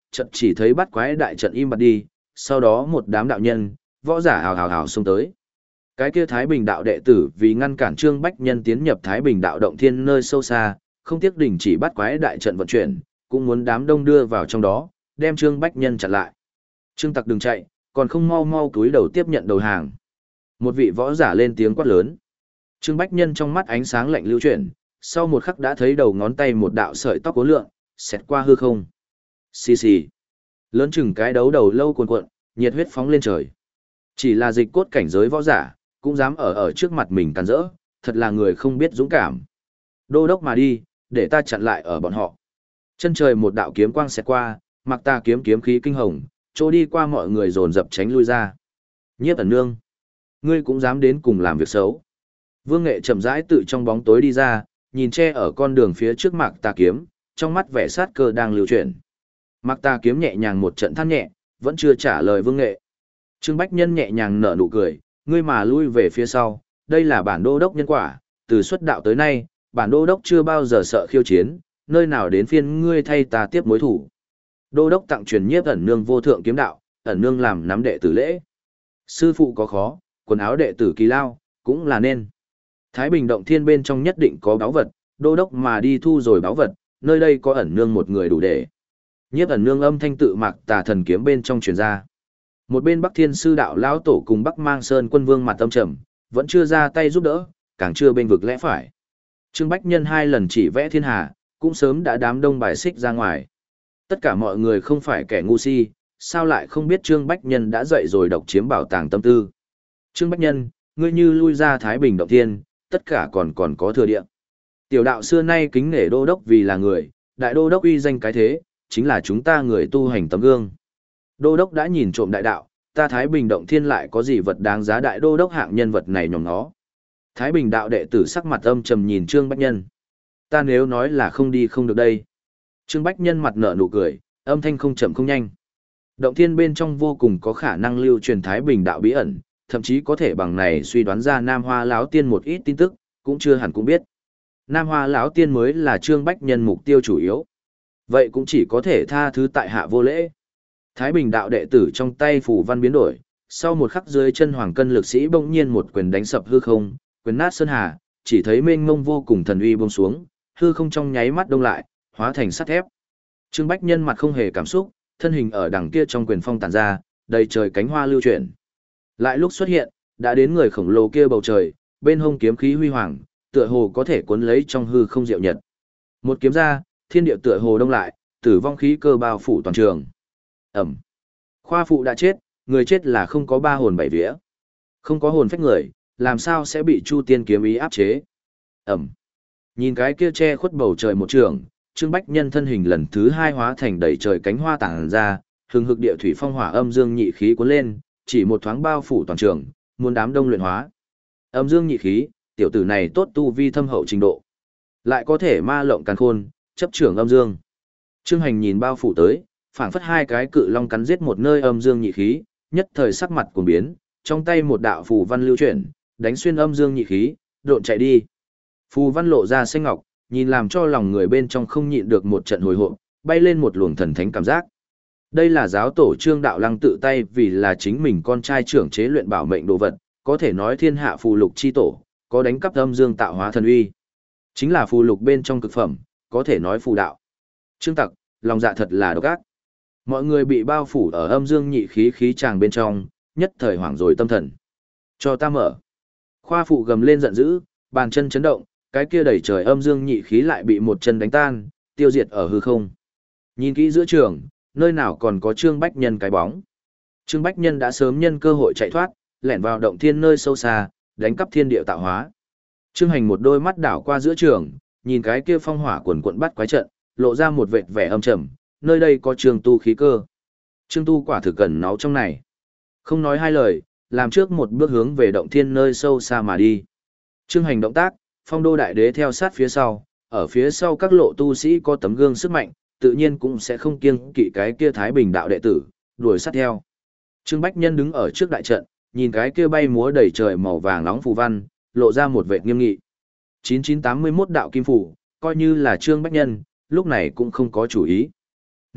chợt chỉ thấy bắt quái đại trận im bặt đi, sau đó một đám đạo nhân, võ giả hào hào hào xông tới. Cái kia Thái Bình đạo đệ tử vì ngăn cản Trương Bách Nhân tiến nhập Thái Bình đạo động thiên nơi sâu xa, không tiếc đình chỉ bắt quái đại trận vận chuyển, cũng muốn đám đông đưa vào trong đó, đem Trương Bách Nhân chặn lại. Trương Tặc đừng chạy, còn không mau mau cúi đầu tiếp nhận đầu hàng. Một vị võ giả lên tiếng quát lớn. Trương Bách Nhân trong mắt ánh sáng lạnh lưu chuyển, sau một khắc đã thấy đầu ngón tay một đạo sợi tóc cố lượng, xẹt qua hư không. Xì xì. Lớn chừng cái đấu đầu lâu cuồn cuộn, nhiệt huyết phóng lên trời. Chỉ là dịch cốt cảnh giới võ giả, cũng dám ở ở trước mặt mình càn rỡ, thật là người không biết dũng cảm. Đô đốc mà đi, để ta chặn lại ở bọn họ. Chân trời một đạo kiếm quang xẹt qua, mặc ta kiếm kiếm khí kinh hồng, chỗ đi qua mọi người dồn dập tránh lui ra. Nhiếp ẩn nương, ngươi cũng dám đến cùng làm việc xấu. Vương Nghệ chậm rãi tự trong bóng tối đi ra, nhìn che ở con đường phía trước Mạc Tà kiếm, trong mắt vẻ sát cơ đang lưu chuyển. Mạc Tà kiếm nhẹ nhàng một trận than nhẹ, vẫn chưa trả lời Vương Nghệ. Trương Bách Nhân nhẹ nhàng nở nụ cười, ngươi mà lui về phía sau, đây là bản đô đốc nhân quả, từ xuất đạo tới nay, bản đô đốc chưa bao giờ sợ khiêu chiến, nơi nào đến phiên ngươi thay ta tiếp mối thủ. Đô đốc tặng truyền nhiếp ẩn nương vô thượng kiếm đạo, ẩn nương làm nắm đệ tử lễ. Sư phụ có khó, quần áo đệ tử kỳ lao, cũng là nên. Thái Bình động thiên bên trong nhất định có báu vật, đô đốc mà đi thu rồi báu vật, nơi đây có ẩn nương một người đủ để. Nhiếp ẩn nương âm thanh tự Mạc Tà thần kiếm bên trong truyền ra. Một bên Bắc Thiên sư đạo lão tổ cùng Bắc Mang Sơn quân vương mặt tâm trầm, vẫn chưa ra tay giúp đỡ, càng chưa bên vực lẽ phải. Trương Bách Nhân hai lần chỉ vẽ thiên hà, cũng sớm đã đám đông bài xích ra ngoài. Tất cả mọi người không phải kẻ ngu si, sao lại không biết Trương Bách Nhân đã dậy rồi độc chiếm bảo tàng tâm tư. Trương Bách Nhân, ngươi như lui ra Thái Bình động thiên, tất cả còn còn có thừa địa. Tiểu đạo xưa nay kính nể đô đốc vì là người, đại đô đốc uy danh cái thế, chính là chúng ta người tu hành tấm gương. Đô đốc đã nhìn trộm đại đạo, ta Thái Bình động thiên lại có gì vật đáng giá đại đô đốc hạng nhân vật này nhòm nó. Thái Bình đạo đệ tử sắc mặt âm trầm nhìn Trương Bách Nhân. Ta nếu nói là không đi không được đây. Trương Bách Nhân mặt nở nụ cười, âm thanh không chậm không nhanh. Động thiên bên trong vô cùng có khả năng lưu truyền Thái Bình đạo bí ẩn, thậm chí có thể bằng này suy đoán ra Nam Hoa lão tiên một ít tin tức, cũng chưa hẳn cũng biết. Nam Hoa lão tiên mới là Trương Bách Nhân mục tiêu chủ yếu. Vậy cũng chỉ có thể tha thứ tại hạ vô lễ. Thái Bình đạo đệ tử trong tay phủ văn biến đổi, sau một khắc dưới chân hoàng cân lực sĩ bỗng nhiên một quyền đánh sập hư không, quyền nát sơn hà, chỉ thấy mênh mông vô cùng thần uy buông xuống, hư không trong nháy mắt đông lại, hóa thành sắt thép. Trương Bách Nhân mặt không hề cảm xúc, thân hình ở đằng kia trong quyền phong tản ra, đầy trời cánh hoa lưu chuyển. Lại lúc xuất hiện, đã đến người khổng lồ kia bầu trời, bên hông kiếm khí huy hoàng, tựa hồ có thể cuốn lấy trong hư không diệu nhật. Một kiếm ra, thiên địa tựa hồ đông lại, tử vong khí cơ bao phủ toàn trường. Ẩm. Khoa phụ đã chết, người chết là không có ba hồn bảy vía. Không có hồn phách người, làm sao sẽ bị Chu Tiên kiếm ý áp chế. Ẩm. Nhìn cái kia che khuất bầu trời một trường, Trương Bách Nhân thân hình lần thứ hai hóa thành đầy trời cánh hoa tản ra, hừng hực địa thủy phong hỏa âm dương nhị khí cuốn lên, chỉ một thoáng bao phủ toàn trường, muôn đám đông luyện hóa. Âm dương nhị khí, tiểu tử này tốt tu vi thâm hậu trình độ, lại có thể ma lộng càn khôn, chấp trưởng âm dương. Trương Hành nhìn bao phủ tới, phảng phất hai cái cự long cắn giết một nơi âm dương nhị khí, nhất thời sắc mặt cuồng biến, trong tay một đạo phù văn lưu chuyển, đánh xuyên âm dương nhị khí, độn chạy đi. Phù văn lộ ra xanh ngọc, nhìn làm cho lòng người bên trong không nhịn được một trận hồi hộp, bay lên một luồng thần thánh cảm giác. Đây là giáo tổ Trương Đạo Lăng tự tay vì là chính mình con trai trưởng chế luyện bảo mệnh đồ vật, có thể nói thiên hạ phù lục chi tổ, có đánh cắp âm dương tạo hóa thần uy. Chính là phù lục bên trong cực phẩm, có thể nói phù đạo. Trương Tặc, lòng dạ thật là độc ác. Mọi người bị bao phủ ở âm dương nhị khí khí tràng bên trong, nhất thời hoảng rồi tâm thần. Cho ta mở. Khoa phụ gầm lên giận dữ, bàn chân chấn động, cái kia đẩy trời âm dương nhị khí lại bị một chân đánh tan, tiêu diệt ở hư không. Nhìn kỹ giữa trường, nơi nào còn có Trương Bách Nhân cái bóng. Trương Bách Nhân đã sớm nhân cơ hội chạy thoát, lẻn vào động thiên nơi sâu xa, đánh cắp thiên địa tạo hóa. Trương Hành một đôi mắt đảo qua giữa trường, nhìn cái kia phong hỏa quần quận bắt quái trận, lộ ra một vệt vẻ âm trầm, nơi đây có Trương Tu khí cơ. Trương Tu quả thực cần náu trong này. Không nói hai lời, làm trước một bước hướng về động thiên nơi sâu xa mà đi. Trương Hành động tác, Phong Đô Đại Đế theo sát phía sau, ở phía sau các lộ tu sĩ có tấm gương sức mạnh, tự nhiên cũng sẽ không kiêng kỵ cái kia Thái Bình đạo đệ tử, đuổi sát theo. Trương Bách Nhân đứng ở trước đại trận, nhìn cái kia bay múa đầy trời màu vàng nóng phù văn, lộ ra một vệt nghiêm nghị. chín chín tám mươi mốt đạo kim phủ, coi như là Trương Bách Nhân, lúc này cũng không có chủ ý.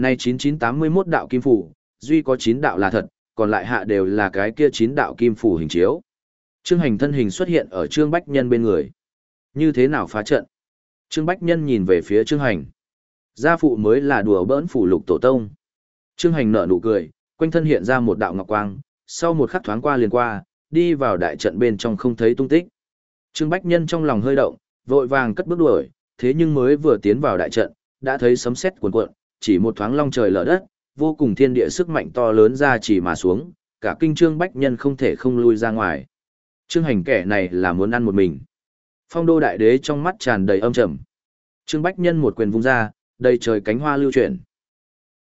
Nay chín chín tám mươi mốt đạo kim phủ, duy có chín đạo là thật, còn lại hạ đều là cái kia chín đạo kim phủ hình chiếu. Trương Hành thân hình xuất hiện ở Trương Bách Nhân bên người. Như thế nào phá trận? Trương Bách Nhân nhìn về phía Trương Hành. Gia phụ mới là đùa bỡn phủ lục tổ tông. Trương Hành nở nụ cười, quanh thân hiện ra một đạo ngọc quang, sau một khắc thoáng qua liền qua, đi vào đại trận bên trong không thấy tung tích. Trương Bách Nhân trong lòng hơi động, vội vàng cất bước đuổi, thế nhưng mới vừa tiến vào đại trận, đã thấy sấm sét cuồn cuộn, chỉ một thoáng long trời lở đất, vô cùng thiên địa sức mạnh to lớn ra chỉ mà xuống, cả kinh Trương Bách Nhân không thể không lui ra ngoài. Trương Hành kẻ này là muốn ăn một mình. Phong Đô đại đế trong mắt tràn đầy âm trầm. Trương Bách Nhân một quyền vung ra, đầy trời cánh hoa lưu chuyển.